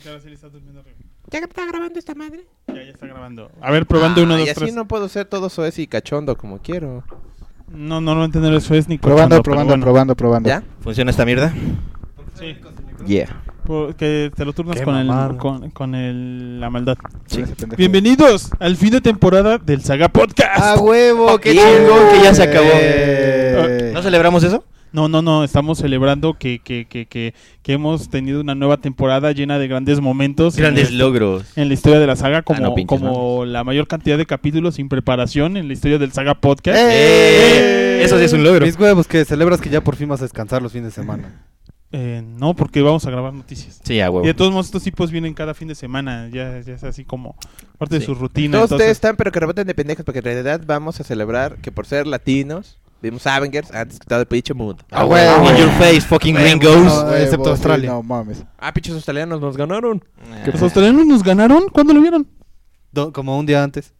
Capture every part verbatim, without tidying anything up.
que ahora sí le está durmiendo arriba. ¿Ya está grabando esta madre? Ya, ya está grabando. A ver, probando uno, ah, dos, y así tres. no puedo ser todo soez y cachondo como quiero. No, no, no entender eso es ni Probando, cochondo, probando, bueno. probando, probando. ¿Ya? ¿Funciona esta mierda? Sí. Yeah. Porque te lo turnas Qué con el, mamada. con, con el, la maldad. Sí. Ese pendejo. Bienvenidos al fin de temporada del Saga Podcast. ¡A huevo! ¡Qué Yeah. chingón Que ya se acabó. Eh. ¿No celebramos eso? No, no, no, estamos celebrando que, que, que, que, que hemos tenido una nueva temporada llena de grandes momentos. Grandes en, logros. en la historia de la saga, como, Ah, no, pinches como la mayor cantidad de capítulos sin preparación en la historia del Saga Podcast. ¡Eh! Eso sí es un logro. Mis huevos, que celebras que ya por fin vas a descansar los fines de semana. Eh, no, porque vamos a grabar noticias. Sí, a huevo. Y de todos modos, estos tipos vienen cada fin de semana. Ya, ya es así como parte de Sí. su rutina. Todos entonces- ustedes están, pero que reboten de pendejos, porque en realidad vamos a celebrar que por ser latinos, vimos Avengers antes que todo el pinche mundo. ¡A huevo! In your face, fucking Huevo. gringos. No, No, excepto sí, Australia. No mames. Ah, pinches australianos nos ganaron. ¿Los australianos nos ganaron? ¿Cuándo lo vieron? Do- como un día antes.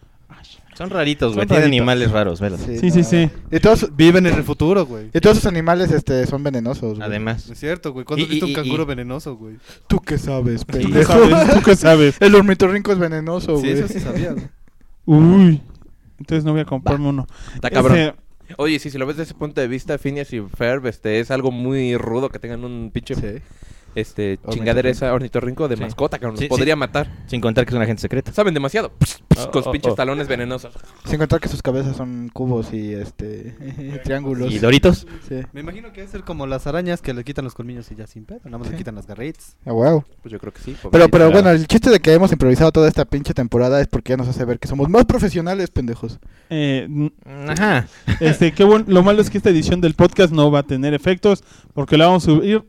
Son raritos, güey. Son Tienen raritos. animales raros, velos. Sí, sí, sí. Y todos, Viven en el futuro, güey. y todos esos animales este, son venenosos. güey. Además. Es cierto, güey. ¿Cuándo Y- has visto y- un canguro y- venenoso, güey? ¿Tú qué sabes, ¿Tú qué pendejo? sabes? ¿Tú qué sabes? El ornitorrinco es venenoso, Sí, güey. eso sí sabía, güey. Uy. Entonces no voy a comprarme uno. Está cabrón. Este, Oye, sí, si lo ves desde ese punto de vista, Phineas y Ferb, este, es algo muy rudo que tengan un pinche, Sí. este, Ornitorrinco. chingadera esa ornitorrinco de Sí. mascota que nos Sí, podría sí. matar. Sin contar que es un agente secreto. Saben demasiado. Pss, pss, Oh, con sus oh, pinches oh. talones venenosos. Sin contar que sus cabezas son cubos y este triángulos. ¿Y Doritos? Sí. Me imagino que debe ser como las arañas que le quitan los colmillos y ya sin pedo. Nada más le quitan las garritas. A huevo. Pues yo creo que sí. Pero, pobrecito. pero claro. bueno, el chiste de que hemos improvisado toda esta pinche temporada es porque ya nos hace ver que somos más profesionales, pendejos. eh, n- Ajá. este, qué bueno. Lo malo es que esta edición del podcast no va a tener efectos porque la vamos a subir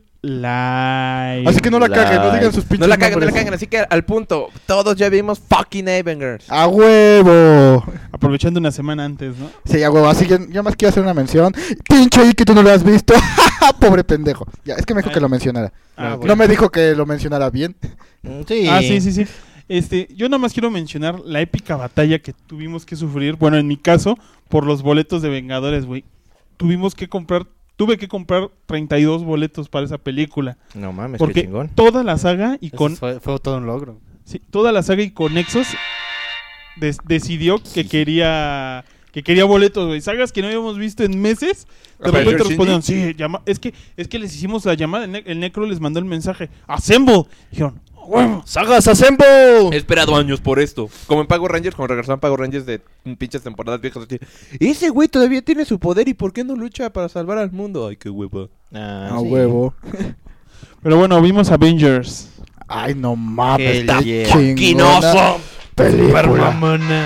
live. Así que no la caguen, no Live. digan sus pinches No la caguen, no la nombres. caguen. Así que al punto, todos ya vimos fucking Avengers. ¡A huevo! Aprovechando una semana antes, ¿no? Sí, a huevo. Así que yo más quiero hacer una mención. Pinche ahí que tú no lo has visto. Pobre pendejo. Ya, es que me dijo que lo mencionara. Ah, No bueno. me dijo que lo mencionara bien. Sí. Ah, sí, sí, sí. Este, yo nada más quiero mencionar la épica batalla que tuvimos que sufrir, bueno, en mi caso, por los boletos de Vengadores, güey. Tuvimos que comprar, tuve que comprar treinta y dos boletos para esa película. No mames, qué Porque chingón. toda la saga y Eso con fue, fue todo un logro. sí, toda la saga y Conexos des- decidió que quería que quería boletos, güey. Sagas que no habíamos visto en meses. De ¿Avengers repente respondieron, Indy? sí, llama es que es que les hicimos la llamada, el, ne- el Necro les mandó el mensaje, "Assemble." Dijeron, "Huevo." ¡Sagas Assemble! He esperado años por esto. Como en Power Rangers, como regresaron Power Rangers de mm, pinches temporadas viejas. Así, ese güey todavía tiene su poder y ¿por qué no lucha para salvar al mundo? Ay, qué huevo. Ah, A sí. huevo. Pero bueno, vimos Avengers. Ay, no mames. Hell Está yeah. chingona ¡Quinoso! película.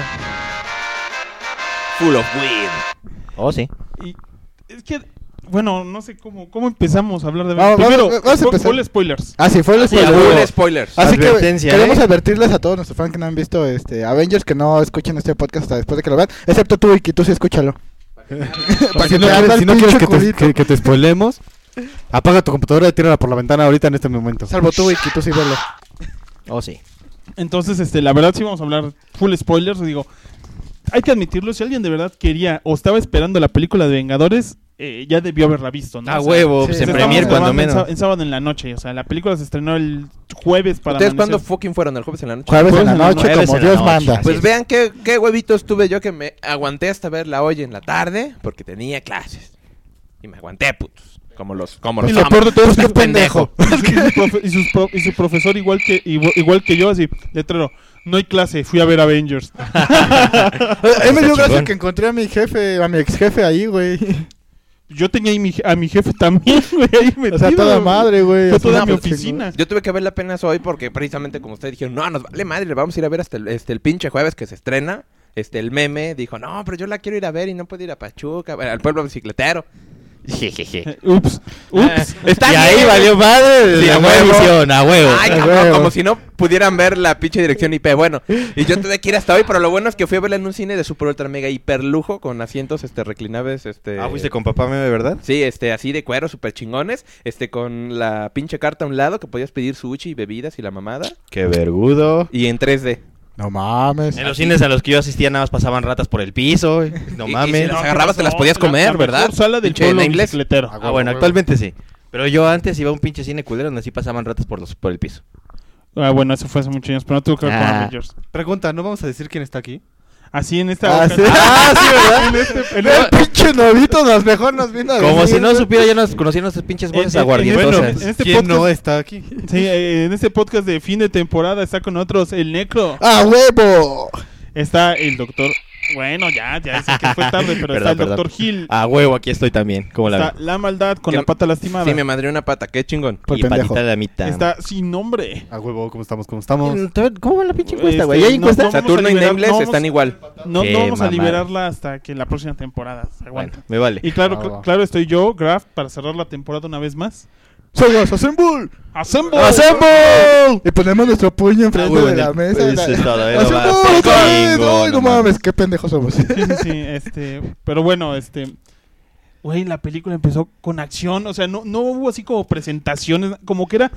Full of weed. Oh, sí. Y es que bueno, no sé cómo cómo empezamos a hablar de Vamos, Primero, vamos, vamos a fu- empezar. full spoilers. Ah, sí, fue el Ah, sí, spoiler. a huevo. Full spoilers. Así que Advertencia, queremos ¿eh? advertirles a todos nuestros fans que no han visto este Avengers que no escuchen este podcast hasta después de que lo vean, excepto tú y que tú sí escúchalo. Para si que no te arda quieres, el si no pinche quieres que, te, culito. que, que te spoilemos, apaga tu computadora y tírala por la ventana ahorita en este momento. Salvo tú y que tú sí velo. Oh, sí. Entonces, este, la verdad sí vamos a hablar full spoilers, digo, hay que admitirlo, si alguien de verdad quería o estaba esperando la película de Vengadores, eh, ya debió haberla visto, ¿no? A O sea, huevo, sí, pues se en se premier estamos cuando grabando en, menos. sá- en sábado en la noche, o sea, la película se estrenó el jueves para ¿Ustedes cuándo amanecer. fucking fueron? ¿El jueves en la noche? Jueves en la Jueves en la noche, jueves como en la Dios noche, manda. así Pues es. vean qué, qué huevitos tuve yo que me aguanté hasta verla hoy en la tarde porque tenía clases. Y me aguanté, putos. Como los, como Y los lo amo. peor de todo es que es pendejo. y, su profe- y sus pro- y su profesor igual que igual, igual que yo, así, letrero, no hay clase, fui a ver Avengers. A mí me dio Está gracia chingón. que encontré a mi jefe, a mi ex jefe ahí, güey. Yo tenía ahí mi je- a mi jefe también, güey, ahí metido. O sea, toda madre, güey. Fue Así, toda no, mi pues, oficina. Yo tuve que verla apenas hoy porque precisamente como ustedes dijeron, no, nos vale madre, vamos a ir a ver hasta el, este, el pinche jueves que se estrena. Este, el meme dijo, no, pero yo la quiero ir a ver y no puedo ir a Pachuca, al pueblo bicicletero. Jejeje. Eh, Ups, ups. Está Y ahí bien. valió madre Sí, la a nueva huevo. emisión, a huevo. Ay, A cabrón, huevo. como si no pudieran ver la pinche dirección I P. Bueno, y yo tuve que ir hasta hoy, pero lo bueno es que fui a verla en un cine de super ultra mega hiper lujo con asientos este reclinables, este Ah, fuiste con papá meme, ¿verdad? Sí, este, así de cuero, super chingones, este, con la pinche carta a un lado que podías pedir sushi y bebidas y la mamada, Qué vergudo. y en tres D. No mames. En los cines a los que yo asistía nada más pasaban ratas por el piso. güey. No Y- y mames. si las agarrabas te las podías comer, la ¿verdad? mejor sala del Pinche pueblo en inglés. bicicletero. Ah, Ah, bueno, actualmente sí. Pero yo antes iba a un pinche cine culero donde sí pasaban ratas por, los, por el piso. Ah, bueno, eso fue hace muchos años, pero no tuvo que ver con Ah. Avengers. Pregunta, ¿no vamos a decir quién está aquí? Así en esta... Ah, ocasión- ¿sí? Ah, sí, ¿verdad? En este- en El este- pinche novito nos mejor nos vino a Como decir, si no güey. supiera, ya nos conocían nuestras pinches voces En- en- aguardientosas. bueno, en este ¿Quién podcast- no está aquí? Sí, eh, en este podcast de fin de temporada está con nosotros el Necro. ¡A huevo! Está el doctor... Bueno, ya, ya sé que fue tarde, pero Perdón, está el perdón. doctor Gil. A huevo, aquí estoy también. ¿Cómo la Está ven? la maldad con Que- la pata lastimada. Sí, me madrió una pata, qué chingón. Por Y pendejo. patita de la mitad. Está sin nombre. A huevo, ¿cómo estamos? ¿Cómo estamos? ¿Cómo va la pinche encuesta, Este, güey? ¿Hay no, encuesta? no, vamos Saturno a y liberar- Nameless no vamos- están igual. No, Qué no vamos a mamada. liberarla hasta que la próxima temporada. Aguanta. Bueno, me vale. Y claro, Ah, cl- va. claro, estoy yo, Graf, para cerrar la temporada una vez más. ¡Sogas, assemble! ¡Assemble! ¡Assemble! Y ponemos nuestro puño enfrente Ah, güey, de la en el- mesa. pues, la- es todo, eh, no ¡Assemble! mames, otra vez! chingo, ¡Ay, no no mames! ¡Qué pendejos somos! Sí, sí, sí, este... Pero bueno, este... Güey, la película empezó con acción. O sea, no, no hubo así como presentaciones. Como que era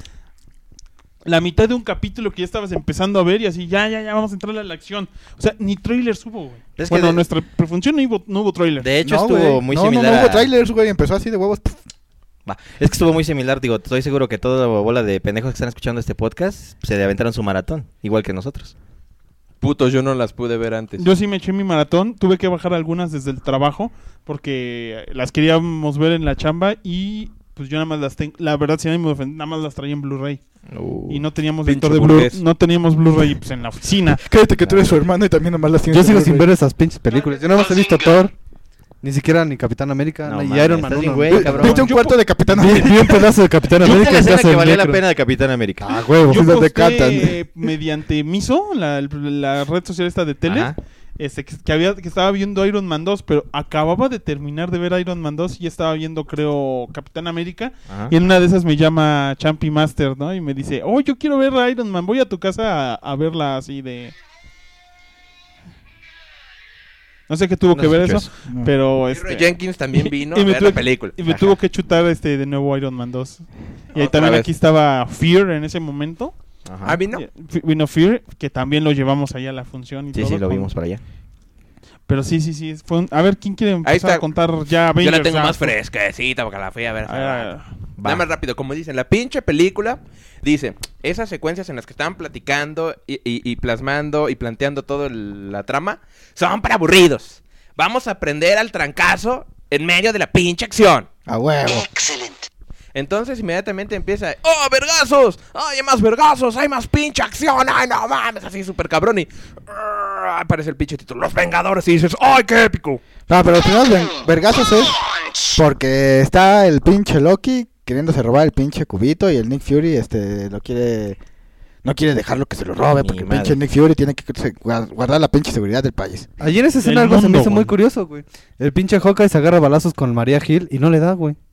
la mitad de un capítulo que ya estabas empezando a ver y así, ya, ya, ya, vamos a entrar a la acción. O sea, ni trailers hubo, güey. Es que Bueno, de- nuestra prefunción no hubo, no hubo trailer. De hecho, No, estuvo güey. muy no, similar. No, no hubo a- trailers, güey. Empezó así de huevos. Pff. Va. Es que estuvo muy similar, digo, estoy seguro que toda la bola de pendejos que están escuchando este podcast se aventaron su maratón, igual que nosotros. Putos, yo no las pude ver antes. Yo sí me eché mi maratón, tuve que bajar algunas desde el trabajo porque las queríamos ver en la chamba y pues yo nada más las tengo, la verdad si no me ofende, nada más las traía en Blu-ray y no teníamos Pinche lector de Blu, burgués. no teníamos Blu-ray pues en la oficina. Cállate que tú eres su hermano y también nomás las tienes. Yo sigo en sin Blu-ray. ver esas pinches películas. Yo no más he visto Thor. Ni siquiera ni Capitán América. No ni mames, Iron Man estás bien uno. güey, Vi- cabrón. Viste un Yo cuarto po- de Capitán Vi, América. vi un pedazo de Capitán ¿Viste América la en escena casa que del valía la Necro. pena de Capitán América? Ah, huevo. Yo sí, las de posté Catan. mediante Miso, la, la red social esta de tele, Ajá. este, que, que había, que estaba viendo Iron Man dos, pero acababa de terminar de ver Iron Man dos y ya estaba viendo, creo, Capitán América. Ajá. Y en una de esas me llama Champi Master, ¿no? Y me dice, oh, yo quiero ver a Iron Man, voy a tu casa a, a verla así de... No sé qué tuvo No que ver escucho eso, pero... Y Este, Roy Jenkins también vino y a me ver tuve- la película. Y me Ajá. tuvo que chutar este de nuevo Iron Man dos. Y ahí Otra también vez. aquí estaba Fear en ese momento. Ajá. Ah, vino. Y- f- Vino Fear, que también lo llevamos allá a la función y Sí, todo. sí, lo con- vimos para allá. Pero sí, sí, sí. Fue un- A ver, ¿quién quiere empezar está. a contar ya Yo Avengers? la tengo Ya, más pues, fresquecita porque la fui a ver. hace ah, rato. Va. Nada más rápido, como dicen, la pinche película dice, esas secuencias en las que estaban platicando y, y- y plasmando y planteando toda la trama son para aburridos. Vamos a aprender al trancazo en medio de la pinche acción. A huevo. Entonces inmediatamente empieza, ¡oh, vergazos! ¡Ay, hay más vergazos! ¡Hay más pinche acción! ¡Ay, no mames! Así súper cabrón y... "Arr", aparece el pinche título, Los Vengadores, y dices, ¡ay, qué épico! No, pero los primeros ven- vergazos es porque está el pinche Loki queriéndose robar el pinche cubito y el Nick Fury este lo quiere no quiere dejarlo que se lo robe Ni porque el madre. pinche Nick Fury tiene que se- guar- guardar la pinche seguridad del país. Ayer en esa El escena algo se me mundo, hizo muy güey. curioso, güey. El pinche Hawkeye se agarra balazos con María Hill y no le da, güey.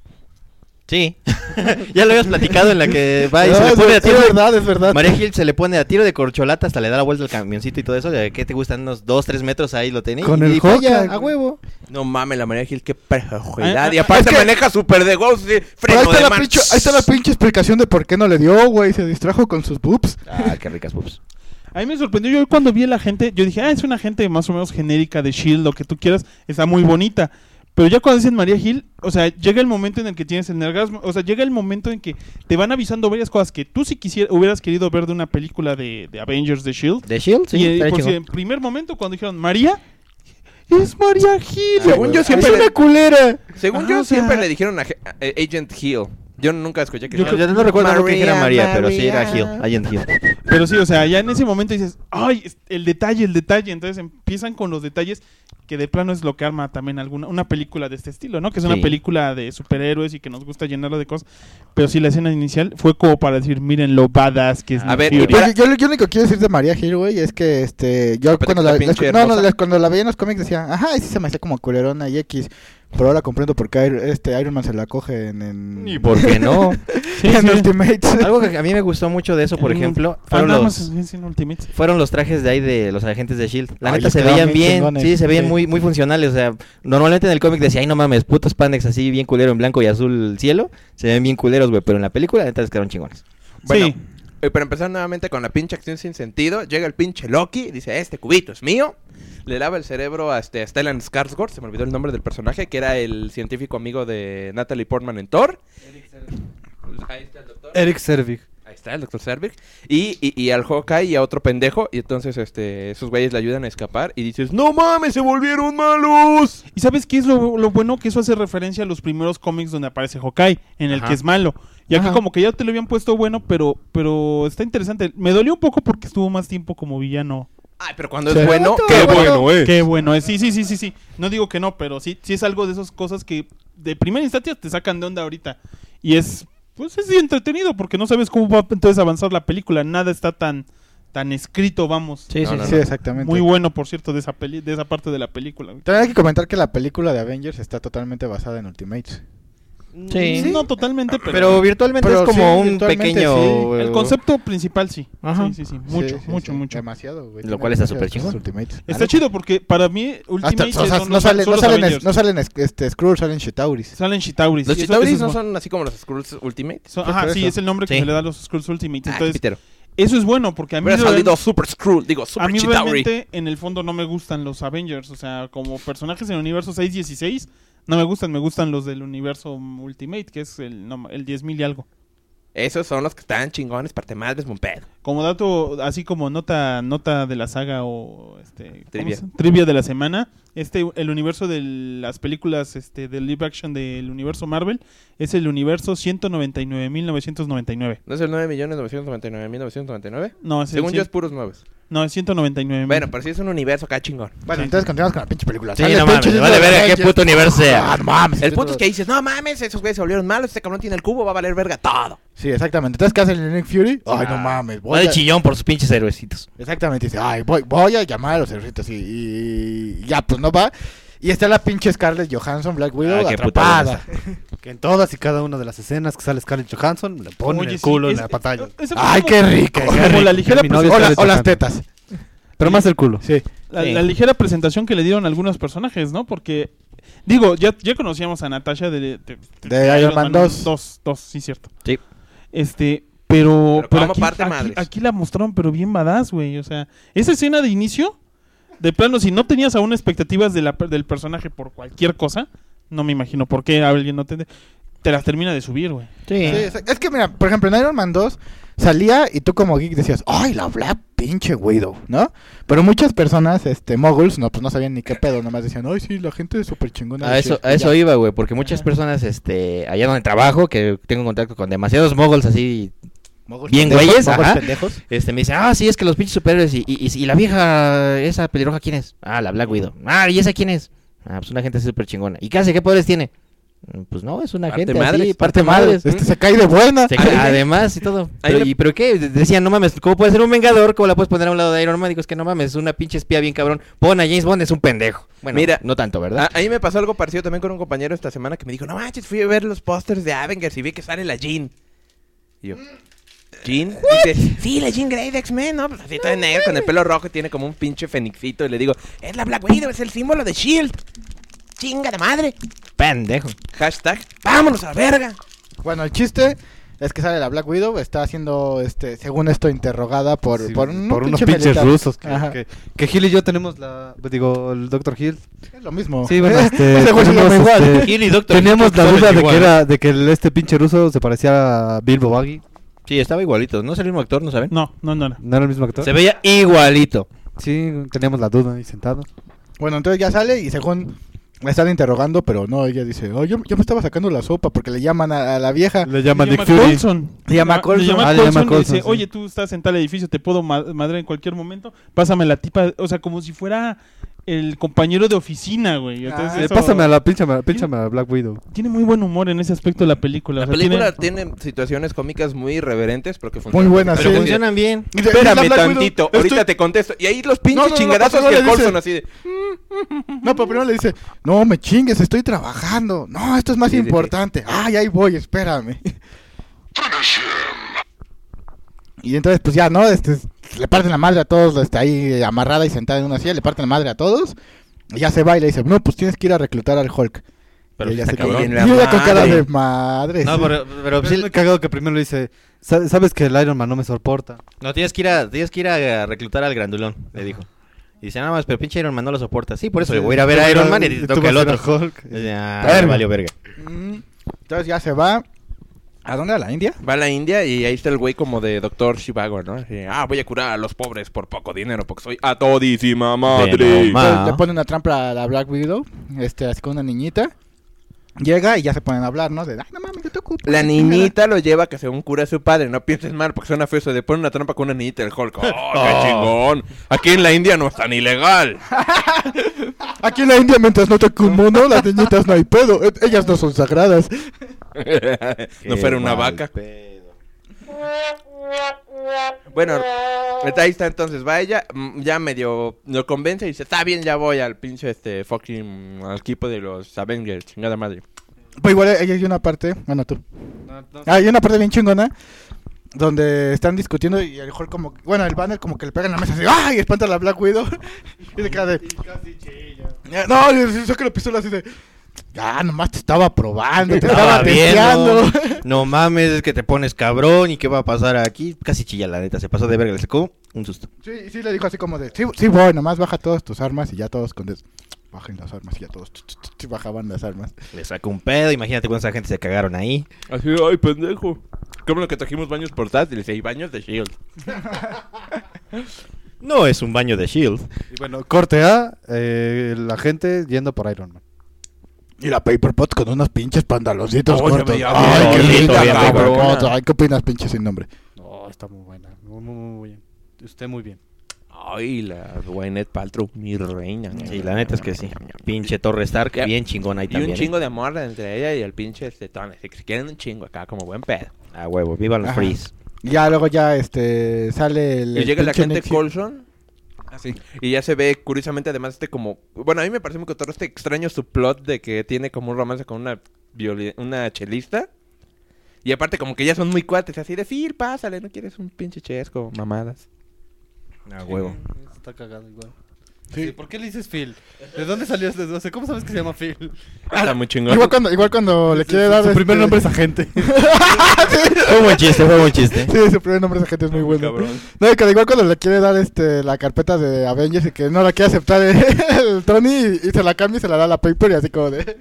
Sí. Ya lo habías platicado en la que va y No, se le es, pone a es tiro de... verdad, es verdad. María Gil se le pone a tiro de corcholata, hasta le da la vuelta al camioncito y todo eso. ¿De qué te gustan? Unos dos, tres metros ahí lo tenía. Con y el y falla, Hawkeye, a huevo. No mames, la María Gil, qué perjuidad. Ah, ah, Y aparte es que- maneja súper de ghost, sí, Pero freno ahí está, de la mano. pinche, ahí está la pinche explicación de por qué no le dio, güey. Se distrajo con sus boobs. Ah, qué ricas pups. A mí me sorprendió, yo cuando vi a la gente, yo dije, ah, es una gente más o menos genérica de S H I E L D, lo que tú quieras, está muy bonita. Pero ya cuando dicen María Gil, o sea, llega el momento en el que tienes el orgasmo, o sea, llega el momento en que te van avisando varias cosas que tú si quisieras, hubieras querido ver de una película de, de Avengers de S H I E L D. ¿De Shield? Sí, y eh, estaría por si chingón. en primer momento cuando dijeron María, es María Gil. Según yo siempre es le- una culera. Según Ajá, yo o sea- siempre le dijeron a, a- a Agent Hill. Yo nunca escuché que Yo, dijeran, yo no recuerdo algo que dijera María, María, pero sí era María. Hill. Agent Hill. Pero sí, o sea, ya en ese momento dices, ay, es- el detalle, el detalle. Entonces empiezan con los detalles que de plano es lo que arma también alguna una película de este estilo, ¿no? Que es una Sí. película de superhéroes y que nos gusta llenarlo de cosas. Pero sí, la escena inicial fue como para decir, miren lo badass que es A Nick ver, Fury. y para- Pues yo, yo lo único que quiero decir de María Hill, güey, es que este yo Aparte cuando que la, la pinche la- no, no, rosa. la- cuando la veía en los cómics decía, ajá, sí se me hacía como culerona y X, pero ahora comprendo por qué Iron- este Iron Man se la coge en, en ¿Y por qué no? Sí, en sí. Ultimates. Algo que a mí me gustó mucho de eso, por En- ejemplo, Ah, fueron nada los... más es- es en Ultimate. Fueron los trajes de ahí de los agentes de S H I E L D. La Ay, neta les se quedaban veían bien bien, chingones. sí, se veían Sí. muy muy funcionales. O sea, normalmente en el cómic decía, ay no mames, putos spandex así bien culero en blanco y azul cielo. Se ven bien culeros, güey, pero en la película la neta les quedaron chingones. Bueno, Sí. eh, para empezar nuevamente con la pinche acción sin sentido, llega el pinche Loki, dice, este cubito es mío. Le lava el cerebro a, este, a Stellan Skarsgård, se me olvidó el nombre del personaje, que era el científico amigo de Natalie Portman en Thor. Ahí está el doctor. Eric Servig. Ahí está. está, el doctor Selvig. Y, y, y al Hawkeye y a otro pendejo. Y entonces este esos güeyes le ayudan a escapar. Y dices, ¡no mames, se volvieron malos! ¿Y sabes qué es lo, lo bueno? Que eso hace referencia a los primeros cómics donde aparece Hawkeye, en el Ajá. que es malo. Y aquí Ajá. como que ya te lo habían puesto bueno, pero, pero está interesante. Me dolió un poco porque estuvo más tiempo como villano. Ay, pero cuando Sí. es bueno, Qué qué bueno. bueno es. Qué bueno es. Sí, sí, sí, sí, sí. No digo que no, pero sí, sí es algo de esas cosas que de primera instancia te sacan de onda ahorita. Y es, pues es entretenido porque no sabes cómo va entonces a avanzar la película. Nada está tan, tan escrito, vamos. Sí, No, sí, no, sí. Sí, exactamente. Muy bueno, por cierto, de esa peli, de esa parte de la película. güey. También hay que comentar que la película de Avengers está totalmente basada en Ultimates. Sí. No totalmente, pero, Pero virtualmente Pero es como sí, un virtualmente pequeño... sí. el concepto principal sí. Ajá. Sí, sí, sí. Mucho, Sí, sí, mucho, sí. mucho. Demasiado, güey. Lo Tiene cual está demasiadas súper chingón. cosas Ultimates. Está chido porque para mí Hasta, Ultimates o sea, son no los- salen, son no los salen, Avengers. no salen este Skrulls, salen Chitauris. Salen Chitauris. ¿Los Sí, eso- Chitauris eso es no bueno. son así como los Skrulls Ultimate? Son- Pues ajá, por sí, eso. es el nombre que Sí. se le da a los Skrulls Ultimates. Ah, qué Entonces, pitero. eso es bueno porque a mí, Hubiera real- salido Super Skrull, digo, a Super mí Chitauri. realmente en el fondo no me gustan los Avengers. O sea, como personajes en el universo seiscientos dieciséis, no me gustan. Me gustan los del universo Ultimate, que es el, no, el diez mil y algo. Esos son los que están chingones, parte madres, un pedo. Como dato, así como nota nota de la saga o este ¿cómo Trivia. se- trivia de la semana, este el universo de las películas este de live action del universo Marvel es el universo ciento noventa y nueve mil novecientos noventa y nueve. ¿No es el nueve millones novecientos noventa y nueve mil novecientos noventa y nueve? No, es el Según yo cien- es puros nuevos. no, es ciento noventa y nueve mil. Bueno, pero sí es un universo acá chingón. Bueno, Sí. entonces continuamos con la pinche película. Sí, Sale no el mames, pinche vale Disney verga qué Avengers. puto universo sea. Ah, no mames. El punto es que dices, no mames, esos güeyes se volvieron malos, este cabrón tiene el cubo, va a valer verga todo. Sí, exactamente. Entonces, ¿qué hace el Nick Fury? Ay, no mames. Va Voy de a... chillón por sus pinches héroecitos. Exactamente. Dice, ay, voy, voy a llamar a los cerritos y, y ya, pues no va. Y está la pinche Scarlett Johansson, Black Widow, Ah, qué puta atrapada. Que en todas y cada una de las escenas que sale Scarlett Johansson, le ponen Oye, el sí, culo es- en la pantalla. es- esa fue Ay, como- qué rica. Como qué rica. la ligera Mi novia O, la- Scarlett o las Johansson. tetas. Pero más el culo. Sí. La, Sí. la ligera presentación que le dieron a algunos personajes, ¿no? Porque, digo, ya, ya conocíamos a Natasha de, de, De Iron Man dos. dos. Dos, sí, cierto. Sí. Este, pero, Pero pero como aquí, parte aquí- madres. aquí la mostraron, pero bien badass, güey. O sea, esa escena de inicio, de plano, si no tenías aún expectativas de la, del personaje por cualquier cosa, no me imagino por qué alguien no te... Te las termina de subir, güey. Sí. Sí, es, es que mira, por ejemplo, en Iron Man dos salía y tú como geek decías, ay, la Black pinche Widow, ¿no? Pero muchas personas, este, moguls, no, pues no sabían ni qué pedo, nomás decían, ay, sí, la gente es súper chingona. A eso, a eso iba, güey, porque muchas personas, este, allá donde trabajo, que tengo contacto con demasiados moguls así, bien güeyes, ajá. pendejos. este, me dicen, ah, sí, es que los pinches superhéroes, y, y, y, y la vieja, esa pelirroja, ¿quién es? Ah, la Black Widow. Ah, ¿y esa quién es? Ah, pues una gente súper chingona. ¿Y qué hace? ¿Qué poderes tiene? "Mm, Pues no, es una Parte gente madres, así, parte parte madres. Este se cae de buena. Se cae- además y todo. Ahí Pero, le- ¿y pero qué? Decían, no mames, ¿cómo puede ser un vengador? ¿Cómo la puedes poner a un lado de Iron Man? Digo, es que no mames, es una pinche espía bien cabrón. Pon a James Bond, es un pendejo. Bueno, Mira, no tanto, ¿verdad? A, a mí me pasó algo parecido también con un compañero esta semana que me dijo, no manches, fui a ver los pósters de Avengers y vi que sale la Jean. Y yo, ¿Jean? Dice, sí, la Jean Grey de X-Men, ¿no? Pues así toda negra con el pelo rojo y tiene como un pinche fenixito. Y le digo, es la Black Widow, es el símbolo de S H I E L D. Chinga de madre. Pendejo. Hashtag, vámonos a la verga. Bueno, el chiste es que sale la Black Widow, está siendo, este, según esto, interrogada por, Sí, por, un por unos pinche pinches militar. rusos. Que, Ajá. que, que Gil y yo tenemos la. Digo, el doctor Hill. Es lo mismo. Sí, bueno, este. Ese güey se llama tenemos, igual. este, Gil y Doctor teníamos la Who duda saben de igual. que era de que el- este pinche ruso se parecía a Bilbo Baggy. Sí, estaba igualito. ¿No es el mismo actor, no saben? No, no, no. no. ¿No era el mismo actor? Se veía igualito. Sí, teníamos la duda ahí sentado. Bueno, entonces ya sale y según la están interrogando, pero no, ella dice, oh, yo, yo me estaba sacando la sopa porque le llaman a, a la vieja. Le llaman Le Nick llama Fury. Coulson. Le llama Le Coulson. llama Ah, le llama Coulson y Coulson, dice, sí. oye, tú estás en tal edificio, te puedo ma- madrear en cualquier momento. Pásame la tipa, o sea, como si fuera el compañero de oficina, güey. Entonces, Ah, Eh, eso- Pásame a la pinche, pínchame a la Black Widow. Tiene muy buen humor en ese aspecto la película. La o sea, película tiene- tiene... situaciones cómicas muy irreverentes, pero que funcionan. Muy buenas, Pero sí. funcionan bien. Y de- y la Espérame Black Widow, tantito, estoy- ahorita te contesto. Y ahí los pinches No, no, no, chingadazos pero que le el dice- Coulson así de... No, pero primero le dice, no me chingues, estoy trabajando. No, esto es más Sí, sí, sí. importante. Ay, ahí voy, espérame. Y entonces, pues ya, ¿no? Este, le parten la madre a todos, está ahí amarrada y sentada en una silla, le parten la madre a todos. Y ya se va y le dice, no, pues tienes que ir a reclutar al Hulk. Pero y ella está se queda- cabrón. y ella con cara Madre. de madre. No, sí. pero, pero Pero sí- es muy cagado que primero le dice, "Sa- sabes que el Iron Man no me soporta. no, tienes que ir a, tienes que ir a reclutar al grandulón, le dijo. Y dice, nada más, pero pinche Iron Man no lo soporta. Sí, por eso Sí, le voy a ir a ver tú a vas Iron Man y te tú toca el vas a ir otro. a Hulk. Y dice, ah, Verga. valió verga. Mm, Entonces ya se va. ¿A dónde? ¿A la India? Va a la India y ahí está el güey como de doctor Shivago, ¿no? Así, ah, voy a curar a los pobres por poco dinero porque soy a todísima madre. De mamá. Le, le pone una trampa a la Black Widow, este, así con una niñita. Llega y ya se ponen a hablar, ¿no? De, ay, no mames, yo te ocupo. La niñita lo lleva a que según cura a su padre. No pienses mal porque suena feo eso de poner una trampa con una niñita del Hulk. ¡Oh, qué chingón! Aquí en la India no es tan ilegal. Aquí en la India, mientras no toque un mono, las niñitas no hay pedo. E- Ellas no son sagradas. No fuera una vaca. Bueno, ahí está entonces, va ella, mm, ya medio lo convence y dice, está bien, ya voy al pinche este fucking al equipo de los Avengers, chingada madre. Pues igual ella hay una parte, bueno tú. No, no, Ah, hay una parte bien chingona donde están discutiendo y el Hulk como, bueno, el banner como que le pega en la mesa así, ¡ay! Y espanta a la Black Widow. Y se queda de, "Eh, no, y saca la pistola así de, ya, nomás te estaba probando, te estaba Estaba viendo. testeando. No mames, es que te pones cabrón y qué va a pasar aquí. Casi chilla la neta, se pasó de verga, le sacó un susto. Sí, sí le dijo así como de, sí, sí voy, nomás baja todas tus armas y ya todos con des... bajen las armas y ya todos ch, ch, ch, ch, bajaban las armas. Le sacó un pedo, imagínate cuánta gente se cagaron ahí. Así, ay, pendejo. ¿Cómo lo que trajimos baños portátiles? Y baños de Shield. No es un baño de Shield. Y bueno, corte A, eh, la gente yendo por Iron Man. Y la Paper Pot con unos pinches pantaloncitos Oh, se cortos. veía Ay, bien qué bonito, linda bien Paper cabrona. Pot. Ay, ¿qué opinas, pinche sin nombre? No, está muy buena. Muy, muy, muy bien. Usted muy bien. Ay, la Gwyneth Paltrow, mi reina. Sí, la neta es que sí. Pinche Torre Stark, Ya. bien chingón ahí Y también. un chingo de amor entre ella y el pinche este Tony. Si se quieren un chingo acá, como buen pedo. ¿eh? A huevo, viva los Ajá. Freeze. Y ya luego ya este sale el Y el llega la pinche gente Nick Fury. Coulson. Así. Y ya se ve, curiosamente, además, este como... Bueno, a mí me parece muy cotorro este extraño subplot de que tiene como un romance con una violi- una chelista. Y aparte, como que ya son muy cuates, así de, Phil, pásale, ¿no quieres un pinche chesco? Mamadas. A huevo. Está cagado igual. Sí. ¿Por qué le dices Phil? ¿De dónde salió este doce? ¿Cómo sabes que se llama Phil? Está muy chingón. Igual cuando, igual cuando le quiere Su- dar Su este- primer nombre es agente. Fue buen chiste, fue buen chiste. Sí, su primer nombre de gente es muy bueno. Cabrón. No, y que igual cuando le quiere dar este la carpeta de Avengers y que no la quiere aceptar el, el Tony y, y se la cambia y se la da a la Paper y así como de...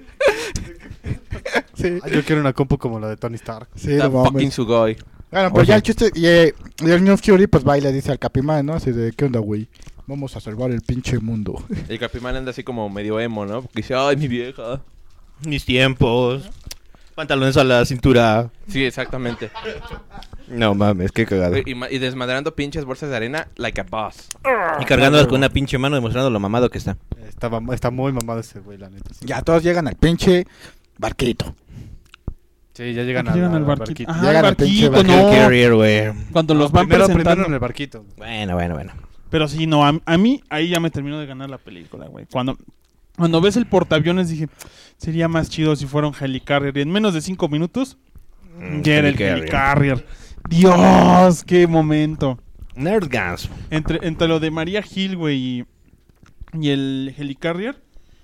sí, Ah, yo quiero una compu como la de Tony Stark. sí, Está no mames. fucking Sugoi. Bueno, pues Oye. ya el chiste... Y, eh, y el Nick Fury pues va y le dice al Capimán, ¿no? Así de, ¿qué onda, güey? Vamos a salvar el pinche mundo. El Capimán anda así como medio emo, ¿no? Porque dice, ay, mi vieja. Mis tiempos. Pantalones a la cintura. Sí, exactamente. No mames, qué cagado. Y, ma- y desmadrando pinches bolsas de arena like a boss. Y cargándolas con una pinche mano demostrando lo mamado que está. Estaba, está muy mamado ese güey, la neta. Sí, Ya todos llegan al pinche barquito. sí ya llegan, Aquí a, llegan a- al al barquito. barquito. Ajá, Llegan el al pinche barquito, barquito. no. Carrier, güey. Cuando los No, van primero, presentando. primero en el barquito. Bueno, bueno, bueno. Pero sí, no, a, a mí ahí ya me terminó de ganar la película, güey. Cuando, cuando ves el portaaviones dije, sería más chido si fuera un helicarrier. Y en menos de cinco minutos, Mm, ya era el Helicarrier. helicarrier. Dios, qué momento. Nerd Guns. Entre, entre lo de María Hill, güey, y, y el helicarrier,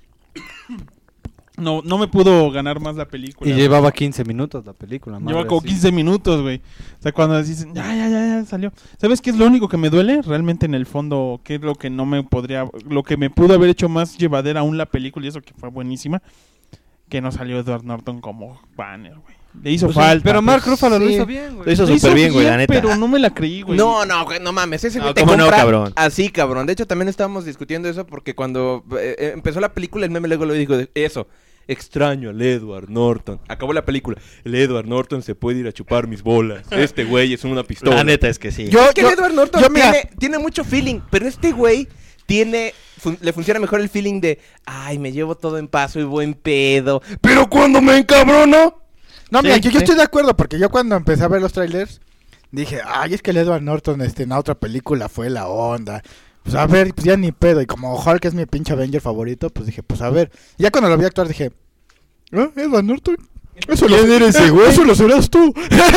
no, no me pudo ganar más la película. Y güey. llevaba quince minutos la película. Lleva madre, como sí. quince minutos, güey. O sea, cuando dicen, ya, ya, ya, ya, salió. ¿Sabes qué es lo único que me duele? Realmente en el fondo, ¿qué es lo que no me podría... Lo que me pudo haber hecho más llevadera aún la película, y eso que fue buenísima, que no salió Edward Norton como Banner, güey. Le hizo Pues, falta. Pero Mark pues, Ruffalo lo sí. hizo bien, güey. Lo hizo Lo súper bien, güey, la neta. pero no me la creí, güey. No, no, güey, no mames, ese güey No, te ¿cómo no, compra cabrón? así, cabrón. De hecho, también estábamos discutiendo eso porque cuando eh, eh, empezó la película, el meme luego lo dijo de eso. Extraño al Edward Norton. Acabó la película. El Edward Norton se puede ir a chupar mis bolas. Este güey es una pistola. La neta es que sí. Yo, Es que yo- el Edward Norton yo, mira- tiene, tiene mucho feeling, pero este güey tiene... fun- le funciona mejor el feeling de... Ay, me llevo todo en paso y buen pedo. Pero cuando me encabrono... No, mira, Sí, yo, yo sí. estoy de acuerdo porque yo cuando empecé a ver los trailers dije, ay, es que el Edward Norton este, en la otra película fue la onda. Pues a ver, pues ya ni pedo. Y como Hulk es mi pinche Avenger favorito, pues dije, pues a ver. Y ya cuando lo vi actuar dije, ¿eh? ¿Edward Norton? Eso lo, eres ese güey? eso lo serás tú.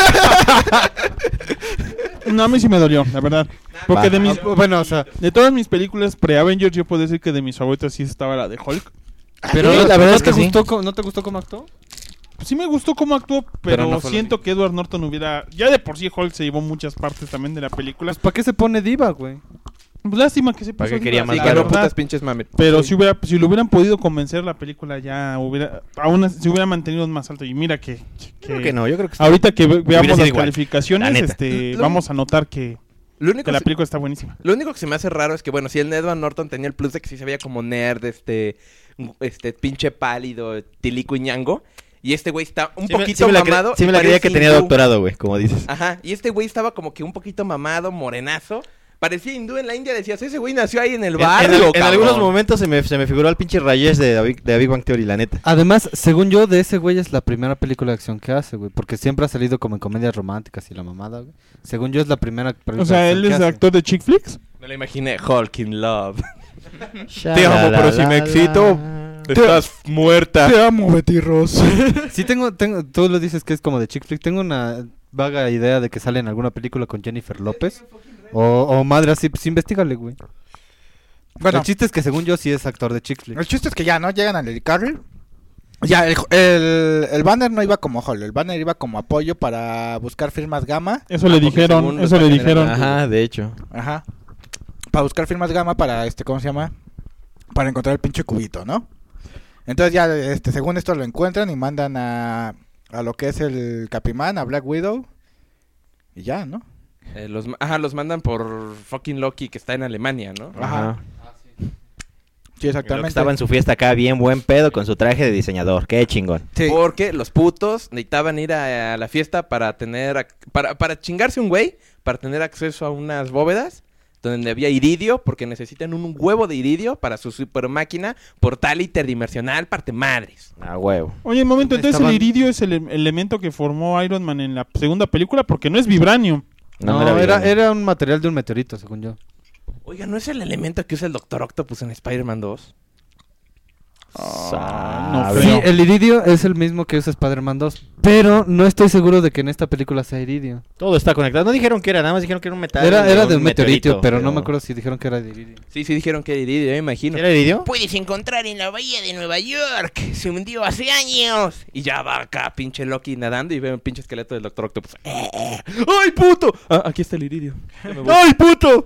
No, a mí sí me dolió, la verdad. Porque Va. de mis... Ah, bueno, o sea, De todas mis películas pre-Avengers, yo puedo decir que de mis favoritas sí estaba la de Hulk. pero Sí, no, la verdad ¿no es que te sí. gustó, co- ¿no te gustó cómo actuó? Sí me gustó cómo actuó, pero, Pero no fue lo siento que Edward Norton hubiera... Ya de por sí Hulk se llevó muchas partes también de la película. Pues, ¿para qué se pone diva, güey? Pues lástima que se ¿Para puso qué quería así, más Sí, la que no verdad. putas pinches mames. Pero si hubiera, si lo hubieran podido convencer, la película ya hubiera, aún así, se hubiera mantenido más alto. Y mira que, que- Creo que no, yo creo que sí. ahorita que ve- veamos sido las igual, calificaciones, la neta. este, Lo- vamos a notar que, Lo único, que la se- película está buenísima. lo único que se me hace raro es que, bueno, si el Edward Norton tenía el plus de que sí se veía como nerd, este, este pinche pálido, tilico y ñango. Y este güey está un Sí me- poquito sí me la cre- mamado. Sí y me la creía parece que tenía hindú. doctorado, güey, como dices. Ajá, y este güey estaba como que un poquito mamado, morenazo. Parecía hindú en la India, decías, ese güey nació ahí en el En- barrio, en, al- en cabrón". algunos momentos se me, se me figuró al pinche Rayesh de David, de Big Bang Theory, la neta. Además, según yo, de ese güey es la primera película de acción que hace, güey. Porque siempre ha salido como en comedias románticas y la mamada, güey. Según yo, es la primera película O sea, de él acción es que hace. actor de chick flicks. Me lo imaginé, Hulk in Love. Te amo, pero si me excito, estás muerta. Te amo, Betty Ross. Sí, tengo, tengo, tú lo dices que es como de chick flick. Tengo una vaga idea de que sale en alguna película con Jennifer López. O, o madre así, pues investigale, güey. Bueno, El chiste es que según yo sí es actor de chick flick. el chiste es que ya, ¿no? Llegan al helicarril. Ya, el, el, el banner no iba como Hall, el banner iba como apoyo para buscar firmas gamma. Eso le porque dijeron, según lo eso está le generando. dijeron. Ajá, de hecho. Ajá. Para buscar firmas gamma para, este, ¿cómo se llama? Para encontrar el pinche cubito, ¿no? Entonces ya, este, según esto lo encuentran y mandan a, a lo que es el Capimán, a Black Widow. Y ya, ¿no? Eh, los, ma- ajá, los mandan por fucking Loki que está en Alemania, ¿no? Ajá. Sí, Lo que exactamente. estaba en su fiesta acá bien buen pedo con su traje de diseñador. Qué chingón. Sí. Porque los putos necesitaban ir a, a la fiesta para tener... ac- Para, para chingarse un güey, para tener acceso a unas bóvedas donde había iridio, porque necesitan un huevo de iridio para su super máquina portal interdimensional parte madres. A huevo. Oye, un momento, entonces Estaban- el iridio es el em- elemento que formó Iron Man en la segunda película porque no es vibranium. No, No, era era, vibranium. era un material de un meteorito, según yo. Oiga, ¿no es el elemento que usa el Doctor Octopus en Spider-Man dos? Ah, no Sí, creo. el iridio es el mismo que usa Spider-Man dos. Pero no estoy seguro de que en esta película sea iridio. Todo está conectado. No dijeron que era, nada más dijeron que era un metal. Era, era de un un meteorito, pero, no me acuerdo si dijeron que era de iridio. Sí, sí dijeron que era iridio, yo me imagino. ¿Era iridio? Puedes encontrar en la bahía de Nueva York. Se hundió hace años. Y ya va acá, pinche Loki nadando y ve un pinche esqueleto del Doctor Octopus. ¡Ay, puto! Ah, aquí está el iridio. Ya me voy. ¡Ay, puto!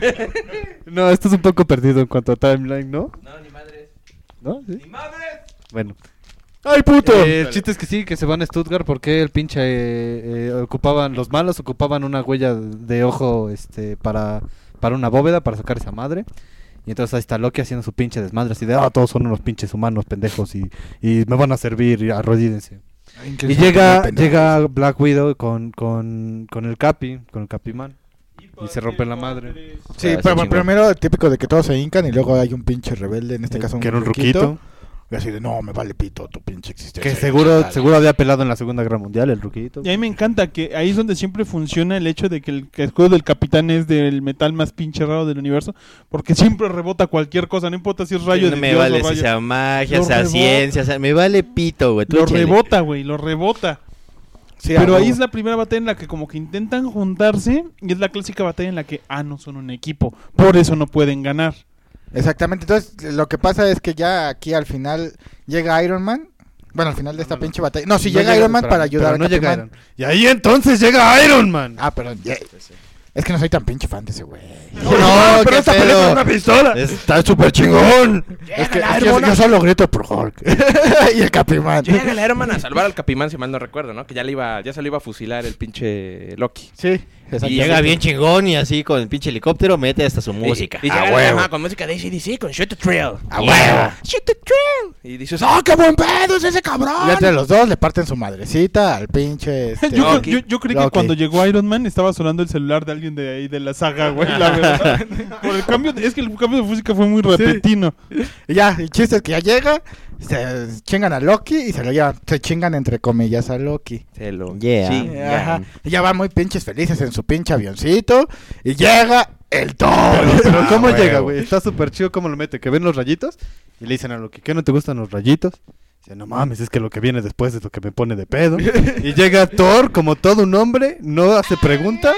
No, esto es un poco perdido en cuanto a timeline, ¿no? No, ni madres. ¿No? ¿Sí? ¡Ni madres! Bueno. ¡Ay, puto! Eh, el chiste es que sí, que se van a Stuttgart porque el pinche eh, eh, ocupaban, los malos ocupaban una huella de ojo este para, para una bóveda para sacar esa madre. Y entonces ahí está Loki haciendo su pinche desmadre así de, ah, todos son unos pinches humanos pendejos y, y me van a servir, arrodídense. Y llega, llega Black Widow con, con, con el Capi, con el Capiman. Y se rompe la madre. Sí, Ah, pero chingón. primero típico de que todos se hincan y luego hay un pinche rebelde, en este caso un que era un ruquito. ruquito. Y así de, no, me vale pito tu pinche existencia. Que seguro, Dale. seguro había pelado en la Segunda Guerra Mundial, el ruquito. Y a mí me encanta que ahí es donde siempre funciona el hecho de que el, que el escudo del capitán es del metal más pinche raro del universo, porque siempre rebota cualquier cosa, no importa si es rayo no de me Dios vale o si rayo. sea magia, Lo sea rebota. ciencia, sea... me vale pito, güey. tú Lo échale. rebota, güey, lo rebota. Sí, Pero a ahí huevo. es la primera batalla en la que como que intentan juntarse y es la clásica batalla en la que, ah, no son un equipo, por eso no pueden ganar. Exactamente, entonces lo que pasa es que ya aquí al final llega Iron Man. Bueno, al final de esta pinche batalla. No, si No llega llega- Iron Man pero- para ayudar pero a no llega Capitán. Iron. Y ahí entonces llega Iron Man. Ah, pero ya- es que no soy tan pinche fan de ese güey. No, pero qué esta pedo. película es una pistola. Está súper chingón. Es que, es que yo, yo solo grito por Hulk. Y el Capimán. Llega el Iron Man a salvar al Capimán, si mal no recuerdo, ¿no? Que ya le iba, ya se lo iba a fusilar el pinche Loki. Sí, Y exactamente. llega bien chingón y así con el pinche helicóptero mete hasta su música. Y, y A llega huevo. ajá, con música de A C D C, con Shoot the Thrill. A Yeah. huevo. Shoot the Thrill. Y dices, ¡oh, qué buen pedo es ese cabrón! Y entre los dos le parten su madrecita al pinche. Este, Yo, Loki. yo, yo creí que Loki. cuando llegó Iron Man estaba sonando el celular de alguien de ahí de la saga, güey, la verdad. Por el cambio, de- es que el cambio de música fue muy repentino. Y ya, el chiste es que ya llega, se chingan a Loki y se lo llevan. Se chingan entre comillas a Loki. Se lo Yeah. chingan. Ajá. Y ya van muy pinches felices en su pinche avioncito. Y llega el Thor. Pero, pero Ah, ¿cómo huevo. llega, güey? Está súper chido cómo lo mete. Que ven los rayitos y le dicen a Loki, ¿qué no te gustan los rayitos? Dice, no mames, es que lo que viene después es lo que me pone de pedo. Y llega Thor como todo un hombre, no hace preguntas,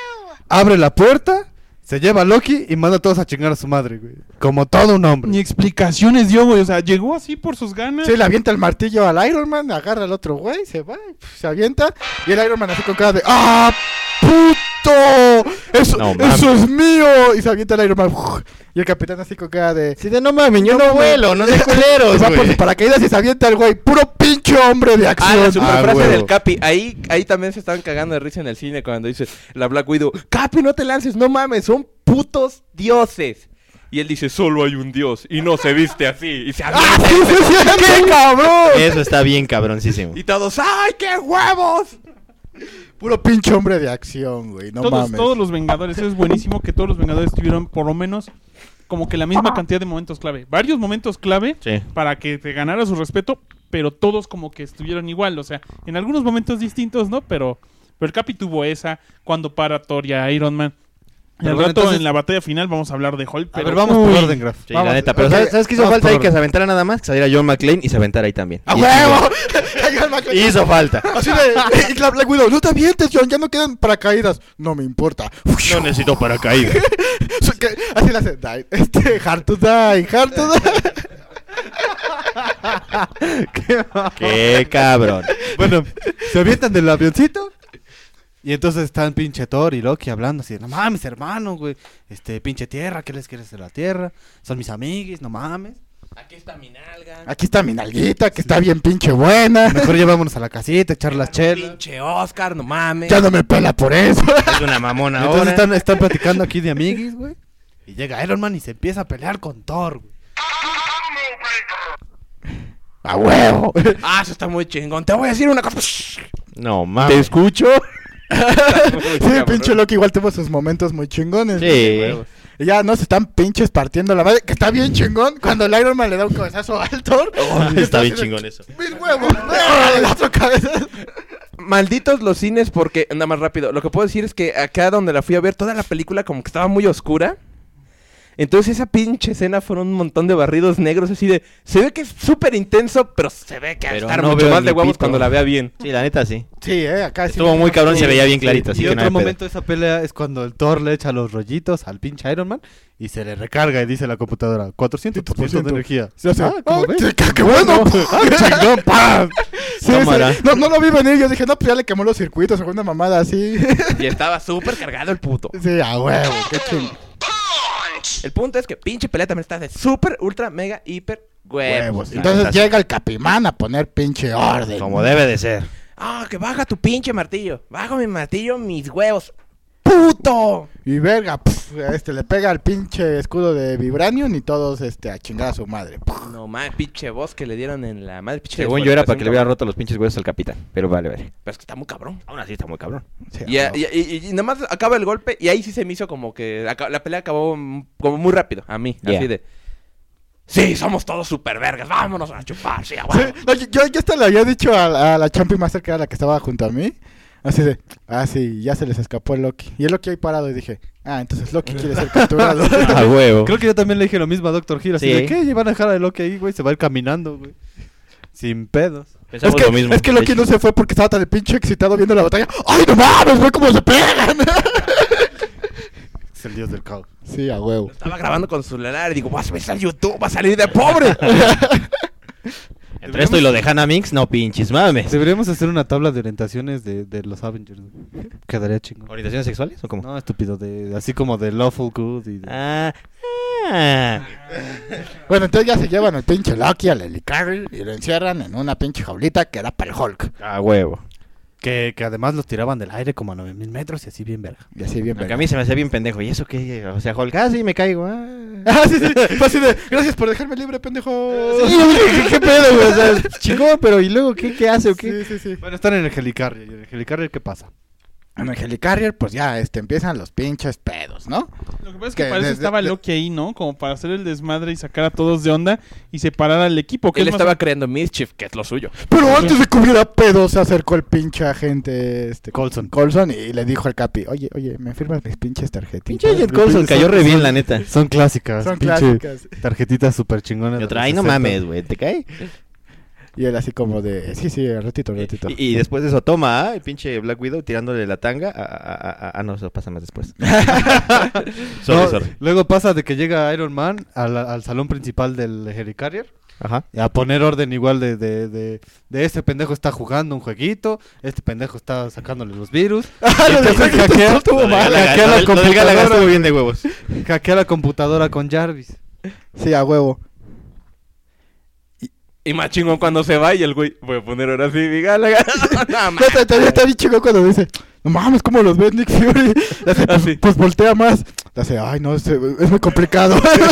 abre la puerta, se lleva a Loki y manda a todos a chingar a su madre, güey. Como todo un hombre. Ni explicaciones dio, güey, o sea, llegó así por sus ganas. Sí, le avienta el martillo al Iron Man, agarra al otro güey, se va, y, pf, se avienta. Y el Iron Man así con cara de ¡ah, puto! eso, No, mames. eso es mío. Y se avienta el Iron Man. Y el capitán así con cara de... Sí, de no mames, yo no, mames. vuelo, no sé culeros, Va por güey. sus paracaídas y se avienta el güey. Puro pinche hombre de Ah, acción. la super Ah, frase huevo. del Capi. Ahí, ahí también se estaban cagando de risa en el cine cuando dice la Black Widow, Capi, no te lances, no mames, son putos dioses. Y él dice, solo hay un dios y no se viste así. Y se ¡Ah, avienta. sí, sí, sí! ¡Qué cabrón! Eso está bien cabroncísimo. Y todos, ¡ay, qué huevos! Puro pinche hombre de acción, güey. No todos, mames. todos los Vengadores, eso es buenísimo que todos los Vengadores tuvieron por lo menos como que la misma cantidad de momentos clave. Varios momentos clave Sí. para que te ganara su respeto, pero todos como que estuvieron igual. O sea, en algunos momentos distintos, ¿no? Pero, pero el Capi tuvo esa cuando para Thor y a Iron Man. Y Pero al bueno, rato entonces- en la batalla final vamos a hablar de Hulk. A Pero ver, vamos por Uy, orden, Graf. Sí, Vamos, la neta. Pero ok, ¿sabes, ¿sabes qué hizo vamos falta por ahí? Que orden. se aventara nada más, que saliera John McClane y se aventara ahí también. ¡A Y- huevo! Cayó el McLean. Hizo falta. Así de... Y la Black Widow, no te avientes, John, ya no quedan paracaídas. No me importa. No necesito paracaídas. Que- Así le hace, die. Este, hard to die, hard to die. Qué cabrón. Bueno, se avientan del avioncito. Y entonces están pinche Thor y Loki hablando así, no mames, hermano, güey. Este, pinche tierra, ¿qué les quieres de la tierra? Son mis amiguis, no mames. Aquí está mi nalga. Aquí está mi nalguita, que está bien pinche buena. Mejor llevámonos a la casita, echar las chelas. Pinche Oscar, no mames. Ya no me pela por eso. Es una mamona Entonces ahora. están, están platicando aquí de amiguis, güey. Y llega Iron Man y se empieza a pelear con Thor, güey. ¡A huevo! Ah, eso está muy chingón. Te voy a decir una cosa. No mames. escucho? Sí, pinche Loki igual tuvo sus momentos muy chingones. Sí. Y ya no se están pinches partiendo la madre, que está bien chingón cuando el Iron Man le da un cabezazo al Thor. Y Está bien así de, chingón eso. ¡Mis huevos! ¡Ah! La otra cabeza. Malditos los cines porque, nada más rápido, lo que puedo decir es que acá donde la fui a ver, toda la película como que estaba muy oscura. Entonces esa pinche escena fueron un montón de barridos negros así de... Se ve que es súper intenso, pero se ve que va a Pero estar no mucho veo más ni de huevos pito. cuando la vea bien. Sí, la neta sí. Sí, eh, acá sí. Estuvo muy cabrón y se veía bien clarito. Así Y que no otro hay pedo. momento de esa pelea es cuando el Thor le echa los rollitos al pinche Iron Man y se le recarga y dice la computadora, cuatrocientos por ciento de energía. Se hace, Ah, ¿cómo ¡ah, ves? qué, qué bueno! ¡Ah, chingón! ¡Pam! Sí, Cámara. sí. No, no lo vi venir, yo dije, no, pues ya le quemó los circuitos, alguna mamada así. Y estaba súper cargado el puto. Sí, a huevo, qué chingón. El punto es que pinche pelea también está de súper, ultra, mega, hiper huevos. Huevos. la Entonces neta, sí. llega el Capimán a poner pinche orden. Como debe de ser. Ah, que baja tu pinche martillo. Baja mi martillo, mis huevos. ¡Puto! Y verga, pf, este, le pega al pinche escudo de Vibranium y todos este, a chingar a su madre. Pf. No mames, pinche voz que le dieron en la madre. Pinche Según yo era para que le hubiera descualificación, roto los pinches huesos al capitán. Pero vale, vale. cabrón. Pero es que está muy cabrón. Aún así está muy cabrón. Sí, Y, a y, huevo. y, y nada más acaba el golpe y ahí sí se me hizo como que aca- la pelea acabó mm, como muy rápido a mí, Yeah. así de sí, somos todos super vergas, vámonos a chupar, sí, a Sí, huevo. no, yo, yo yo hasta le había dicho a, a la Champion Master, que era la que estaba junto a mí, así de, ah, sí, ya se les escapó el Loki. Y el Loki ahí parado y dije, ah, entonces Loki quiere ser capturado. A huevo. Creo que yo también le dije lo mismo a Doctor Hill, así Sí. de, ¿qué? ¿Van a dejar a Loki ahí, güey? Se va a ir caminando, güey. Sin pedos. Es Pensamos que, lo mismo. es que Loki no se fue porque estaba tan de pinche excitado viendo la batalla. ¡Ay, no mames, güey, cómo se pegan! Es el dios del caos. Sí, a huevo. Estaba grabando con su celular y digo, vas a ver al YouTube, va a salir de pobre. Entre esto y lo de Hannah Minx, no pinches mames. Deberíamos hacer una tabla de orientaciones de, de los Avengers, güey. Quedaría chingón. ¿Orientaciones sexuales o cómo? No, estúpido, de, así como de Lawful Good y de... Ah. ah. Bueno, entonces ya se llevan al pinche Loki, al Helicarrier, y lo encierran en una pinche jaulita que era para el Hulk. A huevo. Que, que además los tiraban del aire como a nueve mil metros y así bien verga. Y así bien, Porque verga. a mí se me hacía bien pendejo. ¿Y eso qué? O sea, Hulk, ah, sí, me caigo. Ah. Ah, sí, sí. Fue así de, gracias por dejarme libre, pendejo. Sí, ¿qué, qué pedo, güey? O sea, chingón, pero ¿y luego qué, qué hace o qué? Sí, sí, sí. Bueno, están en el Helicarrier. ¿Y en el Helicarrier qué pasa? En el Helicarrier, pues ya este, empiezan los pinches pedos, ¿no? Lo que pasa es que Que para eso de- estaba de- Loki ahí, ¿no? Como para hacer el desmadre y sacar a todos de onda y separar al equipo. Que Él es más- estaba creando Mischief, que es lo suyo. Pero antes de que hubiera pedo, se acercó el pinche agente este, Coulson. Coulson y le dijo al Capi, oye, oye, ¿me firmas mis pinches tarjetitas? Pinche Agent Coulson cayó re bien, la neta. Son clásicas. Son pinche clásicas. Tarjetitas súper chingonas. Y de otra, los ay, no sesenta. mames, güey, ¿te cae? Y él así como de, sí, sí, ratito, ratito. Y, y después de eso, toma, ¿ah? El pinche Black Widow tirándole la tanga. Ah, ah, ah, ah, no, eso pasa más después. sorry, No, sorry. Luego pasa de que llega Iron Man al, al salón principal del Helicarrier Ajá. A poner orden igual de, de, de, de este pendejo está jugando un jueguito, este pendejo está sacándole los virus. Entonces hackea, estuvo mal. hackea la Lo del Galaga estuvo computadora, bien de huevos. hackea la computadora con Jarvis. Sí, a huevo. Y más chingón cuando se va y el güey, voy a poner ahora sí mi Galaga. No, No, está, está, está bien chico cuando dice, no mames, ¿cómo los ves, Nick Fury? Le hace, pues, Así. pues voltea más. Le hace, ay, no, es, es muy complicado.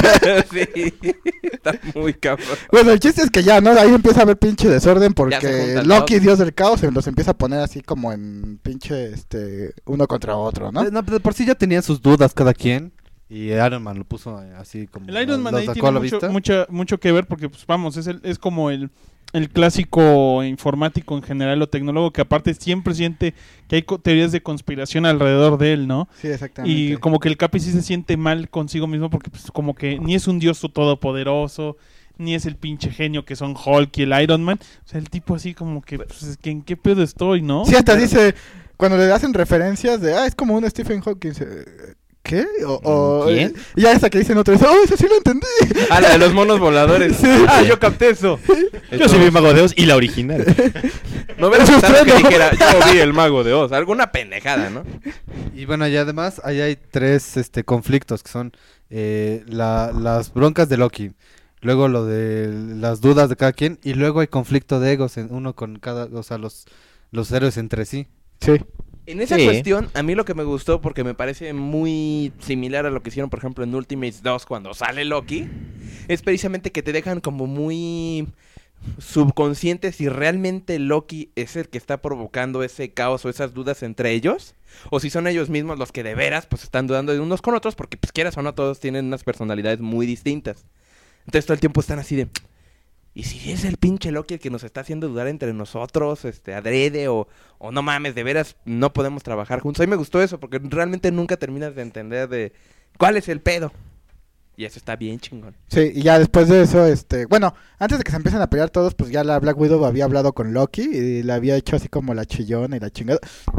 sí, está muy cabrón. Bueno, el chiste es que ya, ¿no? Ahí empieza a haber pinche desorden Ya se porque juntan Loki, todos. dios del caos, se los empieza a poner así como en pinche, este, uno contra otro, ¿no? Eh, No, de por sí ya tenían sus dudas cada quien. Y Iron Man lo puso eh, así como... El Iron Man lo ahí sacó tiene a la mucho, vista. mucha, mucho que ver porque, pues vamos, es, el, es como el, el clásico informático en general o tecnólogo que aparte siempre siente que hay co- teorías de conspiración alrededor de él, ¿no? Sí, exactamente. Y como que el Capi sí se siente mal consigo mismo porque pues como que ni es un dios todopoderoso, ni es el pinche genio que son Hulk y el Iron Man. O sea, el tipo así como que, pues, es que ¿en qué pedo estoy, no? Sí, hasta dice, cuando le hacen referencias de, ah, es como un Stephen Hawking, eh, ¿qué? O, o- ¿Quién? Y ya hasta que dicen otro, dice, oh, eso sí lo entendí. Ah, la de los monos voladores. Ah, yo capté eso. Yo soy bien Mago de Oz y la original. No hubiera Eso es pensado que bueno. dijera, yo vi el mago de Oz. Alguna pendejada, ¿no? Y bueno, y además ahí hay tres este, conflictos que son eh, la, las broncas de Loki, luego lo de las dudas de cada quien y luego hay conflicto de egos, en uno con cada, o sea, los, los héroes entre sí. Sí. En esa Sí. cuestión, a mí lo que me gustó, porque me parece muy similar a lo que hicieron, por ejemplo, en Ultimates dos cuando sale Loki, es precisamente que te dejan como muy subconsciente si realmente Loki es el que está provocando ese caos o esas dudas entre ellos, o si son ellos mismos los que de veras pues están dudando de unos con otros, porque pues quieras o no, todos tienen unas personalidades muy distintas. Entonces todo el tiempo están así de... ¿Y si es el pinche Loki el que nos está haciendo dudar entre nosotros, este, adrede, o, o no mames, de veras no podemos trabajar juntos? A mí me gustó eso, porque realmente nunca terminas de entender de cuál es el pedo. Y eso está bien chingón. Sí, y ya después de eso, este, bueno, antes de que se empiecen a pelear todos, pues ya la Black Widow había hablado con Loki y le había hecho así como la chillona y la chingada.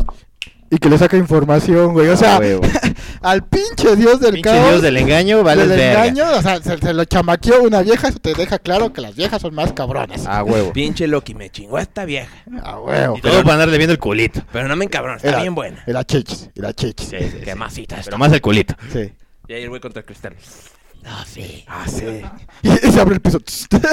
Y que le saca información, güey, o sea, Ah, huevo. al pinche dios del Pinche caos. dios del engaño, vale del verga. engaño, o sea, se, se lo chamaqueó una vieja, eso te deja claro que las viejas son más cabronas. A huevo. Pinche Loki, me chingó a esta vieja. A huevo. Y todo para andarle viendo el culito. Pero no me encabrón, está Era- bien buena. Y la chichis, y la chichis. Sí, sí, Qué sí. masita está. Pero más el culito. Sí. Y ahí el güey contra el cristal. Ah, sí. Ah, sí. Y, y se abre el piso.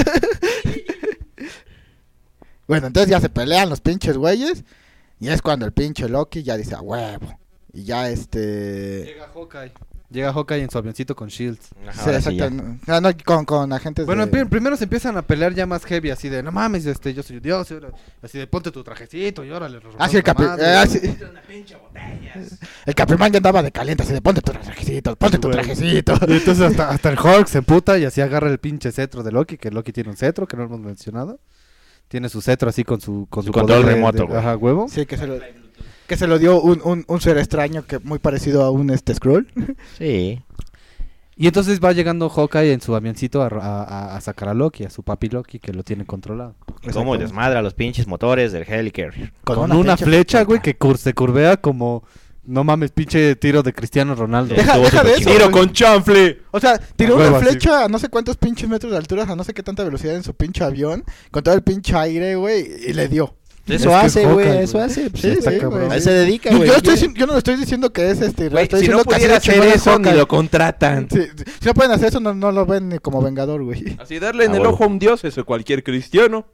Bueno, entonces ya se pelean los pinches güeyes. Y es cuando el pinche Loki ya dice a huevo. Y ya este. Llega Hawkeye. Llega Hawkeye en su avioncito con Shields. Sí, exacto. Ah, no, con, con agentes Bueno, de... pri- primero se empiezan a pelear ya más heavy, así de, no mames, este, yo soy Dios, y ahora- así de, ponte tu trajecito y órale. nos Ah, sí, el rompemos Capri... la eh, ah, madre. sí. El Caprimán ya andaba de caliente, así de ponte tu trajecito, ponte tu Güey. trajecito. Y entonces hasta, hasta el Hulk se emputa y así agarra el pinche cetro de Loki, que Loki tiene un cetro, que no hemos mencionado. Tiene su cetro así con su, con su, Su control poder de- remoto, de- güey. Ajá, huevo. Sí, que se lo, que se lo dio un, un, un ser extraño que muy parecido a un este Skrull. Sí. Y entonces va llegando Hawkeye en su avioncito a, a- a sacar a Loki, a su papi Loki, que lo tiene controlado. Y cómo desmadra los pinches motores del Helicarrier. Con, una, flecha, flecha, güey, que cur- se curvea como, no mames, pinche tiro de Cristiano Ronaldo. Deja, Estuvo deja de súper eso. ¡Tiro güey. con chanfle! O sea, tiró A una huevo, así. flecha a no sé cuántos pinches metros de altura, a no sé qué tanta velocidad en su pinche avión, con todo el pinche aire, güey, y le dio. Eso Es que hace, Hawkeye, güey, güey. eso hace. Pues Sí, está sí, cabrón. güey, A él sí. se dedica, Yo, güey. yo, estoy, diciendo- yo no le estoy diciendo que es este, Güey, estoy si no diciendo que así pudiera de hacer chingón es eso, ni Hawkeye. lo contratan. Sí, sí, si no pueden hacer eso, no, no lo ven ni como vengador, güey. Así darle en Ah, el huevo. ojo a un dios, eso cualquier cristiano.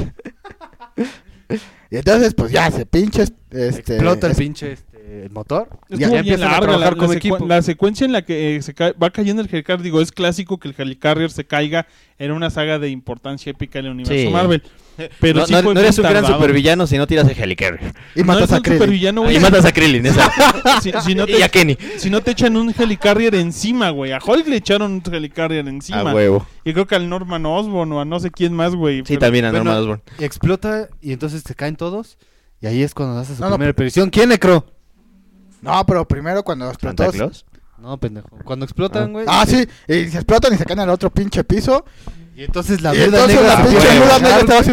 Y entonces, pues ya se pinche este, Explota el es- pinche este, el motor. Ya Estuvo bien empiezan a larga la, trabajar la como secue- equipo. la secuencia en la que eh, se cae- va cayendo el Helicarrier, digo, es clásico que el Helicarrier se caiga en una saga de importancia épica en el universo Sí. Marvel. Pero no, sí no- fue no eres un muy gran tardado. supervillano si no tiras el Helicarrier. y No matas eres a un Krillin. supervillano, güey. Y matas a Krillin, esa. Si, si no Y a te, Kenny. si no te echan un Helicarrier encima, güey. A Hulk le echaron un Helicarrier encima. A huevo. Y creo que al Norman Osborn o a no sé quién más, güey. Sí, pero- también a Bueno, Norman Osborn. Y explota y entonces se caen todos. Y ahí es cuando hace su No, no, primera aparición. ¿Quién, Necro? No, pero primero cuando explotó... ¿Santa Claus? No, pendejo. Cuando explotan, güey. Ah, sí, y se explotan y se caen al otro pinche piso. Y entonces la y viuda entonces negra la se pinche pone a viuda llorar, negra estaba güey. así de...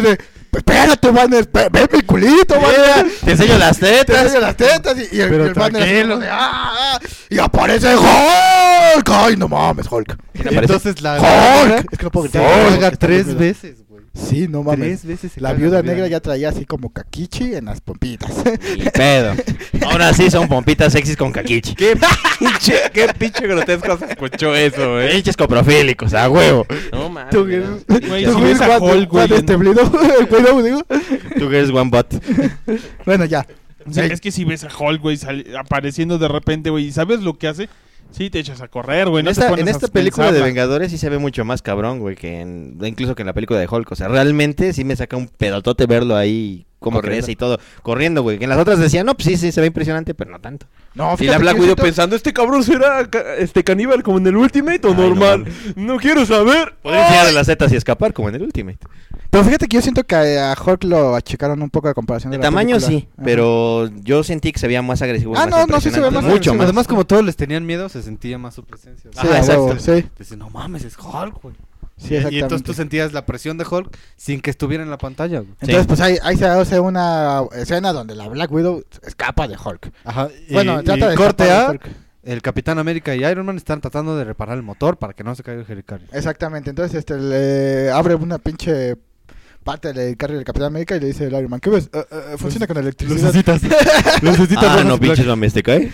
espérate, Banner, ve, ve mi culito, Banner. Te enseño las Te tetas. enseño las tetas y, y el, Pero y el Banner así tranquilo. como de, ah, ah, y aparece Hulk. Ay, no mames, Hulk. Entonces la... Hulk. Es que no puedo Se gritar. juega Está tres dormido. veces, güey. Sí, no mames. Tres veces se La caga viuda la negra ya traía así como caquichi en las pompitas. Y pedo. Ahora sí son pompitas sexys con caquichi. Qué pinche, qué pinche grotesco se escuchó eso, güey. Pinches coprofílicos, a huevo. No mames. Tú, mira. Güey, tú, si güey, ves a Juan- Hulk, güey, Juan este en- blido, güey, digo. Tú que eres one bot. Bueno, ya. O sea, Sí. es que si ves a Hulk, güey, sal- apareciendo de repente, güey, y sabes lo que hace, sí te echas a correr, güey. En No te esta, pones en a esta película de pensarla. Vengadores sí se ve mucho más cabrón, güey, que en, incluso que en la película de Hulk. O sea, realmente sí me saca un pedotote verlo ahí, cómo Corriendo. crece y todo, corriendo, güey. Que en las otras decían, no, pues sí, sí, se ve impresionante, pero no tanto. No, Y fíjate la Black que yo Widow siento- pensando, ¿este cabrón será ca- este caníbal como en el Ultimate o Ay, no normal? mames. No, quiero saber. Podría enseñarle las tetas y escapar, como en el Ultimate. Pero fíjate que yo siento que a Hulk lo achicaron un poco a comparación de, De la tamaño película. sí, Ajá. pero yo sentí que se veía más agresivo. y Ah, más no, no, sí se ve impresionante. más Mucho agresivo. más. Además, como todos les tenían miedo, se sentía más su presencia. Sí, Ajá, a exacto. huevo, sí. Dices, no mames, es Hulk, güey. Sí, y, y exactamente. entonces tú sentías la presión de Hulk sin que estuviera en la pantalla, güey. Entonces, Sí. pues ahí, ahí se hace una escena donde la Black Widow escapa de Hulk. Ajá. Y, Bueno, y trata de corte escapar A, de Hulk. el Capitán América y Iron Man están tratando de reparar el motor para que no se caiga el helicarrier. Exactamente. Entonces, este, le abre una pinche parte del carril del Capitán América y le dice el Iron Man, ¿qué ves? Eh, eh, funciona con electricidad. Lucecitas. Lucecitas Ah, rojas no, y pinches blancas. mames, ¿te cae?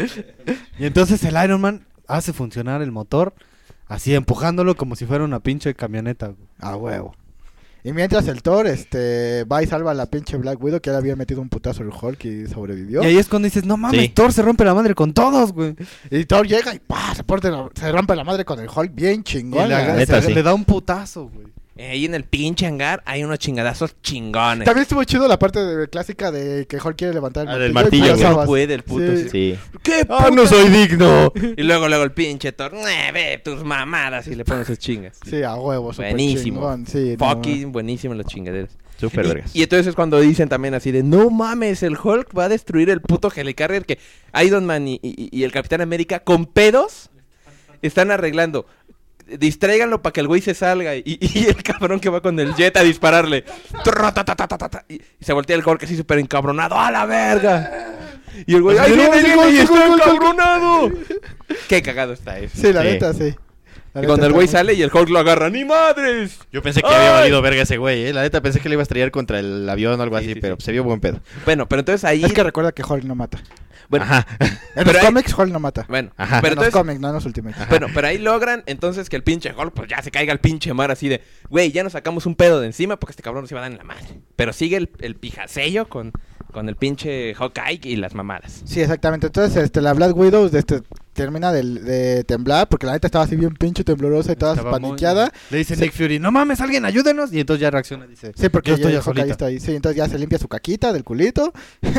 Y entonces el Iron Man hace funcionar el motor así empujándolo como si fuera una pinche camioneta, güey. A huevo. Y mientras el Thor este, va y salva a la pinche Black Widow que le había metido un putazo el Hulk y sobrevivió. Y ahí es cuando dices, no mames, Sí. Thor se rompe la madre con todos, güey. Y Thor llega y ¡pah! Se, parte la- se rompe la madre con el Hulk bien Y chingón. le, la aga- neta, se- sí. le da un putazo, güey. Eh, Ahí en el pinche hangar hay unos chingadazos chingones. También estuvo chido la parte de, clásica de que Hulk quiere levantar el Ah, del martillo. martillo, y güey. ya No sabes. puede el puto. Sí. sí. Sí. ¿Qué ¡Ah, puta? no soy digno! Y luego, luego el pinche Thor, "Eh, ve tus mamadas", y le pone sus chingas. Sí, a huevo, súper Buenísimo. chingón, sí, no, Fucking buenísimo las chingaderas. Súper Y, vergas. y entonces es cuando dicen también así de, no mames, el Hulk va a destruir el puto helicarrier que Iron Man y, y- y el Capitán América con pedos están arreglando. Distráiganlo para que el güey se salga y, y el cabrón que va con el jet a dispararle. Tratatatata, Y, y se voltea el Hulk así súper encabronado. ¡A la verga! Y el güey, ¡ay, viene, viene, y estoy encabronado! ¡Qué cagado está eso! Sí, la Sí. neta, sí. La Y neta cuando el está güey muy- sale y el Hulk lo agarra, ¡ni madres! Yo pensé que había ¡Ay! valido verga ese güey, eh. La neta pensé que le iba a estrellar contra el avión o algo Sí, así, sí, pero sí. se vio buen pedo. Bueno, pero entonces ahí... Es que recuerda que Hulk no mata. bueno, Ajá. En Pero los hay- cómics Hulk no mata. bueno, Ajá. pero en los entonces... cómics, no en los Ultimates. Bueno, pero ahí logran entonces que el pinche Hulk pues ya se caiga al pinche mar así de, güey, ya nos sacamos un pedo de encima porque este cabrón nos iba a dar en la madre. Pero sigue el, el pijasello con, con el pinche Hawkeye y las mamadas. Sí, exactamente. Entonces, este, la Black Widow este, termina de, de temblar porque la neta estaba así bien pinche temblorosa y toda Estaba muy- paniqueada. Le dice Sí. Nick Fury, no mames, alguien ayúdenos. Y entonces ya reacciona y dice, Sí, porque yo estoy ya ya Hawkeye solita. está ahí. Sí, entonces ya se limpia su caquita del culito.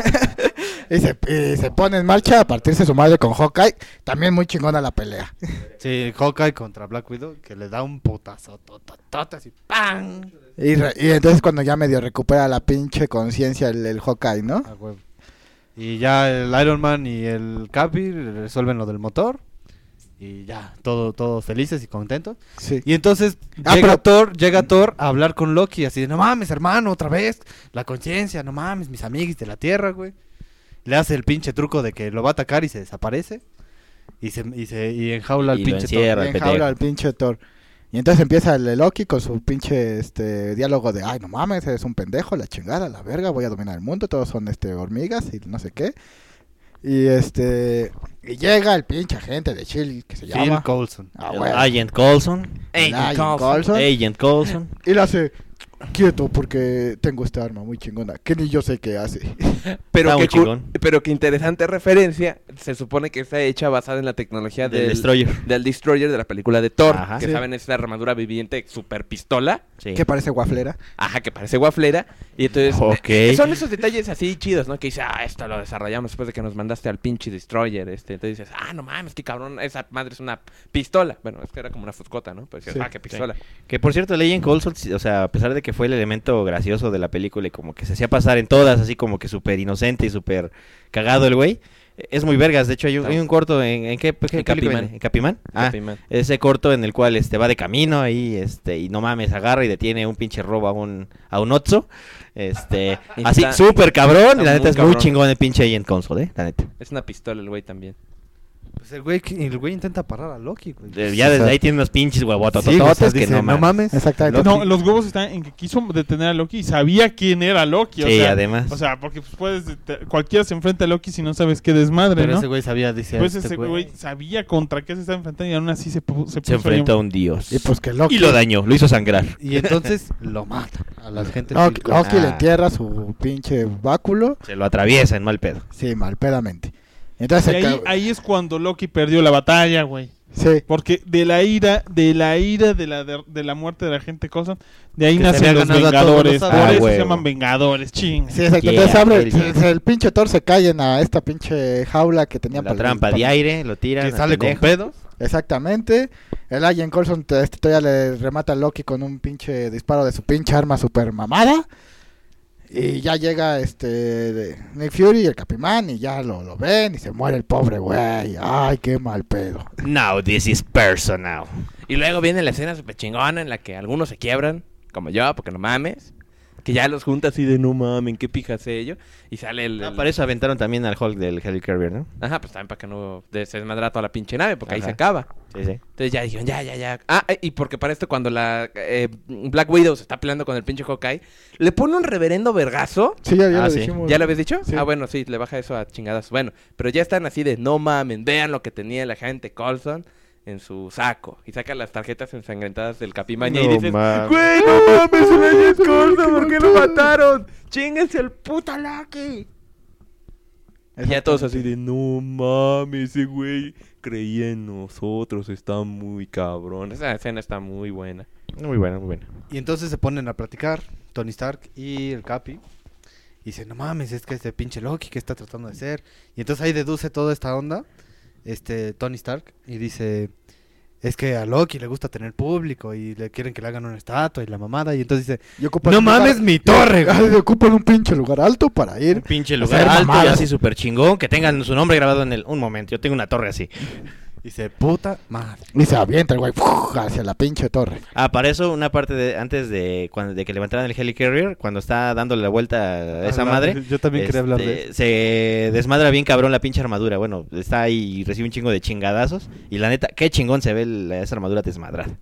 y, se, y se pone en marcha a partirse su madre con Hawkeye. También muy chingona la pelea. Sí, Hawkeye contra Black Widow, que le da un putazo, tototote, así, ¡pam! Y, re- y entonces cuando ya medio recupera la pinche conciencia el, el Hawkeye, ¿no? A huevo. Y ya el Iron Man y el Capi resuelven lo del motor. Y ya, todo, todos felices y contentos. Sí. Y entonces Ah, llega pero- Thor, llega Thor a hablar con Loki, así de, no mames, hermano, otra vez, la conciencia, no mames, mis amigos de la Tierra, güey. Le hace el pinche truco de que lo va a atacar y se desaparece. Y se, y se y enjaula al Y lo pinche Thor. encierra. Y el enjaula pendejo. al pinche Thor. Y entonces empieza el Loki con su pinche este diálogo de, ay, no mames, eres un pendejo, la chingada, la verga, voy a dominar el mundo, todos son este hormigas y no sé qué. Y este y llega el pinche agente de Shield que se Phil llama Coulson. Ah, El bueno. Agent Coulson. Ey, Agent Coulson. Coulson. Agent Coulson. Y le hace quieto porque tengo esta arma muy chingona, que ni yo sé qué hace. Pero Está muy que, cu- chingón. pero que interesante referencia, se supone que está hecha basada en la tecnología Del del, Destroyer. del Destroyer de la película de Thor. Ajá. Que Sí. saben, es la armadura viviente super pistola. Sí. Que parece guaflera. Ajá, que parece guaflera. Y entonces Ok. eh, son esos detalles así chidos, ¿no? Que dice, ah, esto lo desarrollamos después de que nos mandaste al pinche Destroyer. Este. Entonces dices, ah, no mames, qué cabrón, esa madre es una pistola. Bueno, es que era como una fuscota, ¿no? Pues dices, Sí. ah, qué pistola. Que por cierto, el Agent Coulson, sí, o sea, a pesar de que fue el elemento gracioso de la película y como que se hacía pasar en todas, así como que súper inocente y súper cagado el güey, Es muy vergas, de hecho hay un, hay un corto en, ¿en qué, qué En película Capimán. viene? ¿En Capimán? Ah, Capimán. ese corto en el cual este va de camino ahí, este, y no mames, agarra y detiene un pinche robo a un, a un Otso. Este, Y así, está- súper cabrón, está y la neta muy es muy cabrón. chingón el pinche Agent Console, eh, la neta. Es una pistola el güey también. Pues el güey, el güey intenta parar a Loki, güey. Eh, Ya desde sea, ahí tiene unos pinches huevotototes Sí, o sea, que dice, no mames. Exactamente. No, los huevos están en que quiso detener a Loki y sabía quién era Loki. O Sí, sea, además. O sea, porque pues, puedes. te- cualquiera se enfrenta a Loki si no sabes qué desmadre, Pero ¿no? ese güey sabía, dice, Pues este ese güey sabía contra qué se estaba enfrentando y aún así se, pu- se Se puso enfrentó a ahí- un dios. Y pues que Loki. Y lo dañó, lo hizo sangrar. Y entonces lo mata a la gente. No, sí, Loki Ah. le entierra su pinche báculo. Se lo atraviesa en mal pedo. Sí, malpedamente. Entonces, Y el ahí, ca- ahí es cuando Loki perdió la batalla, güey. sí. Porque de la ira, de la ira de la, de, de la muerte de la gente Cosa, de ahí Que se nacen había los ganado a todos Vengadores. los Por Ah, eso se huevo. llaman Vengadores, ching. Sí, exacto. Yeah, Entonces abre, hell yeah. el, el pinche Thor se cae en a esta pinche jaula que tenía La para- trampa para- de aire, lo tiran. que al sale con pendejo. pedos. Exactamente. El Agent Coulson te- este todavía le remata a Loki con un pinche disparo de su pinche arma super mamada. Y ya llega este de Nick Fury y el Capimán y ya lo, lo ven y se muere el pobre güey. Ay, qué mal pedo. Now this is personal. Y luego viene la escena super chingona en la que algunos se quiebran, como yo, porque no mames. Que ya los junta así de no mames, qué pijas ello. Y sale el. Ah, el- para eso aventaron también al Hulk del Helicarrier, ¿no? Ajá, pues también para que no de- se desmadra toda la pinche nave, porque ahí Ajá. se acaba. Sí, sí. Entonces ya dijeron, ya, ya, ya. Ah, eh, y porque para esto cuando la eh, Black Widow se está peleando con el pinche Hawkeye, le pone un reverendo vergazo. Sí, ya, ya Ah, lo sí. dijimos. ¿Ya lo habías dicho? Sí. Ah, bueno, sí, le baja eso a chingadas. Bueno, pero ya están así de no mamen, vean lo que tenía la gente Coulson en su saco. Y saca las tarjetas ensangrentadas del Capimaña y No dices, mames. güey, no mames, un Agent Coulson, ¿por qué lo mataron? Chinguense al puto Loki. Y ya todos así de no mames, ese güey creía en nosotros, está muy cabrón. Esa escena está muy buena. Muy bueno, muy bueno. Y entonces se ponen a platicar Tony Stark y el Capi. Y dicen, no mames, es que este pinche Loki, ¿qué está tratando de hacer? Y entonces ahí deduce toda esta onda, este Tony Stark, y dice, es que a Loki le gusta tener público y le quieren que le hagan una estatua y la mamada. Y entonces dice, Y ocupan no un mames, lugar- mi torre, güey. Ay, ocupan un pinche lugar alto para ir. Un pinche a lugar hacer alto y mamadas. así súper chingón. Que tengan su nombre grabado en el... Un momento, yo tengo una torre así. Dice, puta madre. Y se avienta el güey ¡fuf! Hacia la pinche torre. Ah, para eso, una parte de antes de cuando de que levantaran el Helicarrier, cuando está dándole la vuelta a esa Hablar- madre... Yo también quería hablar de este, eso. Se desmadra bien cabrón la pinche armadura. Bueno, está ahí y recibe un chingo de chingadazos. Y la neta, qué chingón se ve la- esa armadura desmadrada.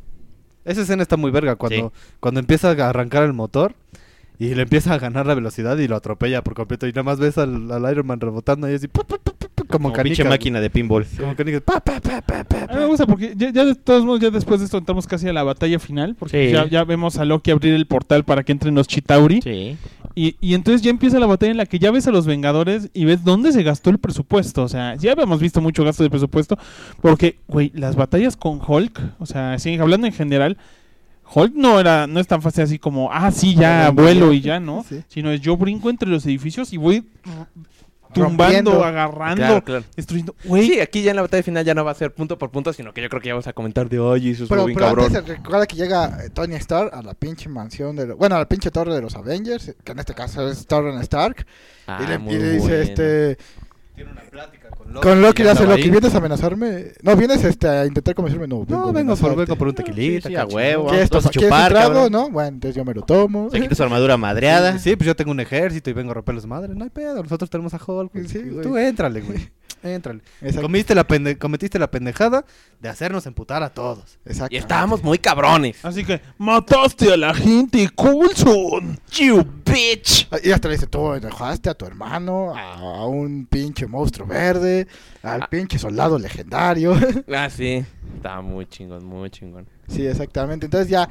Esa escena está muy verga cuando, cuando empieza a arrancar el motor y le empieza a ganar la velocidad y lo atropella por completo. Y nada más ves al, al Iron Man rebotando y así, pu, pu, pu, pu, pu, como, Como canica. pinche máquina de pinball. Como canicas. Pa, pa, pa, pa, pa, A mí me gusta porque ya, ya de todos modos, ya después de esto entramos casi a la batalla final. Porque Sí. ya, ya vemos a Loki abrir el portal para que entren los Chitauri. Sí. Y, y entonces ya empieza la batalla en la que ya ves a los Vengadores y ves dónde se gastó el presupuesto. O sea, ya habíamos visto mucho gasto de presupuesto. Porque, güey, las batallas con Hulk, o sea, sí, hablando en general, Hulk no era, no es tan fácil así como, ah, sí, ya Volando vuelo ya. y ya, ¿no? Sí. Sino es yo brinco entre los edificios y voy tumbando, Rompiendo. agarrando, Claro, claro. destruyendo. Güey, Sí, aquí ya en la batalla final ya no va a ser punto por punto, sino que yo creo que ya vamos a comentar de, oye, eso es Pero, bien pero cabrón. antes se recuerda que llega eh, Tony Stark a la pinche mansión de... lo- Bueno, a la pinche torre de los Avengers, que en este caso es Torren Stark. Ah, y le, muy y le dice, bueno. este... Tiene una plática con Con Loki y le hace andaba Loki, ahí. ¿vienes a amenazarme? No, vienes este, a intentar convencerme. No, vengo, No, a vengo por, amenazarte. vengo por un tequilita. Sí, sí, a cacho. huevo. ¿Quieres, Vas a toma- ¿quieres un chupar, trago? cabrón. ¿No? Bueno, entonces yo me lo tomo. Se quita su armadura madreada. Sí, pues yo tengo un ejército y vengo a romper los madres. No hay pedo, nosotros tenemos a Hulk. güey. Sí, güey. Tú éntrale, güey. Éntrale. Exacto. Comiste la pende- cometiste la pendejada de hacernos emputar a todos. Exacto. Y estábamos muy cabrones. así que mataste a la gente, Coulson. You bitch. Ah, Y hasta le dice, tú enojaste a tu hermano, a, a un pinche monstruo verde, al Ah. pinche soldado legendario. Ah, sí. Estaba muy chingón, muy chingón. Sí, exactamente. Entonces ya...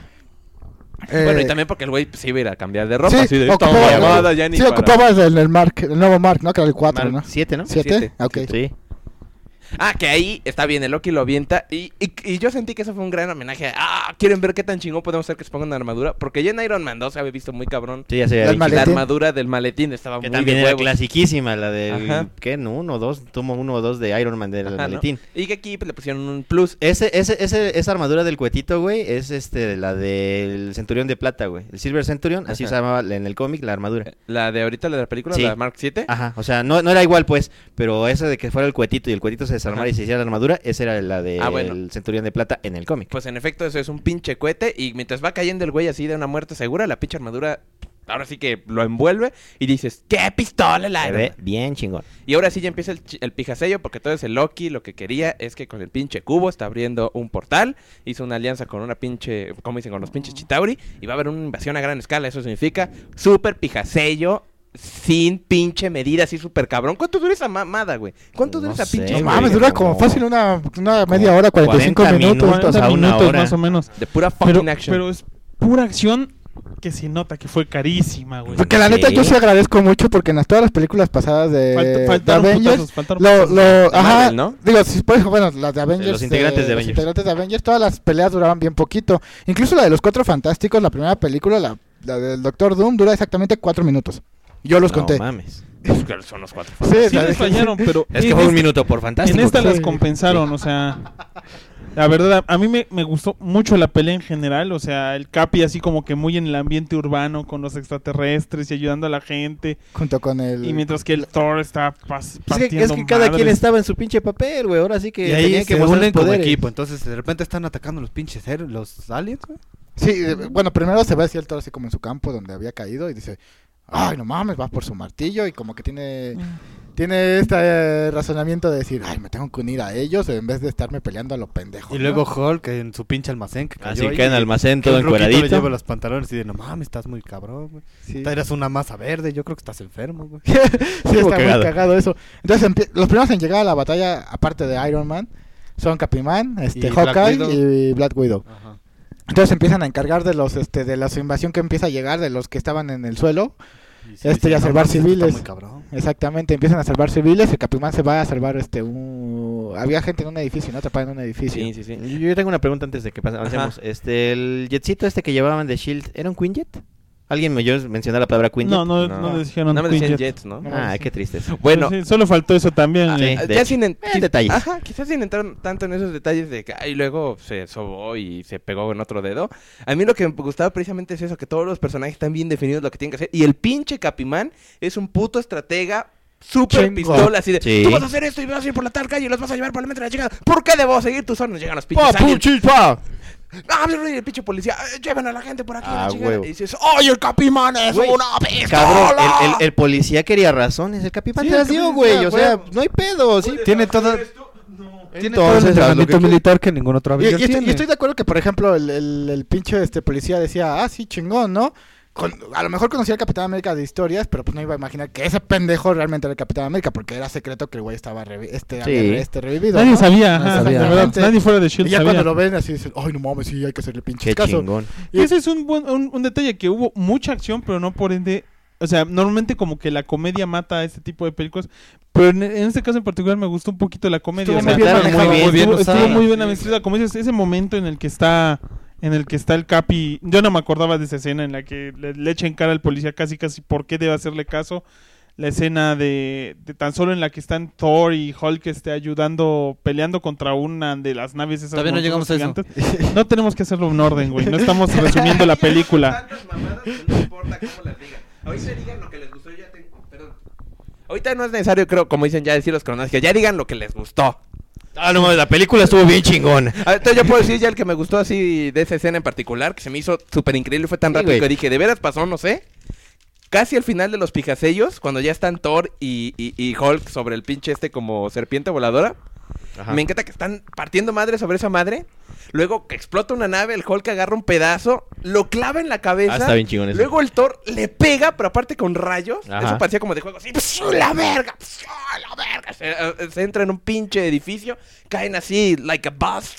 eh, Bueno, y también porque el güey pues, iba a ir a cambiar de ropa. sí, así de esta ocupaba, mamada ya ni sí, para- ocupabas el, el Mark, el nuevo Mark, ¿no? Que era el cuatro, Mark ¿no? siete, ¿no? ¿Siete? Siete. Ok. Sí. Ah, que ahí está bien, el Loki lo avienta. Y, y, y yo sentí que eso fue un gran homenaje. A, ah, ¿quieren ver qué tan chingón podemos hacer que se pongan una armadura? Porque ya en Iron Man dos se había visto muy cabrón. Sí, ya se Las había maletín. La armadura del maletín estaba Que muy también de era huevos. clasiquísima, la del... Ajá. ¿Qué? ¿No? Uno o dos. Tomo uno o dos de Iron Man del Ajá, ¿no? maletín. Y que aquí pues, le pusieron un plus. Ese, ese, ese, esa armadura del cuetito, güey, es este, la del Centurión de Plata, güey. El Silver Centurion, así Ajá. se llamaba en el cómic, la armadura. La de ahorita, la de la película, Sí. la Mark siete. Ajá, o sea, no, no era igual, pues, pero esa de que fuera el cuetito y el cuetito se desarmara Ajá. y se hiciera la armadura, esa era la del Ah, bueno. Centurión de Plata en el cómic. Pues en efecto, eso es un pinche cohete. Y mientras va cayendo el güey así de una muerte segura, la pinche armadura ahora sí que lo envuelve. Y dices, ¡qué pistola el Se Iron ve Man! bien chingón. Y ahora sí ya empieza el, chi- el pijasello, porque entonces el Loki lo que quería es que con el pinche cubo está abriendo un portal, hizo una alianza con una pinche, ¿cómo dicen? Con los pinches Chitauri, y va a haber una invasión a gran escala. Eso significa super pijasello, sin pinche medida, así super cabrón. ¿Cuánto dura esa mamada, güey? ¿Cuánto dura No esa sé, pinche? No güey, mames, dura como como- fácil una, una media hora, cuarenta y cinco cuarenta minutos. minutos. cuarenta a una minutos hora. más o menos. De pura fucking Pero, action. pero es pura acción que se nota que fue carísima, güey. Porque la Sí. neta yo sí agradezco mucho porque en las, todas las películas pasadas de, Falta- de faltaron Avengers, putazos, faltaron lo, putazos. lo, De ajá, Marvel, ¿no? digo, si por ejemplo, bueno, las de Avengers, los integrantes de los Avengers. integrantes de Avengers, todas las peleas duraban bien poquito. Incluso la de los Cuatro Fantásticos, la primera película, la, la del Doctor Doom, dura exactamente cuatro minutos. Yo los No conté. mames. Pues, claro, son los cuatro. Sí, Sí la- les fallaron, pero Es que en fue un esta- minuto por fantástico. en esta Sí. las compensaron, o sea, la verdad, a mí me, me gustó mucho la pelea en general, o sea, el Capi así como que muy en el ambiente urbano con los extraterrestres y ayudando a la gente, junto con el... y mientras que el Thor está pas- Es que, partiendo es que cada madres. quien estaba en su pinche papel, güey. Ahora sí que Y ahí tenían que se mostrar unen como poderes. equipo. Entonces, de repente están atacando los pinches her- los aliens, güey. Sí, eh, bueno, primero se ve así el Thor así como en su campo donde había caído y dice, ay, no mames, va por su martillo y como que tiene... Tiene este eh, razonamiento de decir, ay, me tengo que unir a ellos en vez de estarme peleando a lo pendejo. Y ¿no? luego Hulk en su pinche almacén que cayó Así ahí, que en y- almacén que todo el ruquito le encueradito. lleva los pantalones y dice, no mames, estás muy cabrón, güey. Sí. Eres una masa verde, yo creo que estás enfermo, güey. Sí, está cagado. muy cagado eso. Entonces, empie- los primeros en llegar a la batalla, aparte de Iron Man, son Capiman, este, Y Black Hawkeye Widow. y Black Widow. Ajá. Entonces empiezan a encargar de los, este, de la invasión que empieza a llegar, de los que estaban en el suelo. Y sí, Este, dice, y a "No salvar mames, esto está civiles". muy cabrón. Exactamente, empiezan a salvar civiles. El Capiman se va a salvar, este, un... Había gente en un edificio, ¿no? Atrapada en un edificio. Sí, sí, sí. Yo yo tengo una pregunta antes de que pas- avancemos. Este, el jetcito este que llevaban de Shield, ¿era un Quinjet? ¿Alguien me oyó mencionar la palabra Quinjet? No, no, No. no, le dijeron Nada más decían Quinjet. Jets, ¿no? No. Ah, qué tristeza. Bueno, Sí, solo faltó eso también. Ah, eh. sí. Ah, de ya hecho. sin en- Eh, quiz- detalles. Ajá, quizás sin entrar tanto en esos detalles de que ay, luego se sobó y se pegó en otro dedo. A mí lo que me gustaba precisamente es eso, que todos los personajes están bien definidos lo que tienen que hacer. Y el pinche Capimán es un puto estratega super Chingo. pistola, así de, Sí. tú vas a hacer esto y vas a ir por la tal calle y los vas a llevar por la mente de la chingada. ¿Por qué debo seguir tus órdenes? Llegan los pinches aliens. Ah, y el pinche policía, "Eh, lleven a la gente por aquí. Ah, la chingada". huevo. Y dices, ¡ay, el Capimán es Güey, una pistola! Cabrón, el, el, el policía quería razones. El capitán Sí, te las el dio, capitán, güey. O güey. sea, no hay pedo. Sí. Tiene todo, tiene todo el Entonces, haz lo entrenamiento que- militar que ningún otro Y, y Avenger estoy, y tiene. estoy de acuerdo que, por ejemplo, el, el, el pinche este policía decía, ah, sí, chingón, ¿no? Con- a lo mejor conocía al Capitán América de historias, pero pues no iba a imaginar que ese pendejo realmente era el Capitán América, porque era secreto que el güey estaba revi- este, Sí. había, este, revivido. Nadie ¿no? sabía, Nadie ajá, sabía. de verdad, nadie fuera de Y Shield ya sabía. cuando lo ven así dicen, ay, no mames, sí, hay que hacerle pinche Qué caso. chingón. Y ese es un, buen, un, un detalle que hubo mucha acción, pero no por ende... O sea, normalmente como que la comedia mata a este tipo de películas, pero en, en este caso en particular me gustó un poquito la comedia. Estuvo o muy sea, bien Trataron manejado. muy bien. Muy bien estuvo, usada. estuvo muy bien administrada, como dices, ese momento en el que está en el que está el Capi, yo no me acordaba de esa escena en la que le, le echa en cara al policía casi casi por qué debe hacerle caso. La escena de, de tan solo en la que están Thor y Hulk este, ayudando, peleando contra una de las naves esas Todavía no llegamos a eso. gigantes. No tenemos que hacerlo en orden, güey. No estamos resumiendo la película. Tantas mamadas que no importa cómo las digan. Ahorita digan lo que les gustó, ya tengo, perdón. Ahorita no es necesario, creo, como dicen ya decir los cronológicos, ya digan lo que les gustó. Ah, no, la película estuvo bien chingona. Ah, Entonces yo puedo decir ya el que me gustó así de esa escena en particular, que se me hizo súper increíble, fue tan Sí, rápido güey. que dije, ¿de veras pasó? No sé. Casi al final de los pijasellos, cuando ya están Thor y, y, y Hulk sobre el pinche este como serpiente voladora. Ajá. Me encanta que están partiendo madre sobre esa madre. Luego que explota una nave, el Hulk agarra un pedazo, lo clava en la cabeza. Ah, está bien chingón eso. Luego el Thor le pega, pero aparte con rayos. Ajá. Eso parecía como de juego así. ¡Psh, la verga! ¡Psh, la verga! Se, eh, se entra en un pinche edificio. Caen así, like a bus.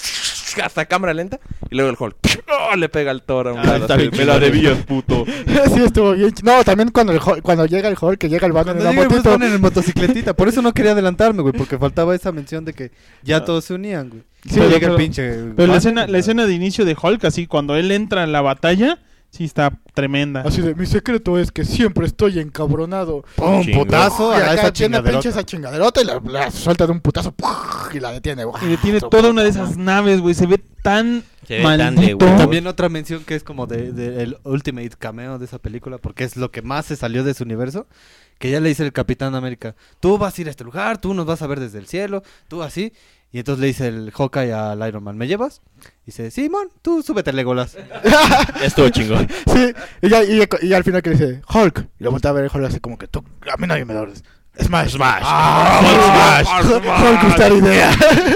hasta cámara lenta. Y luego el Hulk ¡oh! Le pega al Thor a un Ah, lado. está así, bien me chingón. la debías, puto. Sí, estuvo bien. ch- No, también cuando el Hulk- cuando llega el Hulk, que llega el Batman en Cuando la llega el motito. Batman en el motocicletita. Por eso no quería adelantarme, güey. Porque faltaba esa mención de que ya todos se unían, güey. Sí, Pero llega pero- el pinche. Pero la Batman, escena, la claro. escena de inicio de Hulk, así, cuando él entra en la batalla, sí está tremenda. Así de, mi secreto es que siempre estoy encabronado. ¡Pum! Chingón. Putazo Y a acá esa tiene chingaderota. pinche esa chingaderota y la, la suelta de un putazo ¡pum! Y la detiene. Y detiene toda una de esas naves, güey. Se ve tan Se ve tan de maldito. huevos. También otra mención que es como de, de el ultimate cameo de esa película, porque es lo que más se salió de su universo, que ya le dice el Capitán América, tú vas a ir a este lugar, tú nos vas a ver desde el cielo, tú así, y entonces le dice el Hawkeye al Iron Man, ¿me llevas? Y dice, Simón, tú súbete, Legolas. Estuvo chingón. Sí, y, ya, y, y al final que dice, Hulk. Y lo voltea a ver el Hulk así como que, tú, a mí nadie me da órdenes. Smash. Smash. Ah, Smash. Hulk gusta la idea.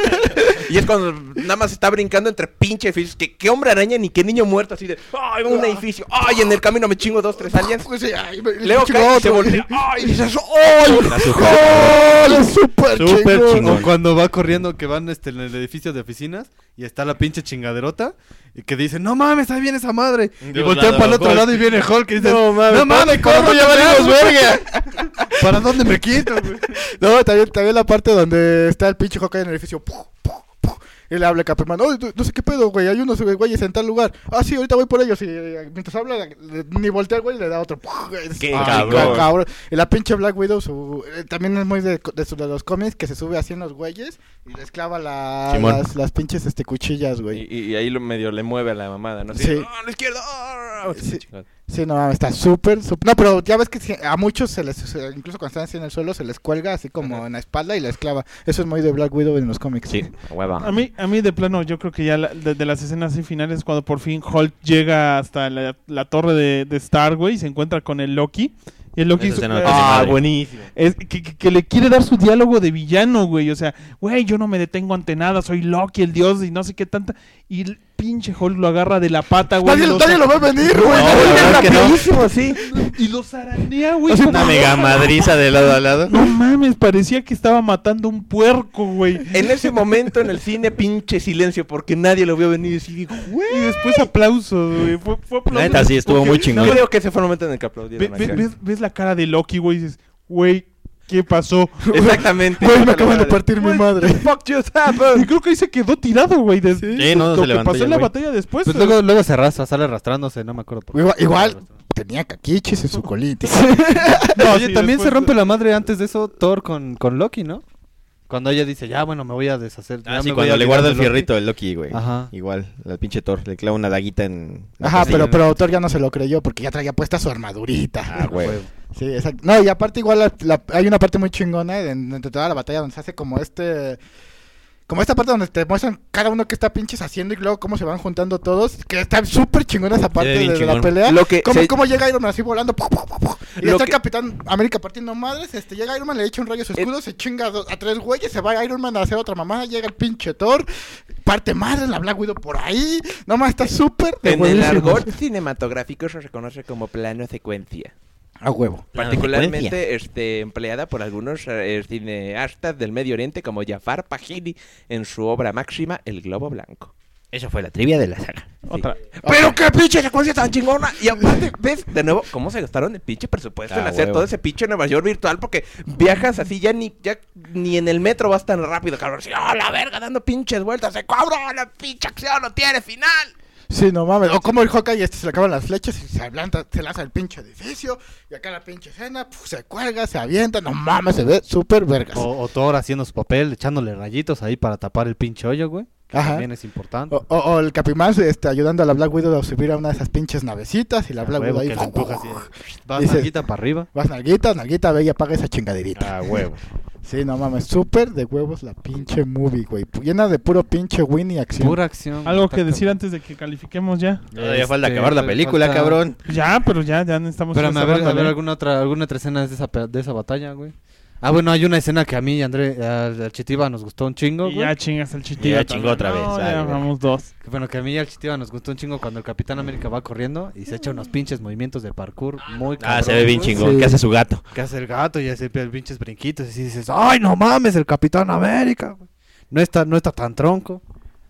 Y es cuando nada más está brincando entre pinche edificios. Que qué hombre araña ni qué niño muerto así de. ¡Ay, un edificio! ¡Ay, en el camino me chingo dos, tres aliens! Pues sí, ay, me- Leo chingo cae y se otro. voltea. ¡Ay! Y dices, ¡ay! Está súper ¡Oh! Es súper Súper chingón. chingón. O cuando va corriendo que van este, en el edificio de oficinas y está la pinche chingaderota y que dicen, no mames, ahí viene esa madre. Y De un voltean lado, para el otro Hulk. lado y viene Hulk y dicen, No mames, no mames, corre, corre, ya ya valimos valimos verga. ¿Para dónde me quito, güey? No, también, también la parte donde está el pinche Hawkeye en el edificio. ¡Pum, pum, pum! Y le habla a Capitán. Oye, no, no sé qué pedo, güey. Hay unos güeyes en tal lugar. Ah, sí, ahorita voy por ellos. Y eh, mientras habla, le- ni voltea el güey y le da otro. ¡Pum! Es- ¡Qué ay, cabrón! cabrón. Y la pinche Black Widow su, eh, también es muy de, de, su- de los cómics que se sube así en los güeyes y les clava la, Simón. las, las pinches este, cuchillas, güey. Y, y ahí lo medio le mueve a la mamada, ¿no? Así, Sí. ¡ah, a la izquierda! ¡ah! Sí. Chingón. Sí, no mames, está súper, súper. No, pero ya ves que si- a muchos se les, se- incluso cuando están así en el suelo, se les cuelga así como Ajá. en la espalda y les clava. Eso es muy de Black Widow en los cómics. Sí, hueva. A mí, a mí de plano, yo creo que ya la- de, de las escenas así finales, cuando por fin Hulk llega hasta la, la torre de, de Star, güey, y se encuentra con el Loki. Y el Loki Esa su- escena no eh, tiene ¡Ah, madre. buenísimo! es que, que- que le quiere dar su diálogo de villano, güey. O sea, güey, yo no me detengo ante nada, soy Loki, el dios, y no sé qué tanta. Y el pinche Hulk lo agarra de la pata, güey. Nadie, y lo nadie lo va a venir, güey. No, Nadie- la verdad que no. Rapidísimo, sí. Y lo zaranea, güey. Así, como- Una mega madriza de lado a lado. No mames, parecía que estaba matando un puerco, güey. En ese momento en el cine, pinche silencio, porque nadie lo vio venir y así dijo, güey. Y después aplausos, güey. Fue, fue aplausos. Neta, sí, estuvo Porque muy No chingón. creo que ese fue el momento en el que aplaudieron. ve- ve- acá. ves, ves la cara de Loki, güey, y dices, güey, ¿qué pasó? Exactamente. Güey, me acaban de partir mi Güey, madre. Fuck just Y happened. creo que ahí se quedó tirado, güey. de- Sí, no, no lo se que levantó pasó ya en la el güey. batalla después. Pues eh, luego, luego se arrastra, sale arrastrándose, no me acuerdo por qué. Igual, igual tenía caquichis en su colitis. no, Oye, sí, también después- se rompe la madre antes de eso Thor con, con Loki, ¿no? Cuando ella dice, ya, bueno, me voy a deshacer. ya Ah, sí, me voy cuando a le olvidar guarda de el Loki. fierrito del Loki, güey. Ajá. Igual, el pinche Thor le clava una daguita en... la Ajá, costilla. pero, pero autor ya no se lo creyó porque ya traía puesta su armadurita. Ah, güey. Sí, exacto. No, y aparte igual la- la- hay una parte muy chingona en- entre toda la batalla donde se hace como este... Como esta parte donde te muestran cada uno que está pinches haciendo y luego cómo se van juntando todos. Que está súper chingona esa parte ve bien de, de la chingón. pelea. Lo que Cómo, se- cómo llega Iron Man así volando. pu, pu, pu, pu, y Lo está que- el Capitán América partiendo madres. Este, llega Iron Man, le echa un rayo a su escudo, se chinga a, dos- a tres güeyes, se va Iron Man a hacer otra mamada. Llega el pinche Thor, parte madre, la Black Widow por ahí. No más, está súper de En el buenísimo. argot cinematográfico se reconoce como plano secuencia. A huevo. Plano Particularmente este, empleada por algunos eh, cineastas del Medio Oriente como Jafar Pajini en su obra máxima El Globo Blanco. Eso fue la trivia de la saga. Otra. Pero qué pinche secuencia tan chingona. Y aparte, ves de nuevo cómo se gastaron el pinche presupuesto en Ah, hacer huevo. todo ese pinche Nueva York virtual. Porque viajas así, ya ni, ya ni en el metro vas tan rápido, cabrón. Así, ¡oh, la verga! Dando pinches vueltas. ¡Se cabrón! ¡La pinche acción no tiene final! Sí, no mames. O como el Hawkeye este se le acaban las flechas y se, ablanta, se lanza el pinche edificio. Y acá la pinche escena, puf, se cuelga, se avienta. No mames, se ve súper vergas. O, o Thor haciendo su papel, echándole rayitos ahí para tapar el pinche hoyo, güey. Que Ajá. también es importante. O, o- o el Capimán este, ayudando a la Black Widow a subir a una de esas pinches navecitas. Y la A Black huevo, Widow ahí. que la empuja así. Vas Dice- nalguita para arriba. Vas nalguita, nalguita, ve y apaga esa chingaderita. Ah, huevo. Sí, no mames, súper de huevos la pinche movie, güey. Llena de puro pinche win y acción. Pura acción. Algo que Está decir cabrón. antes de que califiquemos ya. Todavía falta Este, acabar la falta- película, cabrón. Ya, pero ya, ya necesitamos... Espérame, a ver, a cerrando, ver ¿eh? alguna otra, alguna otra escena de esa, pe- de esa batalla, güey. Ah, bueno, hay una escena que a mí, André, al, al Chitiba nos gustó un chingo, Y güey. ya chingas el chitiba. Ya chingó otra vez, No, vale, ya güey. vamos dos. Que bueno, que a mí y al Chitiba nos gustó un chingo cuando el Capitán América va corriendo y se echa unos pinches movimientos de parkour muy Ah, se ve bien güey. chingón. Sí. ¿Qué hace su gato? Que hace el gato y hace el pinches brinquitos y así dices, ¡ay, no mames, el Capitán América! Güey. No está, no está tan tronco.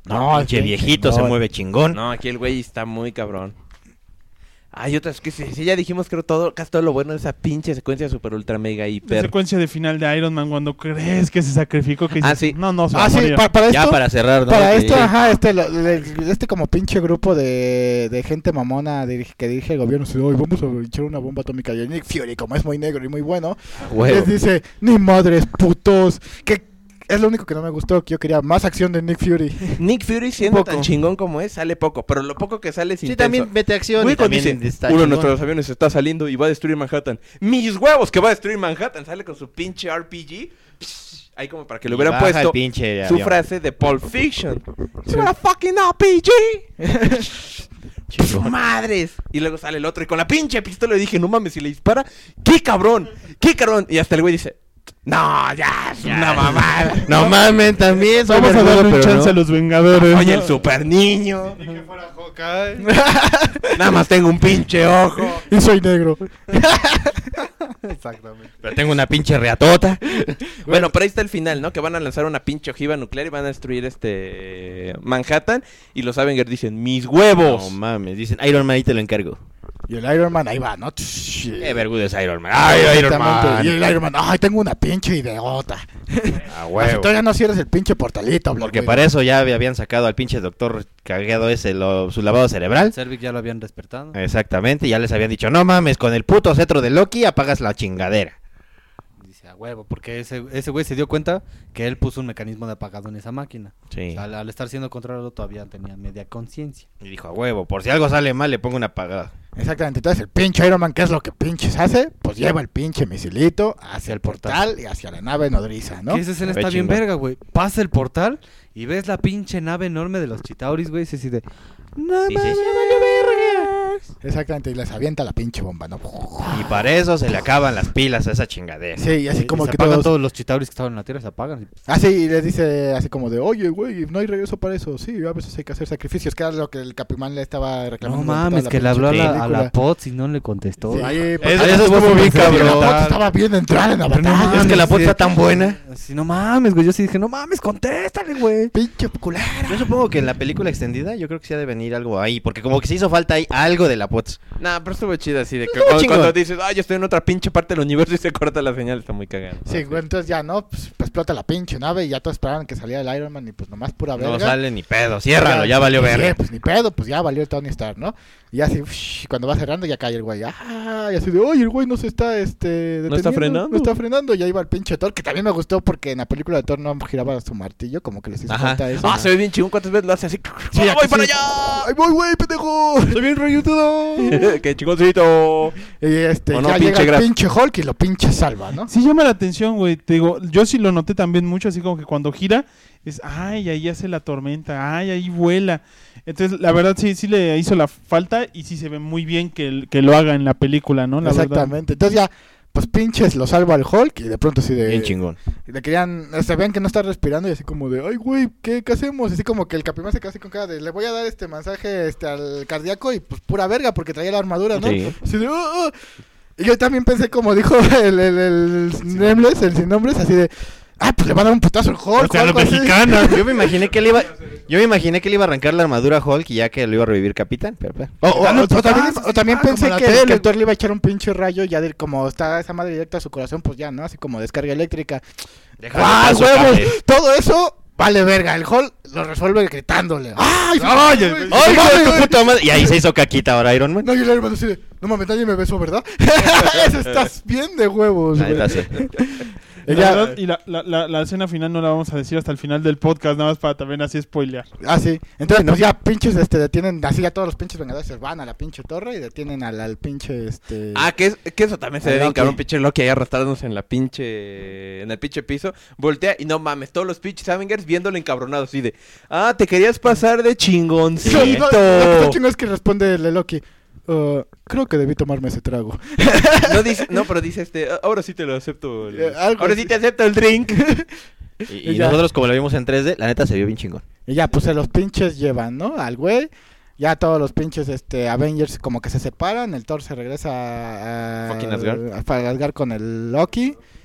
No, Pinche es viejito, se chingón. mueve chingón. No, aquí el güey está muy cabrón. Hay otras que sí, sí, ya dijimos creo todo, casi todo lo bueno de esa pinche secuencia super ultra mega La hiper. secuencia de final de Iron Man cuando crees que se sacrificó, que Ah, dices, sí. no, no, se va Ah, a sí, morir. pa- para esto... Ya para cerrar, ¿no? Para Que- esto, ajá, este, lo- le- este como pinche grupo de, de gente mamona dirige- que dirige el gobierno, dice, hoy vamos a echar una bomba atómica. Y Nick Fury, como es muy negro y muy bueno, Huevo. les dice, ni madres, putos. Que es lo único que no me gustó, que yo quería más acción de Nick Fury. Nick Fury siendo poco. tan chingón como es, sale poco, pero lo poco que sale es Sí, intenso. también mete acción Güey, y cuando también dice, está uno de chingón. nuestros aviones está saliendo y va a destruir Manhattan. ¡Mis huevos que va a destruir Manhattan! Sale con su pinche R P G. Psh, ahí como para que le Y hubieran baja el puesto pinche su avión. frase de Pulp Fiction. ¡Es una fucking R P G! Chingón. ¡Madres! Y luego sale el otro y con la pinche pistola le dije, no mames, si le dispara, ¡qué cabrón! ¡Qué cabrón! Y hasta el güey dice, no, ya, es una mamada. No mames, también. soy Vamos a verdugo, darle un pero chance no. a los Vengadores. Oye, ¿no? el super niño. Nada más tengo un pinche ojo. Y soy negro. Exactamente. Pero tengo una pinche reatota. Bueno, pero ahí está el final, ¿no? Que van a lanzar una pinche ojiva nuclear y van a destruir este Manhattan. Y los Avengers dicen, mis huevos. No mames, dicen Iron Man, ahí te lo encargo. Y el Iron Man ahí va, ¿no? Qué vergüenza es Iron Man. Ay, Iron Exactamente. Man. Y el Iron Man, ay, tengo una pinche ideota. A Así huevo. todavía no cierres el pinche portalito, Black Porque Widow. para eso ya habían sacado al pinche doctor cagado ese, lo- su lavado cerebral. Servic ya lo habían despertado. Exactamente, y ya les habían dicho, no mames, con el puto cetro de Loki apagas la chingadera. Dice, a huevo, porque ese ese güey se dio cuenta que él puso un mecanismo de apagado en esa máquina. Sí. O sea, al, al estar siendo controlado todavía tenía media conciencia. Y dijo, a huevo, por si algo sale mal le pongo una apagada. Exactamente, entonces el pinche Iron Man, ¿qué es lo que pinches hace? Pues lleva el pinche misilito hacia el portal y hacia la nave nodriza, ¿no? Que esa escena Ve está bien chingón. verga, güey. Pasa el portal y ves la pinche nave enorme de los Chitauris, güey. Y así de... No Dices, mames, "Ya valió verga". Exactamente, y les avienta la pinche bomba, ¿no? Y para eso se le acaban las pilas a esa chingadera. Sí, y así Y como se que apagan todos... todos los Chitauris que estaban en la Tierra, se apagan. Así, y les dice así como de, oye, güey, no hay regreso para eso. Sí, a veces hay que hacer sacrificios, que era lo que el Capimán le estaba reclamando. No durante mames, toda que le habló a pinche la, a película. la Potts y no le contestó. Sí, Ay, pues, Eso- ah, eso estuvo estuvo bien bien, cabrón. La Potts estaba bien de entrar en la Pero no batalla. mames, Es que la Potts sí. está tan buena. Así, no mames, güey. Yo sí dije, no mames, contéstale, güey. Pinche culera. Yo supongo que en la película extendida yo creo que sí ha de venir algo ahí, porque como que se hizo falta ahí algo de la Potts. Nah, pero estuvo chido así de que Estuvo cuando, chingón. cuando dices, ah, yo estoy en otra pinche parte del universo y se corta la señal, está muy cagado. Sí, güey, entonces ya, ¿no? Pues, pues explota la pinche nave y ya todos esperaban que saliera el Iron Man y pues nomás pura verga. No sale ni pedo, ciérralo, ya valió Sí, verga. pues ni pedo, pues ya valió el Tony Stark, ¿no? Y así, ush, cuando va cerrando ya cae el güey. Ah, y así de, oye, el güey no se está, este... deteniendo, está frenando. No está frenando, y ahí va el pinche Thor, que también me gustó porque en la película de Thor no giraba su martillo, como que les hizo Ajá. falta eso. Ah, se ve bien chingón. ¿Cuántas veces lo hace así? Sí, ¡Ah, aquí voy para sí. allá! ¡Ay, voy, güey, pendejo! ¡Soy bien reyutudo! ¡Qué chingoncito! Y este, O no, ya pinche llega el Graf. pinche Hulk y lo pinche salva, ¿no? Sí llama la atención, güey. Te digo, yo sí lo noté también mucho, así como que cuando gira, es, ay, ahí hace la tormenta, ay, ahí vuela. Entonces, la verdad sí, sí le hizo la falta y sí se ve muy bien que, el- que lo haga en la película, ¿no? La verdad. Exactamente. Entonces ya, pues pinches lo salva el Hulk y de pronto así de... Bien chingón. Le querían, se ven que no está respirando y así como de, ay güey, ¿qué, qué hacemos? Así como que el Capimán se queda así con cara de, le voy a dar este mensaje este, al cardíaco y pues pura verga porque traía la armadura, ¿no? Sí. Así de, "Ah, ah". Y yo también pensé como dijo el, el, el Nameless, el sin nombres, así de, ah, pues le van a dar un putazo al Hulk. O sea, o lo algo así. mexicano. Yo me imaginé que le iba yo me imaginé que le iba a arrancar la armadura a Hulk y ya que lo iba a revivir Capitán, pero pues, O, o- Dale o- o también, putazos, o también ah, pensé como la que, tele. que el Thor le iba a echar un pinche rayo ya de como está esa madre directa a su corazón, pues ya, ¿no? Así como descarga eléctrica. déjale ¡Ah, paso, huevos! cable. Todo eso vale verga. El Hulk lo resuelve gritándole. ¡Ay, ¡Ay, güey! el- ¡Ay, ¡No hijo de mames! tu puta madre! Y ahí se hizo caquita ahora Iron Man. No, y el Iron Man así de, no mames, nadie me besó, ¿verdad? Eso estás bien de huevos, La güey. neta, sí. Y La ya- verdad, y la, la, la, la escena final no la vamos a decir hasta el final del podcast, nada más para también así spoilear. Ah, sí. Entonces, pues ya pinches, este, detienen, así ya todos los pinches vengadores se van a la pinche torre y detienen al, al pinche, este... Ah, que, es, que eso también se Al ve bien Loki. cabrón, pinche Loki ahí arrastrándose en la pinche... En el pinche piso. Voltea y no mames, todos los pinches Avengers viéndolo encabronado así de... Ah, te querías pasar de chingoncito. Sí, no, lo que está chingón es que responde el Loki. "Uh, creo que debí tomarme ese trago. No, dice, no, pero dice este... "Ah, ahora sí te lo acepto. el- Eh, algo ahora así. sí te acepto el drink." Y, y Y ya. nosotros como lo vimos en tres D, la neta se vio bien chingón. Y ya, pues se los pinches llevan, ¿no? Al güey. Ya todos los pinches este, Avengers como que se separan. El Thor se regresa a, Fucking Asgard. a, a Asgard con el Loki.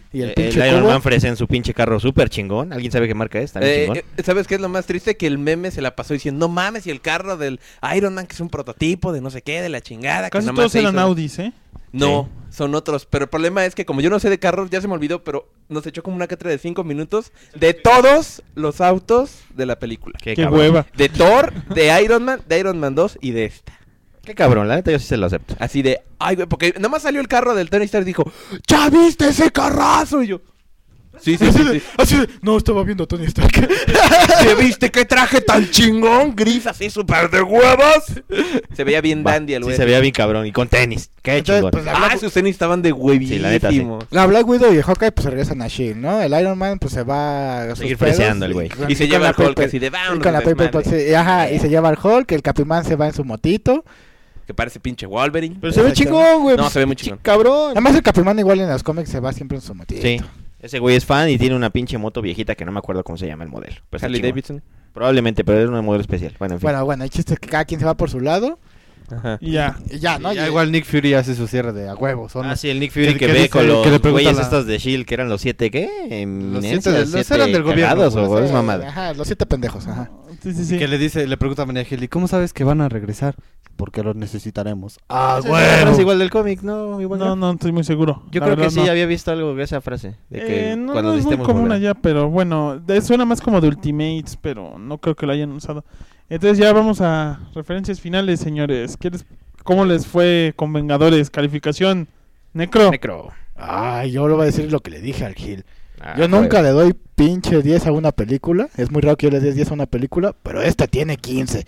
Y el Eh, pinche el Iron cubo. Man ofrece en su pinche carro súper chingón. ¿Alguien sabe qué marca es? Está bien Eh, chingón. eh, ¿Sabes qué es lo más triste? Que el meme se la pasó diciendo, no mames, y el carro del Iron Man, que es un prototipo de no sé qué, de la chingada. Que Casi nomás todos se eran hizo- Audis, ¿eh? No, son otros. Pero el problema es que como yo no sé de carros, ya se me olvidó, pero nos echó como una cátedra de cinco minutos de todos los autos de la película. Qué, Qué cabrón. hueva. De Thor, de Iron Man, de Iron Man dos y de esta. Qué cabrón, la neta yo sí se lo acepto. Así de, ay, güey, porque nada más salió el carro del Tony Stark y dijo, ¿ya viste ese carrazo? Y yo, sí, sí, sí, sí. Así de, no, estaba viendo a Tony Stark. ¿Ya viste qué traje tan chingón? Gris, así súper de huevos. Se veía bien Va, dandy el sí güey. se veía bien cabrón. Y con tenis. Qué Entonces, chingón. pues, la Ah, Black, sus tenis estaban de huevísimos. Sí, la neta, sí. la Black Widow y el Hawkeye pues se regresan a Shield, ¿no? El Iron Man pues se va a sus Seguir pedos freseando el güey. con- Y se con lleva la al Hulk Paper- así de, y vámonos, con la Paper desmadre. Pot- sí, ajá, y se lleva al Hulk, el Capitán se va en su motito. Que parece pinche Wolverine. Pero se ve Exacto. chingón, güey. No, se ve muy chingón. Cabrón. Además el Capitán igual en los cómics se va siempre en su motito. Sí. Ese güey es fan y tiene una pinche moto viejita que no me acuerdo cómo se llama el modelo. Pero está Harley chingón. Davidson. Probablemente, pero es un modelo especial. Bueno, en fin. Bueno, bueno, el chiste es que cada quien se va por su lado Ajá. Y ya. y ya, ¿no? Ya Y- igual Nick Fury hace su cierre de a huevos. Son Ah, los- sí, el Nick Fury que- que, que ve dice- con los que le pregunta güeyes la- estos de Shield, que eran los siete, ¿qué? Eminencias, siete de- los siete eran del gobierno, cagados, güey, o eh, es mamada. Ajá, los siete pendejos, ajá. Sí, sí, sí. Que le dice, le pregunta a María Gil, ¿y cómo sabes que van a regresar? Porque los necesitaremos. Ah, Esa es la frase igual del cómic, ¿no? Igual No, no estoy muy seguro. Yo La creo que verdad, sí no. había visto algo de esa frase. De que Eh, no, cuando no es muy necesitemos común volver. allá, pero bueno, de- suena más como de Ultimates, pero no creo que lo hayan usado. Entonces ya vamos a referencias finales, señores. ¿Qué les- ¿Cómo les fue con Vengadores? Calificación, Necro. Necro. Ay, yo le voy a decir lo que le dije al Gil. Ah, Yo joder. nunca le doy pinche diez a una película. Es muy raro que yo le dé diez a una película, pero esta tiene quince.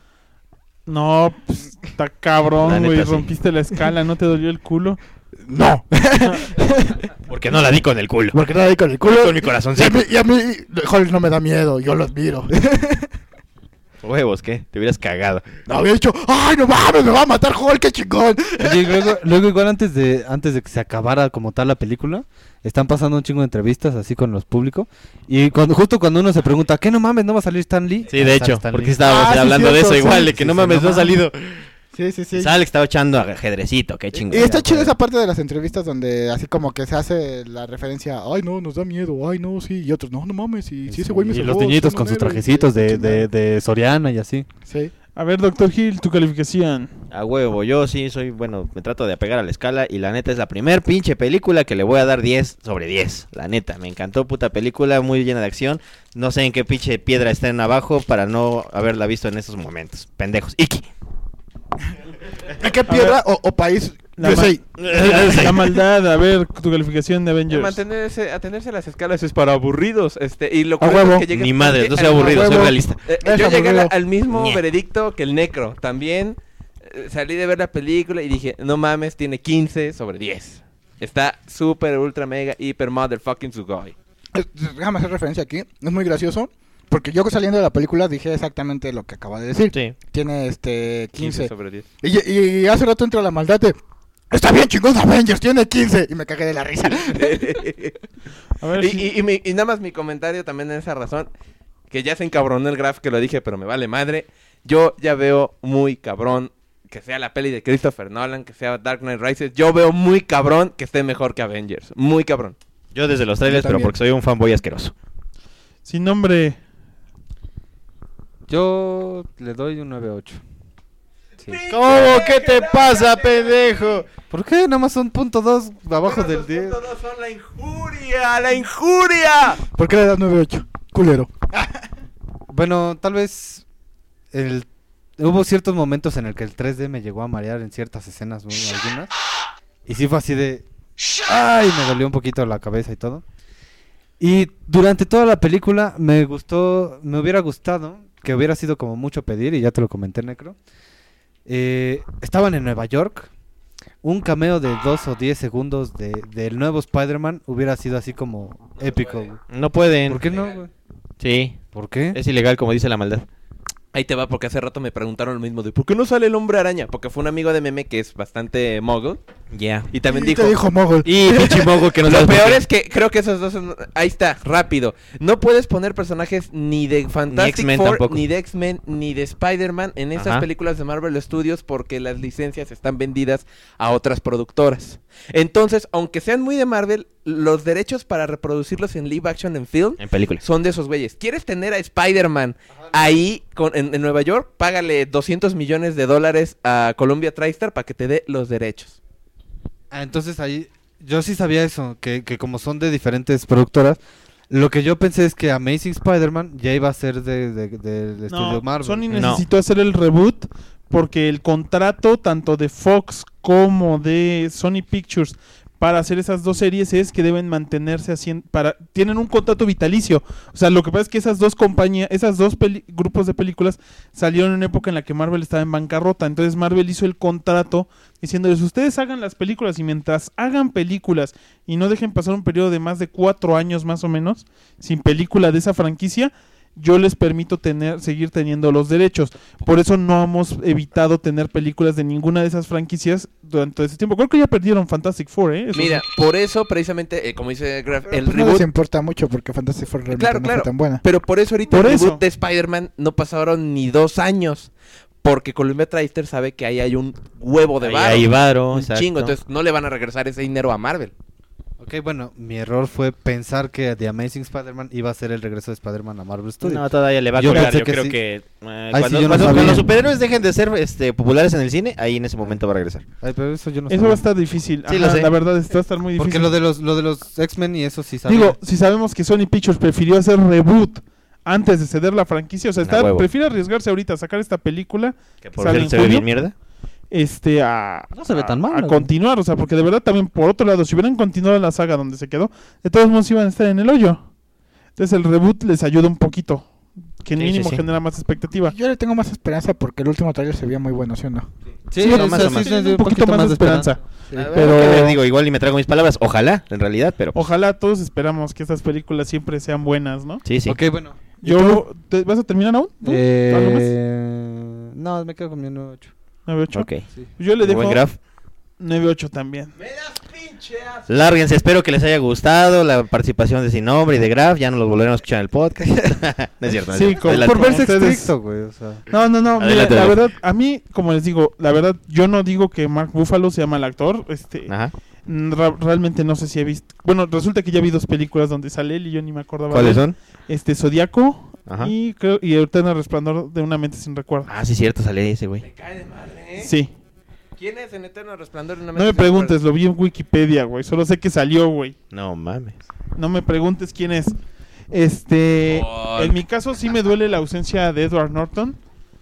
No, pues, está La cabrón, neta, güey. sí. Rompiste la escala, ¿no te dolió el culo? No, Porque no la di con el culo. porque no le di con el culo. Con mi Y a corazoncito. mí, y a mí Hulk no me da miedo, yo lo admiro. Huevos, ¿qué? Te hubieras cagado. No había dicho, ay, no mames, me va a matar Hulk, qué chingón. Oye, y luego, luego igual antes de antes de que se acabara como tal la película, están pasando un chingo de entrevistas así con los públicos. Y cuando justo cuando uno se pregunta, ¿qué no mames, no va a salir Stan Lee? Sí, de Ah, hecho, sale Stan porque Lee. estábamos Ah, sí, hablando cierto, de eso sí. igual, de que Sí, no sí, mames, no no ha mames. salido. Sí, sí, sí. Sale que estaba echando ajedrecito, qué chingón. Y está chida esa parte de las entrevistas donde así como que se hace la referencia, ay no, nos da miedo, ay no, sí, y otros, no, no mames, y si ese güey me Y salvó, los niñitos son con un sus héroe", trajecitos y- de, de, de Soriana y así. Sí. A ver, doctor Gil, tu calificación. A huevo, yo sí soy, bueno, me trato de apegar a la escala y la neta es la primer pinche película que le voy a dar diez sobre diez. La neta, me encantó, puta película, muy llena de acción. No sé en qué pinche piedra estén abajo para no haberla visto en estos momentos. Pendejos. Iki. ¿En qué piedra o, o país? La, Yo ma- sé. la maldad, a ver, tu calificación de Avengers. Mantenerse, atenerse a las escalas es para aburridos. Este, y lo A curioso huevo. es que llegué Ni madre, no soy al- aburrido, a soy huevo. realista. Eh, Es yo llegué aburrido. al, al mismo Ñe. veredicto que el Necro. También eh, salí de ver la película y dije, no mames, tiene quince sobre diez. Está súper, ultra, mega, hiper, motherfucking sugoi. Eh, Déjame hacer referencia aquí, es muy gracioso, porque yo saliendo de la película dije exactamente lo que acaba de decir. Sí. Tiene este quince quince. sobre diez. Y, y hace rato entra la maldad de, está bien chingón Avengers, tiene quince. Y me cagué de la risa. A ver, y, si- y- y mi- y nada más mi comentario también en esa razón, que ya se encabronó el Graf que lo dije, pero me vale madre. Yo ya veo muy cabrón que sea la peli de Christopher Nolan, que sea Dark Knight Rises. Yo veo muy cabrón que esté mejor que Avengers. Muy cabrón. Yo desde los trailers, Yo pero también. porque soy un fanboy asqueroso. sin nombre. Yo le doy un nueve ocho. ¿Cómo? ¿Qué te pasa, pendejo? ¿Por qué? Nada más son punto dos abajo del diez. Todos son la injuria, la injuria. ¿Por qué le das nueve ocho? Culero. Bueno, tal vez el hubo ciertos momentos en el que el tres D me llegó a marear en ciertas escenas, muy algunas. Y sí fue así de ay, me dolió un poquito la cabeza y todo. Y durante toda la película me gustó, me hubiera gustado que hubiera sido como mucho pedir, y ya te lo comenté, Necro. Eh, estaban en Nueva York. Un cameo de dos o diez segundos de, del nuevo Spider-Man hubiera sido así como épico, güey. No pueden. ¿Por qué no, güey? Sí, ¿Por qué? es ilegal como dice la maldad. Ahí te va, porque hace rato me preguntaron lo mismo de ¿por qué no sale el hombre araña? Porque fue un amigo de meme que es bastante mogul. Ya. Y también Y dijo... te dijo Mogul. Y pinche mogo que no Lo sabes por peor qué. es que creo que esos dos son... Ahí está, rápido. No puedes poner personajes ni de Fantastic X-Men Four, tampoco. ni de X-Men, ni de Spider-Man en estas Ajá. películas de Marvel Studios porque las licencias están vendidas a otras productoras. Entonces, aunque sean muy de Marvel, los derechos para reproducirlos en live action en film En películas. son de esos güeyes. ¿Quieres tener a Spider-Man ahí con, en, en Nueva York? Págale doscientos millones de dólares a Columbia TriStar para que te dé los derechos. Ah, entonces ahí, yo sí sabía eso, que, que como son de diferentes productoras, lo que yo pensé es que Amazing Spider-Man ya iba a ser de, de, de- del estudio No, Marvel. Sony No. necesitó hacer el reboot porque el contrato tanto de Fox como de Sony Pictures para hacer esas dos series es que deben mantenerse haciendo para tienen un contrato vitalicio. O sea, lo que pasa es que esas dos compañías, esas dos peli- grupos de películas salieron en una época en la que Marvel estaba en bancarrota. Entonces Marvel hizo el contrato diciéndoles, ustedes hagan las películas y mientras hagan películas y no dejen pasar un periodo de más de cuatro años más o menos sin película de esa franquicia, yo les permito tener, seguir teniendo los derechos. Por eso no hemos evitado tener películas de ninguna de esas franquicias durante ese tiempo. Creo que ya perdieron Fantastic Four, ¿eh? Eso Mira, sí. por eso precisamente, eh, como dice Graf, Pero el pues no reboot... les importa mucho porque Fantastic Four realmente Claro, no claro. fue tan buena. Pero por eso ahorita Por el eso. reboot de Spider-Man no pasaron ni dos años. Porque Columbia TriStar sabe que ahí hay un huevo de Ahí varo. hay varo, un exacto. chingo. Entonces no le van a regresar ese dinero a Marvel. Ok, bueno, mi error fue pensar que The Amazing Spider-Man iba a ser el regreso de Spider-Man a Marvel Studios. No, todavía le va a Yo colgar. pensé Yo que creo sí. que eh, Ay, cuando, sí, yo no cuando- sabía. cuando los superhéroes dejen de ser este, populares en el cine, ahí en ese momento va a regresar. Ay, pero eso yo no Eso sabía. va a estar difícil. Sí, Ajá, lo sé. La verdad, esto va a estar muy difícil. Porque lo de los, lo de los X-Men y eso sí sabía. Digo, si sabemos que Sony Pictures prefirió hacer reboot antes de ceder la franquicia, o sea, A está, huevo. prefiere arriesgarse ahorita a sacar esta película Que por Sale cierto en se ve julio. bien mierda. este a, No se ve a- tan mal, a güey. continuar, o sea, porque de verdad también por otro lado, si hubieran continuado la saga donde se quedó, de todos modos iban a estar en el hoyo. Entonces el reboot les ayuda un poquito, que Sí, mínimo sí, sí. genera más expectativa. Yo le tengo más esperanza porque el último trailer se veía muy bueno, ¿sí o no? Sí, Sí, o no, sea, más o sí, menos. sí, un, sí, poquito, más de esperanza. Pero Pero- digo, igual y me trago mis palabras. Ojalá, en realidad, pero pues, Ojalá todos esperamos que estas películas siempre sean buenas, ¿no? sí, sí. Ok, bueno. Yo, ¿te- ¿vas a terminar aún? ¿Tú? ¿Algo más? Eh... No, me quedo con mi nueve ocho. nueve ocho. Ok. Yo le Muy buen dejo graf. nueve ocho también. Lárguense, espero que les haya gustado la participación de Sin Nombre y de Graf. Ya no los volveremos a escuchar en el podcast. no es cierto. No es Sí, cierto. como- Adelante. Por verse Ustedes- estricto, güey, o sea. No, no, no, mira, Adelante, la adelante. verdad, a mí, como les digo, la verdad, yo no digo que Mark Ruffalo sea mal actor, este, Ajá. mm, ra- realmente no sé si he visto, bueno, resulta que ya vi dos películas donde sale él y yo ni me acordaba. ¿Cuáles de él. son? Este, Zodíaco Ajá. y creo, y Eterno Resplandor de una mente sin recuerdo. Ah, sí, cierto, sale ese güey. Me cae de madre, ¿eh? Sí, ¿Quién es en Eterno Resplandor? de una no mente me sin preguntes, lo vi en Wikipedia, güey, solo sé que salió, güey. No mames. No me preguntes quién es. Este, Hulk. en mi caso sí me duele la ausencia de Edward Norton.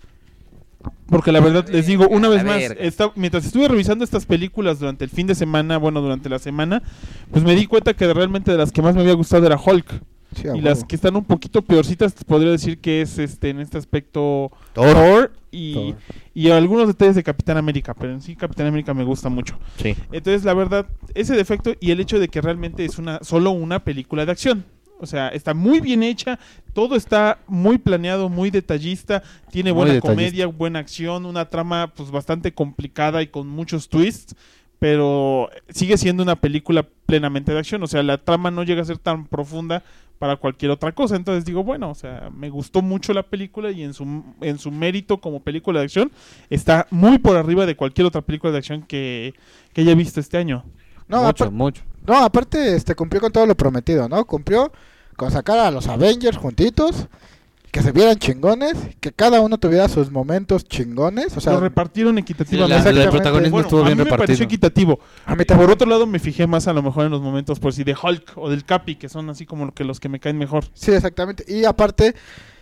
Porque la verdad les digo, una la vez más, verga. esta- mientras estuve revisando estas películas durante el fin de semana, bueno, durante la semana, pues me di cuenta que realmente de las que más me había gustado era Hulk. Sí, a Y las huevo. que están un poquito peorcitas, podría decir que es este en este aspecto Thor. Thor y, Thor. y algunos detalles de Capitán América, pero en sí Capitán América me gusta mucho. Sí. Entonces, la verdad, ese defecto y el hecho de que realmente es una solo una película de acción. O sea, está muy bien hecha, todo está muy planeado, muy detallista, tiene Muy buena detallista. comedia, buena acción, una trama pues bastante complicada y con muchos twists, pero sigue siendo una película plenamente de acción. O sea, la trama no llega a ser tan profunda para cualquier otra cosa. Entonces digo, bueno, o sea, me gustó mucho la película y en su, en su mérito como película de acción está muy por arriba de cualquier otra película de acción que, que haya visto este año. No, mucho, apar- mucho. no, aparte este cumplió con todo lo prometido, ¿no? Cumplió con sacar a los Avengers juntitos, que se vieran chingones, que cada uno tuviera sus momentos chingones, o sea, Lo repartieron Sí, equitativamente. la- la- el exactamente. protagonismo Bueno, estuvo a bien mí me pareció repartido. equitativo. a mí Por también. otro lado, me fijé más a lo mejor en los momentos, por si de Hulk o del Capi, que son así como lo que los que me caen mejor. Sí, exactamente. Y aparte,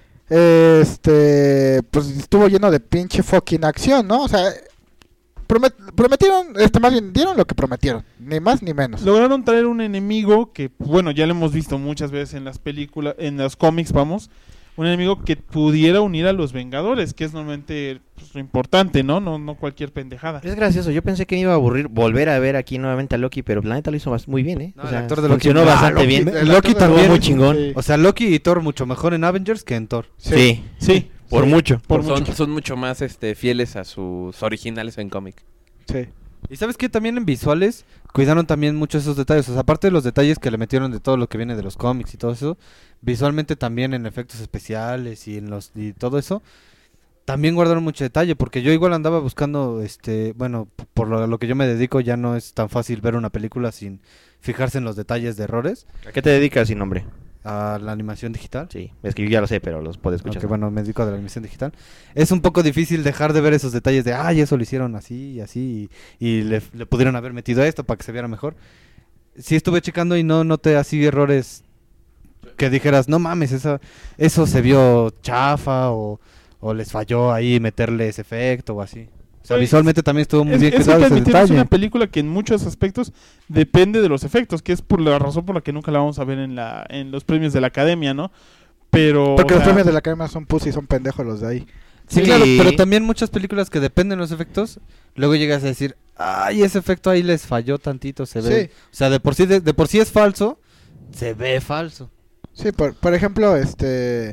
este, pues estuvo lleno de pinche fucking acción, ¿no? O sea, promet- prometieron, este, más bien dieron lo que prometieron, ni más ni menos. Lograron traer un enemigo que, bueno, ya lo hemos visto muchas veces en las películas, en los cómics, vamos. Un enemigo que pudiera unir a los Vengadores, que es normalmente pues, lo importante, ¿no? No no cualquier pendejada. Es gracioso, yo pensé que me iba a aburrir volver a ver aquí nuevamente a Loki, pero la neta lo hizo bas- muy bien, ¿eh? No, el actor de Loki- funcionó Ah, bastante Loki- bien. el Loki actor de también. Loki, Muy chingón. sí. O sea, Loki y Thor mucho mejor en Avengers que en Thor. Sí, Sí, por sí, mucho. por son, mucho. son mucho más este, fieles a sus originales en cómic. Sí. Y sabes que también en visuales cuidaron también mucho esos detalles. O sea, aparte de los detalles que le metieron de todo lo que viene de los cómics y todo eso, visualmente también en efectos especiales y en los y todo eso, también guardaron mucho detalle. Porque yo igual andaba buscando, este, bueno, p- por lo, lo que yo me dedico ya no es tan fácil ver una película sin fijarse en los detalles de errores. ¿A qué te dedicas sin nombre? A la animación digital. Sí, es que yo ya lo sé, pero los puedo escuchar. Aunque bueno, me dedico a la animación digital. Es un poco difícil dejar de ver esos detalles de, ay, eso lo hicieron así y así, y, y le, le pudieron haber metido esto para que se viera mejor. Sí estuve checando y no noté así errores que dijeras, no mames, esa, eso se vio chafa o, o les falló ahí meterle ese efecto o así. O sea, Pues, visualmente también estuvo muy Es, bien es que cuidado ese también es detalle. una película que en muchos aspectos depende de los efectos, que es por la razón por la que nunca la vamos a ver en la en los premios de la Academia, ¿no? Pero Porque o los sea, premios de la academia son pussy, son pendejos los de ahí. Sí, Sí. claro, pero también muchas películas que dependen de los efectos, luego llegas a decir, ay, ese efecto ahí les falló tantito, se ve. Sí. O sea, de por sí de, de por sí es falso, se ve falso. Sí, por, por ejemplo, este...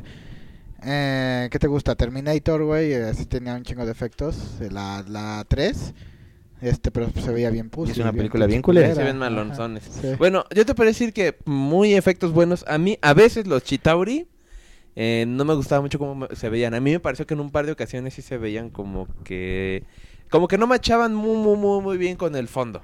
Eh, ¿qué te gusta? Terminator, güey, eh, así tenía un chingo de efectos. eh, La, la tres, este, pero se veía bien pussy. Es una bien película bien culera. culera. Se ven Ajá, malonzones. sí. Bueno, yo te puedo decir que muy efectos buenos. A mí, a veces los Chitauri eh, no me gustaba mucho cómo me- se veían. A mí me pareció que en un par de ocasiones sí se veían como que... Como que no machaban muy, muy, muy, muy bien con el fondo.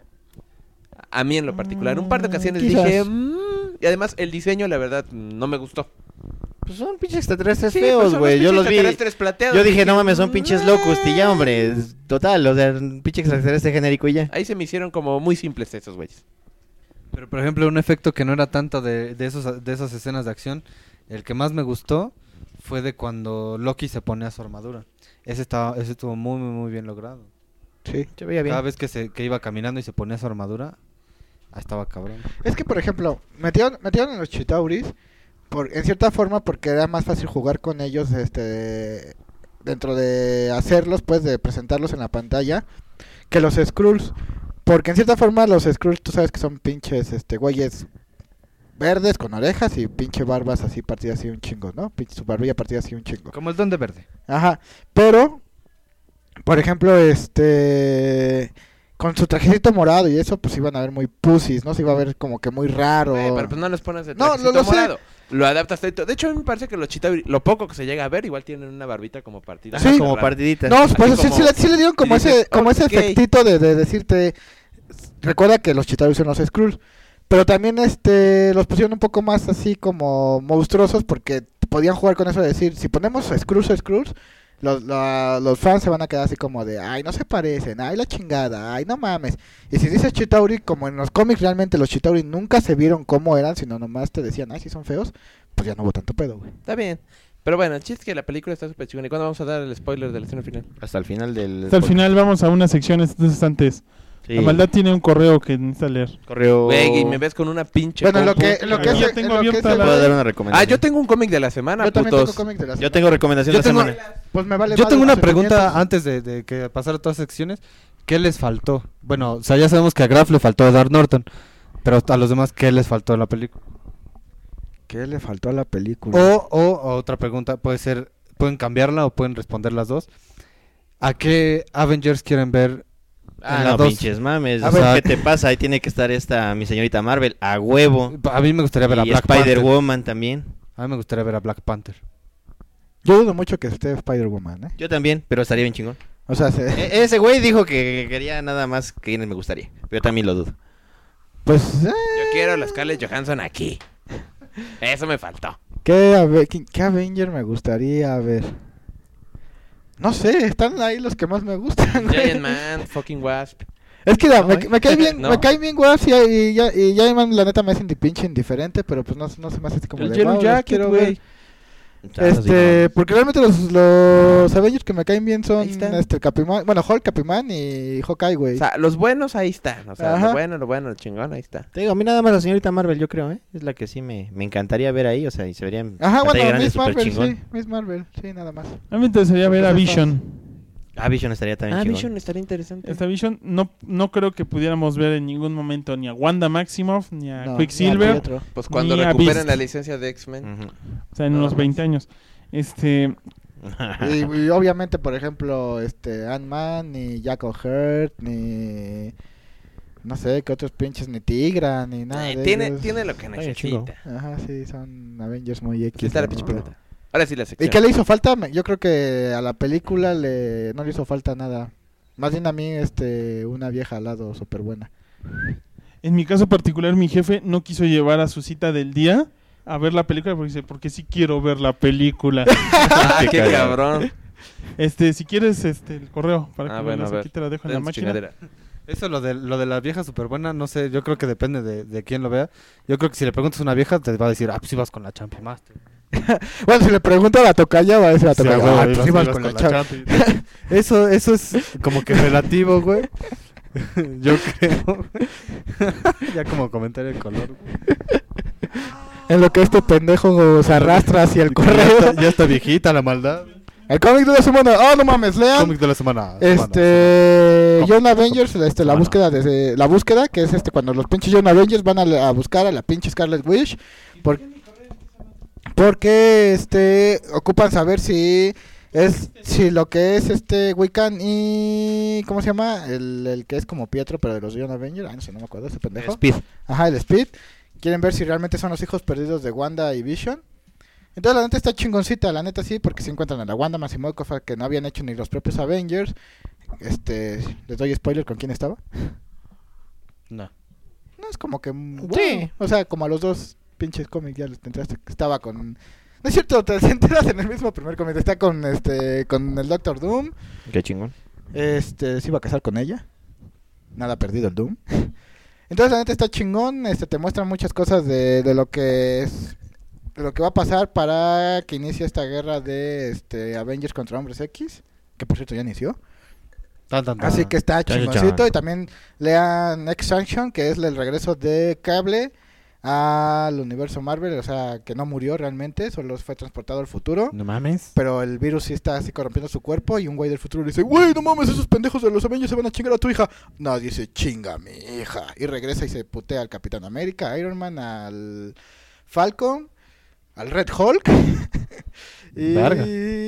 A mí en lo particular. Un par de Mm, ocasiones quizás. dije... "Mm", y además el diseño, la verdad, no me gustó. Pues son pinches extraterrestres Sí, pues feos, son güey. los Yo pinches los vi. extraterrestres plateados. Yo dije, no Dije, mames, son pinches "Mm, locust y ya, hombre. es Total, o sea, un pinche extraterrestre genérico y ya. Ahí se me hicieron como muy simples esos güeyes. Pero por ejemplo, un efecto que no era tanto de, de, esos, de esas escenas de acción, el que más me gustó fue de cuando Loki se pone a su armadura. Ese, estaba, ese estuvo muy, muy, muy bien logrado. Sí. Se veía bien. Cada vez que, se, que iba caminando y se ponía su armadura, ahí estaba cabrón. Es que, por ejemplo, metieron, metieron en los Chitauris, por, en cierta forma, porque era más fácil jugar con ellos, este, dentro de hacerlos, pues, de presentarlos en la pantalla, que los Skrulls. Porque en cierta forma los Skrulls, tú sabes que son pinches, este, güeyes verdes con orejas y pinche barbas así partidas así un chingo, ¿no? Pinche su barbilla partida así un chingo. Como el Duende Verde. Ajá, pero, por ejemplo, este, con su trajecito morado y eso, pues iban a ver muy pussies, ¿no? Se iba a ver como que muy raro. Güey, pero pues no les pones de No, trajecito lo- lo sé. morado. Lo adaptas todo. De hecho, a mí me parece que los Chitauri, lo poco que se llega a ver, igual tienen una barbita como partida. Sí. Como partidita. No, pues Así sí, como- sí le, sí le dieron como y ese, dices, como ese "Ok". efectito de, de decirte, recuerda que los Chitauri son los Skrulls, pero también este los pusieron un poco más así como monstruosos porque podían jugar con eso de decir, si ponemos Skrulls o Skrulls, los, la- los fans se van a quedar así como de, ay, no se parecen, ay, la chingada, ay, no mames. Y si dices Chitauri, como en los cómics realmente los Chitauri nunca se vieron cómo eran, sino nomás te decían, ay, si son feos, pues ya no hubo tanto pedo, güey. Está bien. Pero bueno, el chiste es que la película está súper chingona. ¿Y cuándo vamos a dar el spoiler de la escena final? Hasta el final del. hasta el final vamos a una sección entonces antes. Sí. La maldad tiene un correo que necesita leer. Correo. Güey, y me ves con una pinche Bueno, lo compu. que, lo que Yo es, tengo lo que es abierta el- la- Puedo dar una Ah, recomendación. yo tengo un cómic de la semana, yo también tengo putos. cómics de la Yo semana. tengo recomendación Yo de la tengo- semana. Pues me vale Yo madre tengo los una pregunta sentimientos. antes de, de que pasar a todas las secciones. ¿Qué les faltó? Bueno, o sea, ya sabemos que a Graf le faltó a Edward Norton, pero a los demás, ¿qué les faltó a la película? ¿Qué le faltó a la película? O, o, o otra pregunta, puede ser, pueden cambiarla o pueden responder las dos. ¿A qué Avengers quieren ver Ah, en la no, dos? pinches mames. A O ver, sea, ¿qué te pasa? Ahí tiene que estar esta, mi señorita Marvel, a huevo. A mí me gustaría ver a Y Black Panther. Spider-Woman también. A mí me gustaría ver a Black Panther. Yo dudo mucho que esté Spider-Woman, ¿eh? Yo también, pero estaría bien chingón. O sea, se- E- ese güey dijo que quería nada más que me gustaría. Pero yo también lo dudo. pues... eh, Yo quiero a la Scarlett Johansson aquí. Eso me faltó. ¿qué, ave- qué- qué Avenger me gustaría ver? No sé, están ahí los que más me gustan, güey. Giant Man, fucking Wasp. Es que la- No, me, ¿eh? me cae bien, No. me cae bien Wasp y, y, ya- y Giant Man la neta me hace indi- pinche indiferente, pero pues no, no se me hace así como El de Yellow "Wow, los Jacket, quiero güey. ver". Este, porque realmente los, los Avengers que me caen bien son Ahí están. este Capimán, bueno, Hulk, Capimán y Hawkeye, güey. O sea, los buenos ahí están. O sea, Ajá. lo bueno, lo bueno, lo chingón, ahí está. Te digo, a mí nada más la señorita Marvel, yo creo, ¿eh? Es la que sí me, me encantaría ver ahí, o sea, y se verían Ajá, pantalla bueno, grande, Miss súper Marvel, chingón. sí, Miss Marvel, sí, nada más. A mí me interesaría ver a Pues Vision. Ah, Vision estaría también Ah, chingón. Vision estaría interesante. Esta Vision no, no creo que pudiéramos ver en ningún momento ni a Wanda Maximoff, ni a No, Quicksilver, ni a Pietro. Pues cuando Ni a recuperen Beast. la licencia de X-Men. Ujú. o sea, en Nada unos más. veinte años. Este, y, y obviamente, por ejemplo, este Ant-Man, ni Jack O'Heart, ni... No sé, qué otros pinches, ni Tigra, ni nada Eh, de tiene, ellos. tiene lo que Oye, chingo. necesita. Ajá, sí, son Avengers muy X. Aquí está la ¿no? pinche pregunta. Ahora sí la ¿Y sección. qué le hizo falta? Me- Yo creo que a la película le no le hizo falta nada. Más bien a mí, este, una vieja al lado súper buena. En mi caso particular, mi jefe no quiso llevar a su cita del día a ver la película porque dice, porque sí quiero ver la película. Ah, qué cagado. cabrón. Este, si quieres, este, el correo para Ah, que bueno, veas, a ver. aquí te la dejo en la Ten su máquina. chingadera. Eso, lo de, lo de la vieja súper buena, no sé, yo creo que depende de, de quién lo vea. Yo creo que si le preguntas a una vieja, te va a decir, ah, pues ibas con la Champi Master. Bueno, si le pregunto a la tocaya, va a decir a la Sí, tocaya, güey, "Ah, ibas- pues ibas ibas con con la la chava". Eso, eso es como que relativo, güey. Yo creo. Ya como comentario de color. güey. En lo que este pendejo se arrastra hacia el Ya correo. está, ya está viejita la maldad. El cómic de la semana. Oh, no mames, lean. Cómic de la semana. Este, semana. John Avengers, este, la Semana. búsqueda de la búsqueda, que es este cuando los pinches John Avengers van a, la- a buscar a la pinche Scarlet Witch, por- porque este ocupan saber si es si lo que es este Wiccan y ¿cómo se llama? El, el que es como Pietro pero de los John Avengers, ah, no sé, no me acuerdo ese pendejo. Speed. Ajá, el Speed. Quieren ver si realmente son los hijos perdidos de Wanda y Vision. Entonces la neta está chingoncita, la neta sí, porque se encuentran a la Wanda Maximoff que no habían hecho ni los propios Avengers. Este, les doy spoiler con quién estaba. No. No es como que mm, Sí. bueno, o sea, como a los dos pinches cómics ya les entraste, estaba con no es cierto, te enteras en el mismo primer cómic, está con este con el Doctor Doom. Qué chingón. Este, se iba a casar con ella. Nada perdido el Doom. Entonces la neta está chingón, este te muestran muchas cosas de, de lo que es de lo que va a pasar para que inicie esta guerra de este Avengers contra Hombres X, que por cierto ya inició. Tan, tan, tan. Así que está Chan, chan, chingoncito chan. y también lean Extinction, que es el regreso de Cable al universo Marvel, o sea, que no murió realmente, solo fue transportado al futuro. No mames. Pero el virus sí está así corrompiendo su cuerpo y un güey del futuro le dice, güey, no mames, esos pendejos de los Avengers se van a chingar a tu hija. No, dice, chinga a mi hija. Y regresa y se putea al Capitán América, a Iron Man, al Falcon, al Red Hulk. y Verga.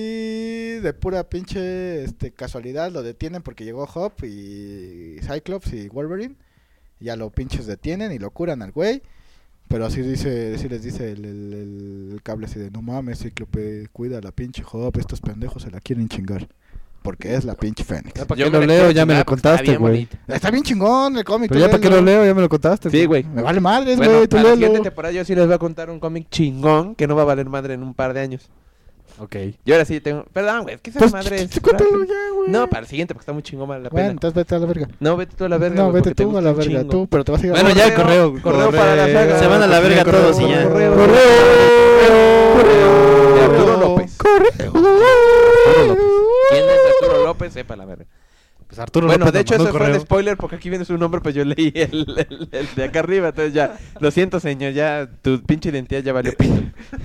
de pura pinche este, casualidad lo detienen porque llegó Hop y Cyclops y Wolverine. Ya lo pinches detienen y lo curan al güey. Pero así dice, así les dice el, el, el- el cable así de no mames, Cíclope, cuida a la pinche Hop, estos pendejos se la quieren chingar. Porque es la pinche Fénix. Ya para Yo qué me lo la leo, quiero ya me lo chingar porque está contaste, bien güey. bonito. Está bien chingón el cómic. Pero tú ya para qué léelo. lo leo, ya me lo contaste. Sí, güey. Me vale madres, Bueno, güey, tú para la léelo. siguiente temporada yo sí les voy a contar un cómic chingón que no va a valer madre en un par de años. Ok. Yo ahora sí tengo... Perdón, güey, es que esa Pues, madre es... ch- ch- cuéntalo frágil. ya, güey. No, para el siguiente, porque está muy chingón, vale la Bueno, pena. entonces vete a la verga. No, vete tú a la verga, No, güey, vete porque te tú a gusta la un verga, chingo. tú, pero te vas a ir a Bueno, la ya el Correo, correo. correo para la saga. Se van a la verga Correo, todos y ya. Correo. Correo. De Arturo López. Correo. ¿Quién es Arturo López? Sepa la verga. Pues Arturo Bueno, López de nos hecho mandó ese un fue el correo. spoiler porque aquí viene su nombre, pues yo leí el, el- el de acá arriba, entonces ya, lo siento señor, ya tu pinche identidad ya valió pito.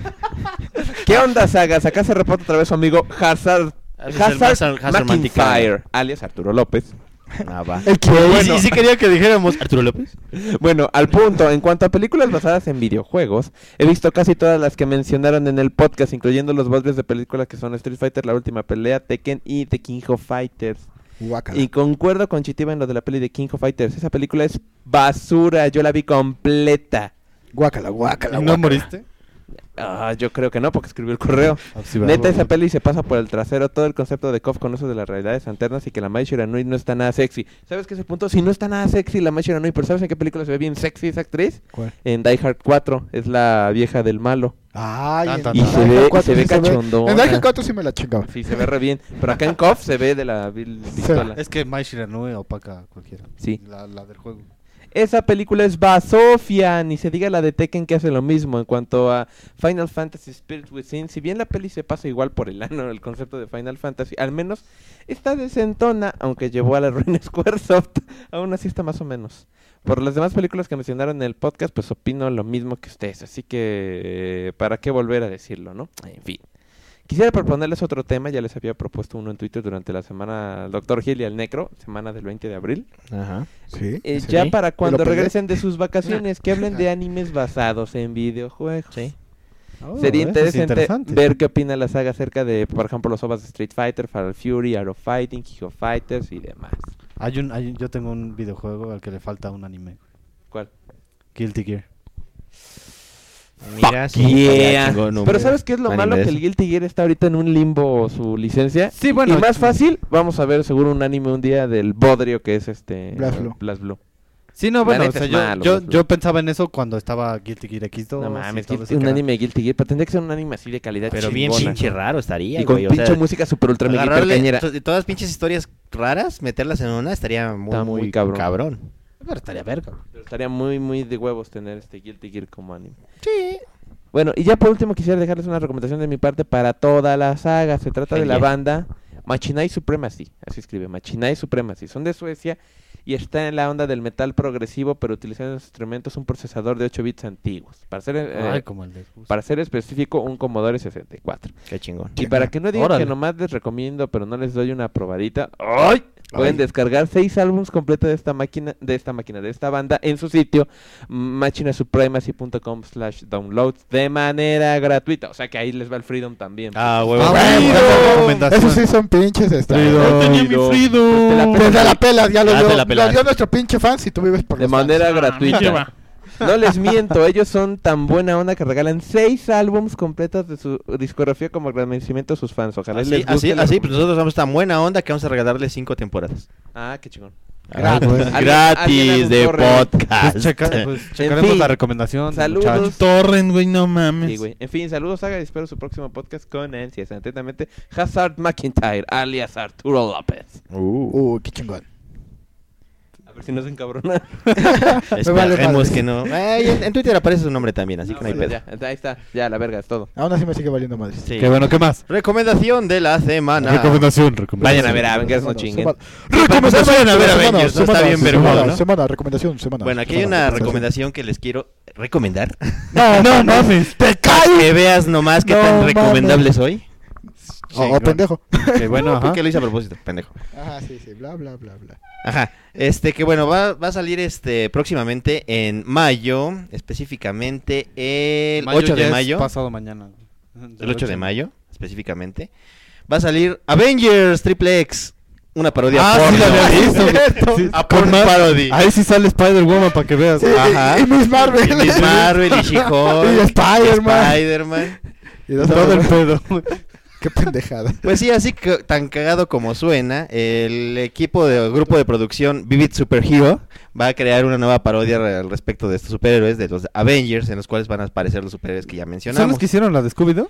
¿Qué onda, sagas? Acá se reporta otra vez su amigo Hazard, Ese es el Hazard, Hazard- Hazard McIntyre, Manticore. alias Arturo López. Ah, va. El que Y Bueno. sí, sí quería que dijéramos Arturo López. Bueno, al punto, en cuanto a películas basadas en videojuegos, he visto casi todas las que mencionaron en el podcast, incluyendo los bodrios de películas que son Street Fighter, La Última Pelea, Tekken y The King of Fighters. Guácala. Y concuerdo con Chitiva en lo de la peli de King of Fighters. Esa película es basura, yo la vi completa. Guácala, guácala, ¿Y guácala. no moriste? Ah, yo creo que no, porque escribió el correo. Ah, sí, Neta, ¿verdad? esa peli se pasa por el trasero todo el concepto de K O F con eso de las realidades alternas y que la Mai Shiranui no está nada sexy. ¿Sabes qué es el punto? Si no está nada sexy la Mai Shiranui, pero ¿sabes en qué película se ve bien sexy esa actriz? ¿Cuál? En Die Hard cuatro, es la vieja del malo. Ay, Tan, en tan, Y Dark se ve, cuatro se ve sí cachondona. En Dark cuatro sí me la chingaba. Sí, se ve re bien. Pero acá en K O F se ve de la vil pistola. Es que Mai Shiranui opaca a cualquiera. Sí. La, la del juego. Esa película es basofia, ni se diga la de Tekken que hace lo mismo. En cuanto a Final Fantasy Spirit Within, si bien la peli se pasa igual por el ano, el concepto de Final Fantasy, al menos está desentona, aunque llevó a la ruina Squaresoft, aún así está más o menos. Por las demás películas que mencionaron en el podcast, pues opino lo mismo que ustedes, así que eh, ¿para qué volver a decirlo, no? En fin. Quisiera proponerles otro tema, ya les había propuesto uno en Twitter durante la semana al doctor Gil y al Necro, semana del veinte de abril. Ajá. Sí. Eh, sí. ya para cuando peleé? regresen de sus vacaciones, que hablen de animes basados en videojuegos. Sí. Oh, Sería eso es interesante, interesante. ver qué opina la saga acerca de, por ejemplo, los O V As de Street Fighter, Fatal Fury, Art of Fighting, King of Fighters y demás. Hay un, hay, yo tengo un videojuego al que le falta un anime. ¿Cuál? Guilty Gear. Mira, sí, Yeah. estaría chingón un Pero ¿sabes qué es lo anime malo? de Que el eso. Guilty Gear está ahorita en un limbo su licencia. Sí, bueno. Y más fácil, vamos a ver seguro un anime un día del bodrio que es este... Blast Blue. Blast Blue. Sí, no, La bueno, o neta sea, es yo, malo, yo, Blue. yo pensaba en eso cuando estaba Guilty Gear X dos. No y mames, todo Guilty- eso un que era- anime de Guilty Gear. Pero tendría que ser un anime así de calidad Pero bien chingona. pinche raro estaría, Y con güey. O pinche sea, música super ultra mega agarrarle hipercañera. to- de todas las pinches historias raras, meterlas en una estaría muy, Está muy muy cabrón. cabrón. Pero estaría verga. Pero estaría muy, muy de huevos tener este Guilty Gear como anime. Sí. Bueno, y ya por último quisiera dejarles una recomendación de mi parte para toda la saga. Se trata de la Genial. banda Machinai Supremacy. Así escribe, Machinai Supremacy. Son de Suecia y están en la onda del metal progresivo, pero utilizando en sus instrumentos un procesador de ocho bits antiguos. Para ser, eh, Ay, como el de... para ser específico, un Commodore sesenta y cuatro. Qué chingón. Y para que no digan Órale. que nomás les recomiendo, pero no les doy una probadita, ¡ay! Pueden descargar seis álbumes completos de esta máquina, de esta máquina, de esta banda en su sitio machinasupremacy.com slash downloads de manera gratuita. O sea que ahí les va el Freedom también. Ah, huevo. Ah, Bueno, bueno, bueno, recomendación. Esos sí son pinches este. Yo tenía mi Frido. Frido. Te la Pues de la pelas, ya lo Ah, dio, te la pelas. lo dio nuestro pinche fan si tú vives por de los manera Ah, gratuita. lleva. No les miento, ellos son tan buena onda que regalan seis álbumes completos de su discografía como agradecimiento a sus fans. Ojalá Así, les guste. así, la- así, pues nosotros somos tan buena onda que vamos a regalarle cinco temporadas. Ah, qué chingón. Gratis. Alguien- alguien Gratis haga de un correo. podcast. Pues, checa- pues, checaremos fin, la recomendación. saludos. muchachos. Torrent, güey, no mames. Sí, güey. En fin, saludos, Saga, y espero su próximo podcast con ansias. Atentamente, Hazard McIntyre, alias Arturo López. Uh, Uh, qué chingón. A ver si no se encabrona. Me vale esperemos madre. que no. Ay, en, en Twitter aparece su nombre también, así que no hay pedo. Ya, ahí está, ya, la verga, es todo. Aún así me sigue valiendo madre. Sí. Qué bueno, ¿qué más? Recomendación de la semana. Recomendación, recomendación. Vayan a ver a Avengers, no chinguen. Recomendación a ver Avengers, no está bien vergüenza, semana, ¿no? semana, recomendación, semana. Bueno, aquí hay semana, una recomendación que les quiero recomendar. No, no, no, te caes. Que veas nomás qué No, tan mames. recomendable soy. O o pendejo. Qué bueno, ajá. Porque lo hice a propósito, pendejo. Ajá, sí, sí, bla, bla, bla, bla. Ajá, este que bueno, va, va a salir este próximamente en mayo, específicamente el Mayo ocho ya de es mayo. pasado mañana. El ocho de mayo, específicamente. Va a salir Avengers Triple X, una parodia Ah, porno. sí, la había visto. Sí, A con porn más- parody. Ahí sí sale Spider-Woman para que veas. Sí, Ajá. y, y Miss Marvel. Y Miss Marvel y She-Hulk. Y Spider-Man. y Spider-Man. Y dos- Todo el pedo. Qué pendejada. Pues sí, así que tan cagado como suena, el equipo de grupo de producción Vivid Superhero va a crear una nueva parodia al respecto de estos superhéroes, de los Avengers, en los cuales van a aparecer los superhéroes que ya ¿Son mencionamos. los que hicieron la de Scooby-Doo?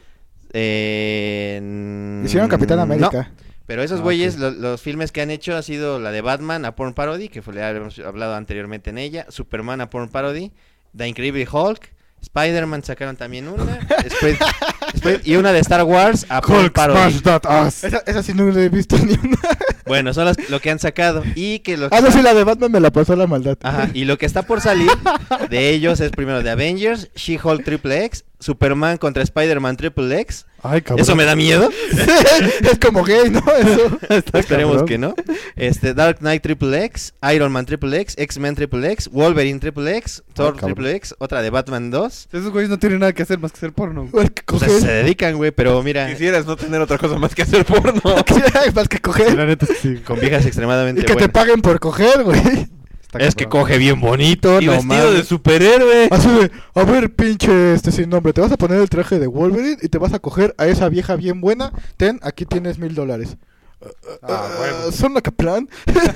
Eh, n- Hicieron Capitán no, América. pero esos Ah, güeyes, ok. lo- los filmes que han hecho ha sido la de Batman a Porn Parody, que fue, ya habíamos hablado anteriormente en ella, Superman a Porn Parody, The Incredible Hulk, Spider-Man sacaron también una, Spread- Spread- y una de Star Wars a Porn Hulk Parody. smash that ass. Esa, esa sí no la he visto ni una. Bueno, son las- lo que han sacado y que lo que Ah, no, sí, la de Batman me la pasó la maldad. Ajá, y lo que está por salir de ellos es primero de Avengers, She-Hulk Triple X, Superman contra Spider-Man Triple X. Ay, cabrón. Eso me da miedo. Es como gay, ¿no? Eso. Esperemos cabrón. que no. Este, Dark Knight Triple X, Iron Man Triple X, X-Men Triple X, Wolverine Triple X, Thor cabrón. Triple X, otra de Batman dos. Esos güeyes no tienen nada que hacer más que hacer porno. Más que O sea, coger. se dedican, güey, pero mira, Quisieras no tener otra cosa más que hacer porno. Más que Sí, coger. la neta sí. con viejas extremadamente Y que te buenas. paguen por coger, güey. Está Es que cabrón. coge bien bonito, Y no vestido de mames. superhéroe. Así de, a ver, pinche este sin nombre, te vas a poner el traje de Wolverine y te vas a coger a esa vieja bien buena. Ten, aquí tienes mil dólares. Ah, huevo. ¿Son la plan?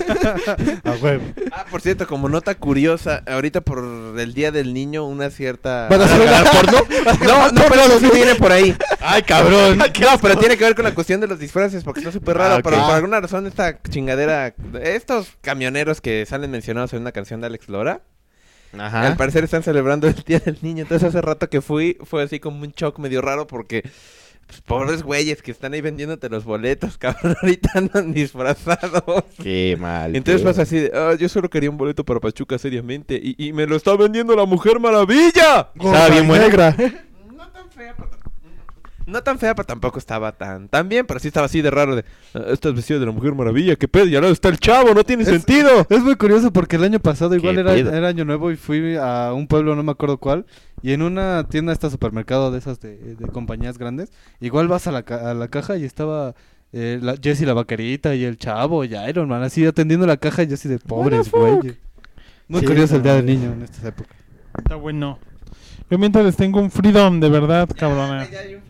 A huevo. Ah, por cierto, como nota curiosa, ahorita por el Día del Niño, una cierta... ¿Van a hacer una porno? No, no, pero eso sí viene por ahí. Ay, cabrón. No, pero tiene que ver con la cuestión de los disfraces, porque está súper raro, Ah, ok. pero por Ah. alguna razón esta chingadera, estos camioneros que salen mencionados en una canción de Alex Lora, Ajá. al parecer están celebrando el Día del Niño. Entonces hace rato que fui, fue así como un shock medio raro porque... Pues, pobres güeyes que están ahí vendiéndote los boletos, cabrón, ahorita andan disfrazados. Qué mal. Entonces pedo. pasa así de, ah, yo solo quería un boleto para Pachuca seriamente y, y me lo está vendiendo la Mujer Maravilla. Estaba bien buena. Negra. No tan fea, pero... No tan fea, pero tampoco estaba tan tan bien, pero sí estaba así de raro de... "Ah, estás vestido de la Mujer Maravilla, qué pedo, y ahora está el chavo, no tiene Es- sentido. Es muy curioso porque el año pasado igual ¿Qué era, pedo? era año nuevo y fui a un pueblo, no me acuerdo cuál, y en una tienda esta supermercado de esas de, de compañías grandes, igual vas a la, ca- a la caja y estaba eh, la, Jessie la vaquerita y el chavo y Iron Man así atendiendo la caja y yo así de pobres güey. Muy Sí, curioso el no, día del güey. niño en estas épocas. Está bueno. Yo mientras les tengo un Freedom, de verdad, cabrona.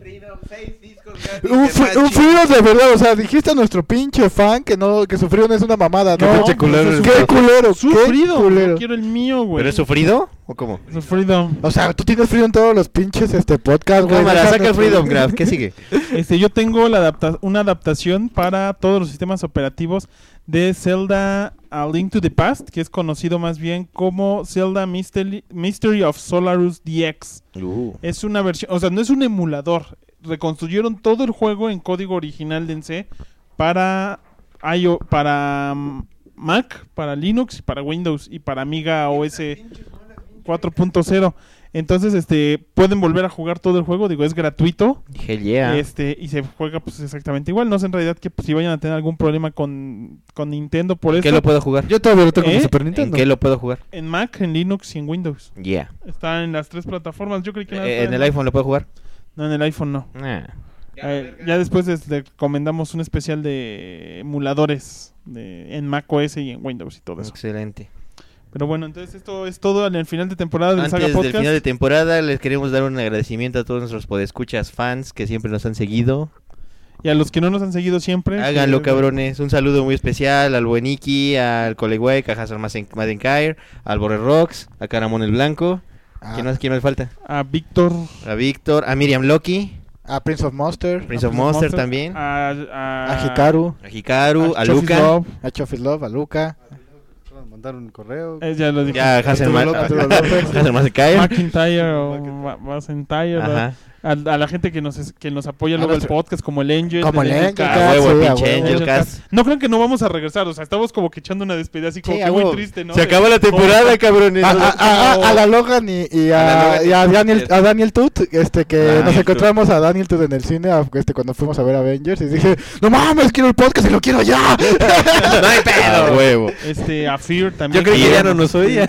Un, fri- un frío de verdad, o sea, dijiste a nuestro pinche fan que no, que su frío no es una mamada, Qué ¿no? pinche culero Qué eres. culero, Su qué Freedom, culero. yo quiero el mío, güey. ¿Pero es sufrido o cómo? Su Freedom. O sea, tú tienes frío en todos los pinches este podcast, güey. Cámara, déjanos- saca el Freedom Graph, ¿qué sigue? Este, yo tengo la adapta una adaptación para todos los sistemas operativos de Zelda A Link to the Past, que es conocido más bien como Zelda Mystery, Mystery of Solarus D X. Uh, Es una versión, o sea, no es un emulador. Reconstruyeron todo el juego en código original de C para iO, para mm, Mac, para Linux, para Windows y para Amiga O S cuatro punto cero. Entonces, este, pueden volver a jugar todo el juego, digo, es gratuito. hell yeah. Este, y se juega pues exactamente igual. No sé en realidad que pues, si vayan a tener algún problema con, con Nintendo por ¿En eso. qué lo puedo jugar? Yo todavía lo tengo en ¿Eh? mi Super ¿En Nintendo. qué lo puedo jugar? En Mac, en Linux y en Windows. Yeah. Está en las tres plataformas. Yo creí que nada Eh, estaba ¿En el iPhone lo puedo jugar? No, en el iPhone no. Nah. Eh, ya después les recomendamos un especial de emuladores de, en Mac O S y en Windows y todo eso. Excelente. Pero bueno, entonces esto es todo en el final de temporada del Antes Saga del Podcast. final de temporada les queremos dar un agradecimiento a todos nuestros podescuchas fans que siempre nos han seguido. Y a los que no nos han seguido siempre. Háganlo, que- cabrones. Un saludo muy especial al buen Iki, al Colegüec, a Hazard Madenkair, al Borre Rocks, a Caramón el Blanco. Ah, ¿Quién más, quién más falta? A Víctor. A Víctor, a Miriam Loki, a Prince of Monster, Prince of Monster también, A, a, a Hikaru, a Hikaru, a Chofis Luca. Love. a Chofis Love, a Luca. Mandaron un correo. Eh, ya lo dije. Ya, Hazard Arturo López, Arturo López. Madenkair. McIntyre o Ma- McIntyre. Ajá. A, a la gente que nos, es- que nos apoya A luego el nuestro- podcast, como el Angel. Como el Angel Cast. A huevo, sí, el a pinche huevo. Angel Angel Cast. Cast. No crean que no vamos a regresar, o sea, estamos como que echando una despedida así como Sí, que a muy huevo. triste, ¿no? Se De- acabó la temporada, cabrones. A, a, a, a la Logan y, y A la a, Logan y a y- Daniel, a Daniel Tut, este que Daniel nos Tut. encontramos a Daniel Tut en el cine a- este cuando fuimos a ver Avengers y dije, no mames, quiero el podcast y lo quiero ya. No hay A pedo. huevo. Este, a Fear también. Yo creí que que- ya no nos oía.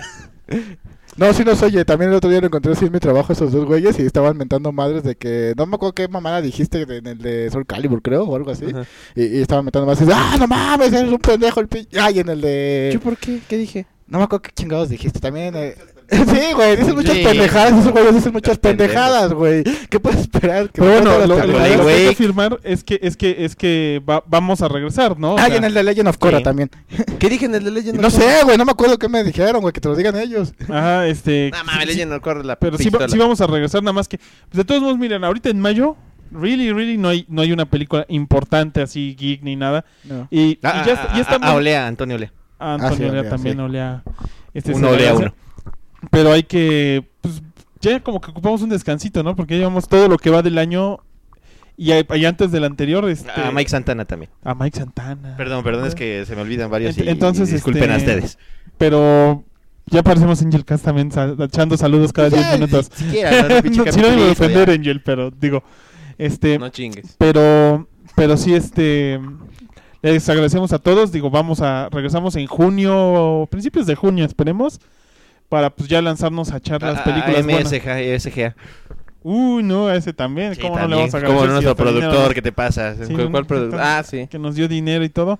No, sí nos oye, también el otro día lo encontré así en mi trabajo esos dos güeyes y estaban mentando madres de que, no me acuerdo qué mamada dijiste de- en el de Soul Calibur, creo, o algo así. Ajá. Y, y estaban mentando madres y dice, ah, no mames, eres un pendejo el pinche. Ay, en el de... por qué? ¿Qué dije? No me acuerdo qué chingados dijiste, también... Eh... Sí, güey, dicen muchas Sí. pendejadas, esos güeyes dicen muchas Los pendejos. pendejadas, güey. ¿Qué puedes esperar? Que Pero bueno, todas lo, las lo- lo pendejadas? que hay que Wake. afirmar es que es que es que va- vamos a regresar, ¿no? O Ah, y sea, en el de Legend of Korra Sí. también. ¿Qué dije en el de Legend? No sé, güey, no me acuerdo qué me dijeron, güey, que te lo digan ellos. Ajá, este. No mames, sí, Legend no corre la pero sí, va- pistola. sí vamos a regresar, nada más que. Pues de todos modos, miren, ahorita en mayo, really, really, no hay, no hay una película importante así, geek ni nada. No. Y, y Ah, ya, ah, está- ya ah, estamos. ah, Olea, Antonio Olea. Ah, Antonio Ah, sí, Olea Olea, también, sí. Olea. Este Uno se Olea regresa. uno. Pero hay que. Pues ya como que ocupamos un descansito, ¿no? Porque ya llevamos todo lo que va del año. Y, a- y antes del anterior, este. A Mike Santana también. a Mike Santana. Perdón, perdón, es que se me olvidan varios Ent- y, entonces, y disculpen a este, ustedes. Pero ya parecemos Angel Cast también, sa- echando saludos cada diez Ya, minutos. Si siquiera, no, pinche No, si no me voy a capitulito, ofender, ya. Angel, pero digo, este, No chingues. pero, pero sí, este, les agradecemos a todos. Digo, vamos a, regresamos en junio, principios de junio, esperemos, para pues ya lanzarnos a echar las A- a- películas buenas. M S G, S G A. Uy, no, a ese también. Sí, ¿Cómo no le también. vamos a ¿Cómo agradecer? no, si nuestro hasta dinero productor? nos- ¿Qué te pasa? Sí, ¿Cuál, cuál no, produ- no, Ah, sí. que nos dio dinero y todo.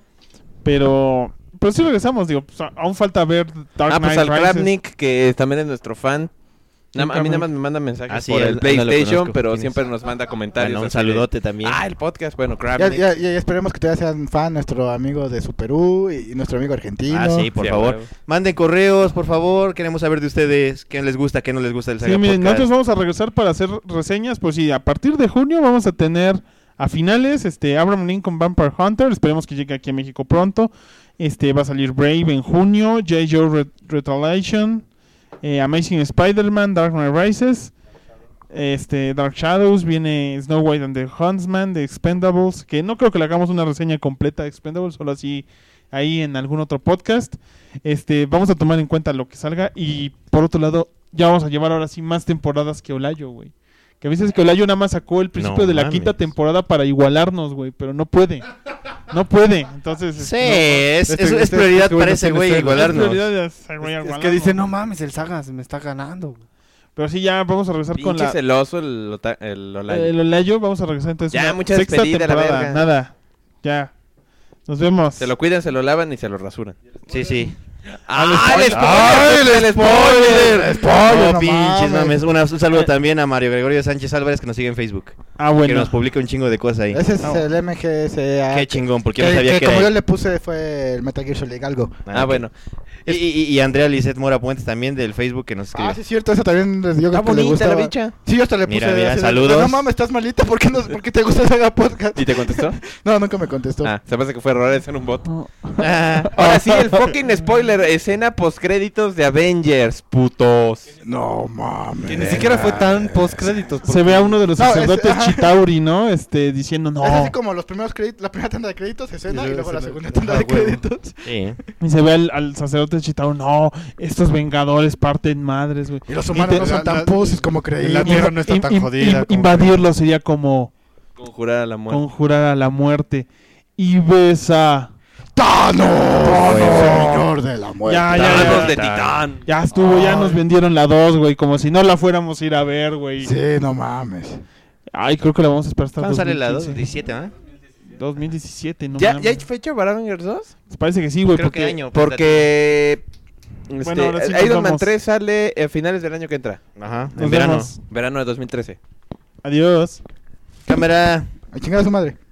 Pero, pero sí regresamos, digo, pues, a- aún falta ver Dark Ah, pues Knight al Rises. Kravnik, que también es nuestro fan. Nada más- a mí nada más me manda mensajes Ah, sí, por él- el él no lo PlayStation, conozco. pero ¿Quién es? siempre nos manda comentarios. Bueno, un así de, saludote también. Ah, el podcast, bueno, Ya, Kravnik. ya, ya, ya esperemos que todavía sean fan nuestro amigo de Superú y nuestro amigo argentino. Ah, sí, por Sí, a favor. huevo. Manden correos, por favor. Queremos saber de ustedes qué les gusta, qué no les gusta del Saga Sí, miren, Podcast. nosotros vamos a regresar para hacer reseñas. Pues sí, a partir de junio vamos a tener a finales este Abraham Lincoln Vampire Hunter. Esperemos que llegue aquí a México pronto. Este va a salir Brave en junio, J. Joe Ret- Retaliation, eh, Amazing Spider-Man, Dark Knight Rises, este Dark Shadows, viene Snow White and the Huntsman, The Expendables, que no creo que le hagamos una reseña completa de Expendables, solo así ahí en algún otro podcast. Este, vamos a tomar en cuenta lo que salga y por otro lado, ya vamos a llevar ahora sí más temporadas que Olayo, güey. Que a veces que Olayo nada más sacó el principio No de la mames. quinta temporada para igualarnos, güey, pero no puede. No puede. Entonces, Sí, este, es, Este- es, es este- prioridad este güey para no ese tiene güey celos. no, es igualarnos. prioridad de ese güey Es que igualarnos. dice, no mames, el Sagas me está ganando. güey. Pero sí, ya vamos a regresar con Pinche la... celoso el, ota- el Olayo. El Olayo, vamos a regresar entonces. Ya, una mucha sexta despedida, la temporada. verga. Nada. Ya. Nos vemos. Se lo cuidan, se lo lavan y se lo rasuran. Sí, sí. ¡Ah, el ¡Ay, el spoiler! ¡Spoiler, No, no pinches mames! mames. Una- un saludo también a Mario Gregorio Sánchez Álvarez que nos sigue en Facebook. Ah, Que bueno. nos publica un chingo de cosas ahí. Ese es Ah, el M G S A. Qué chingón, porque yo que, no sabía que que como era yo ahí. le puse fue el Metal Gear Solid algo. Ah, ok. bueno. Y, y, y Andrea Lizeth Mora Puentes también del Facebook que nos escribe. Ah, sí, es cierto, eso también les digo que Está le bonita gustaba. la bicha. Sí, yo hasta le puse. Mira, mira, así de, saludos. No mames, estás malita, ¿por qué, no, ¿por qué te gusta Saga Podcast? ¿Y te contestó? No, nunca me contestó. Ah, se parece que fue errores en un bot. Ah, Ahora sí, el fucking spoiler. Escena postcréditos de Avengers, putos. No mames. Ni siquiera fue tan postcréditos. Se ve a uno de los No, es- sacerdotes ajá. Chitauri, ¿no? Este, diciendo no. Es así como los primeros créditos, la primera tanda de créditos, escena, Y y luego luego la se ve- segunda tanda ah, de huevo. créditos. sí. Y se ve al, al sacerdote Chitauri, no, estos vengadores parten madres, güey. Y los humanos Inte- no son la- tan la- pussies como la creíamos. Tierra no está Im- tan im- jodida im- como- Invadirlo sería como Conjurar a la muerte. conjurar a la muerte. Y ves a... ¡Thanos! Bueno. Señor de la muerte. Ya, ya, ya. Thanos de Titán. Ya estuvo, ya Ay. nos vendieron la dos, güey, como si no la fuéramos a ir a ver, güey. Sí, no mames. Ay, creo que la vamos a esperar hasta ¿Cuándo sale la dos dos? mil quince. diecisiete, ¿ah? dos mil diecisiete, no ¿Ya, mames. ¿Ya hay fecha para Avengers dos? Parece que sí, güey, Creo porque... que año. Porque... Este, Bueno, ahora sí nos Iron Man vamos. tres sale a finales del año que entra. Ajá, Nos en verano. vemos. Verano de dos mil trece. Adiós. Cámara. A chingar a su madre.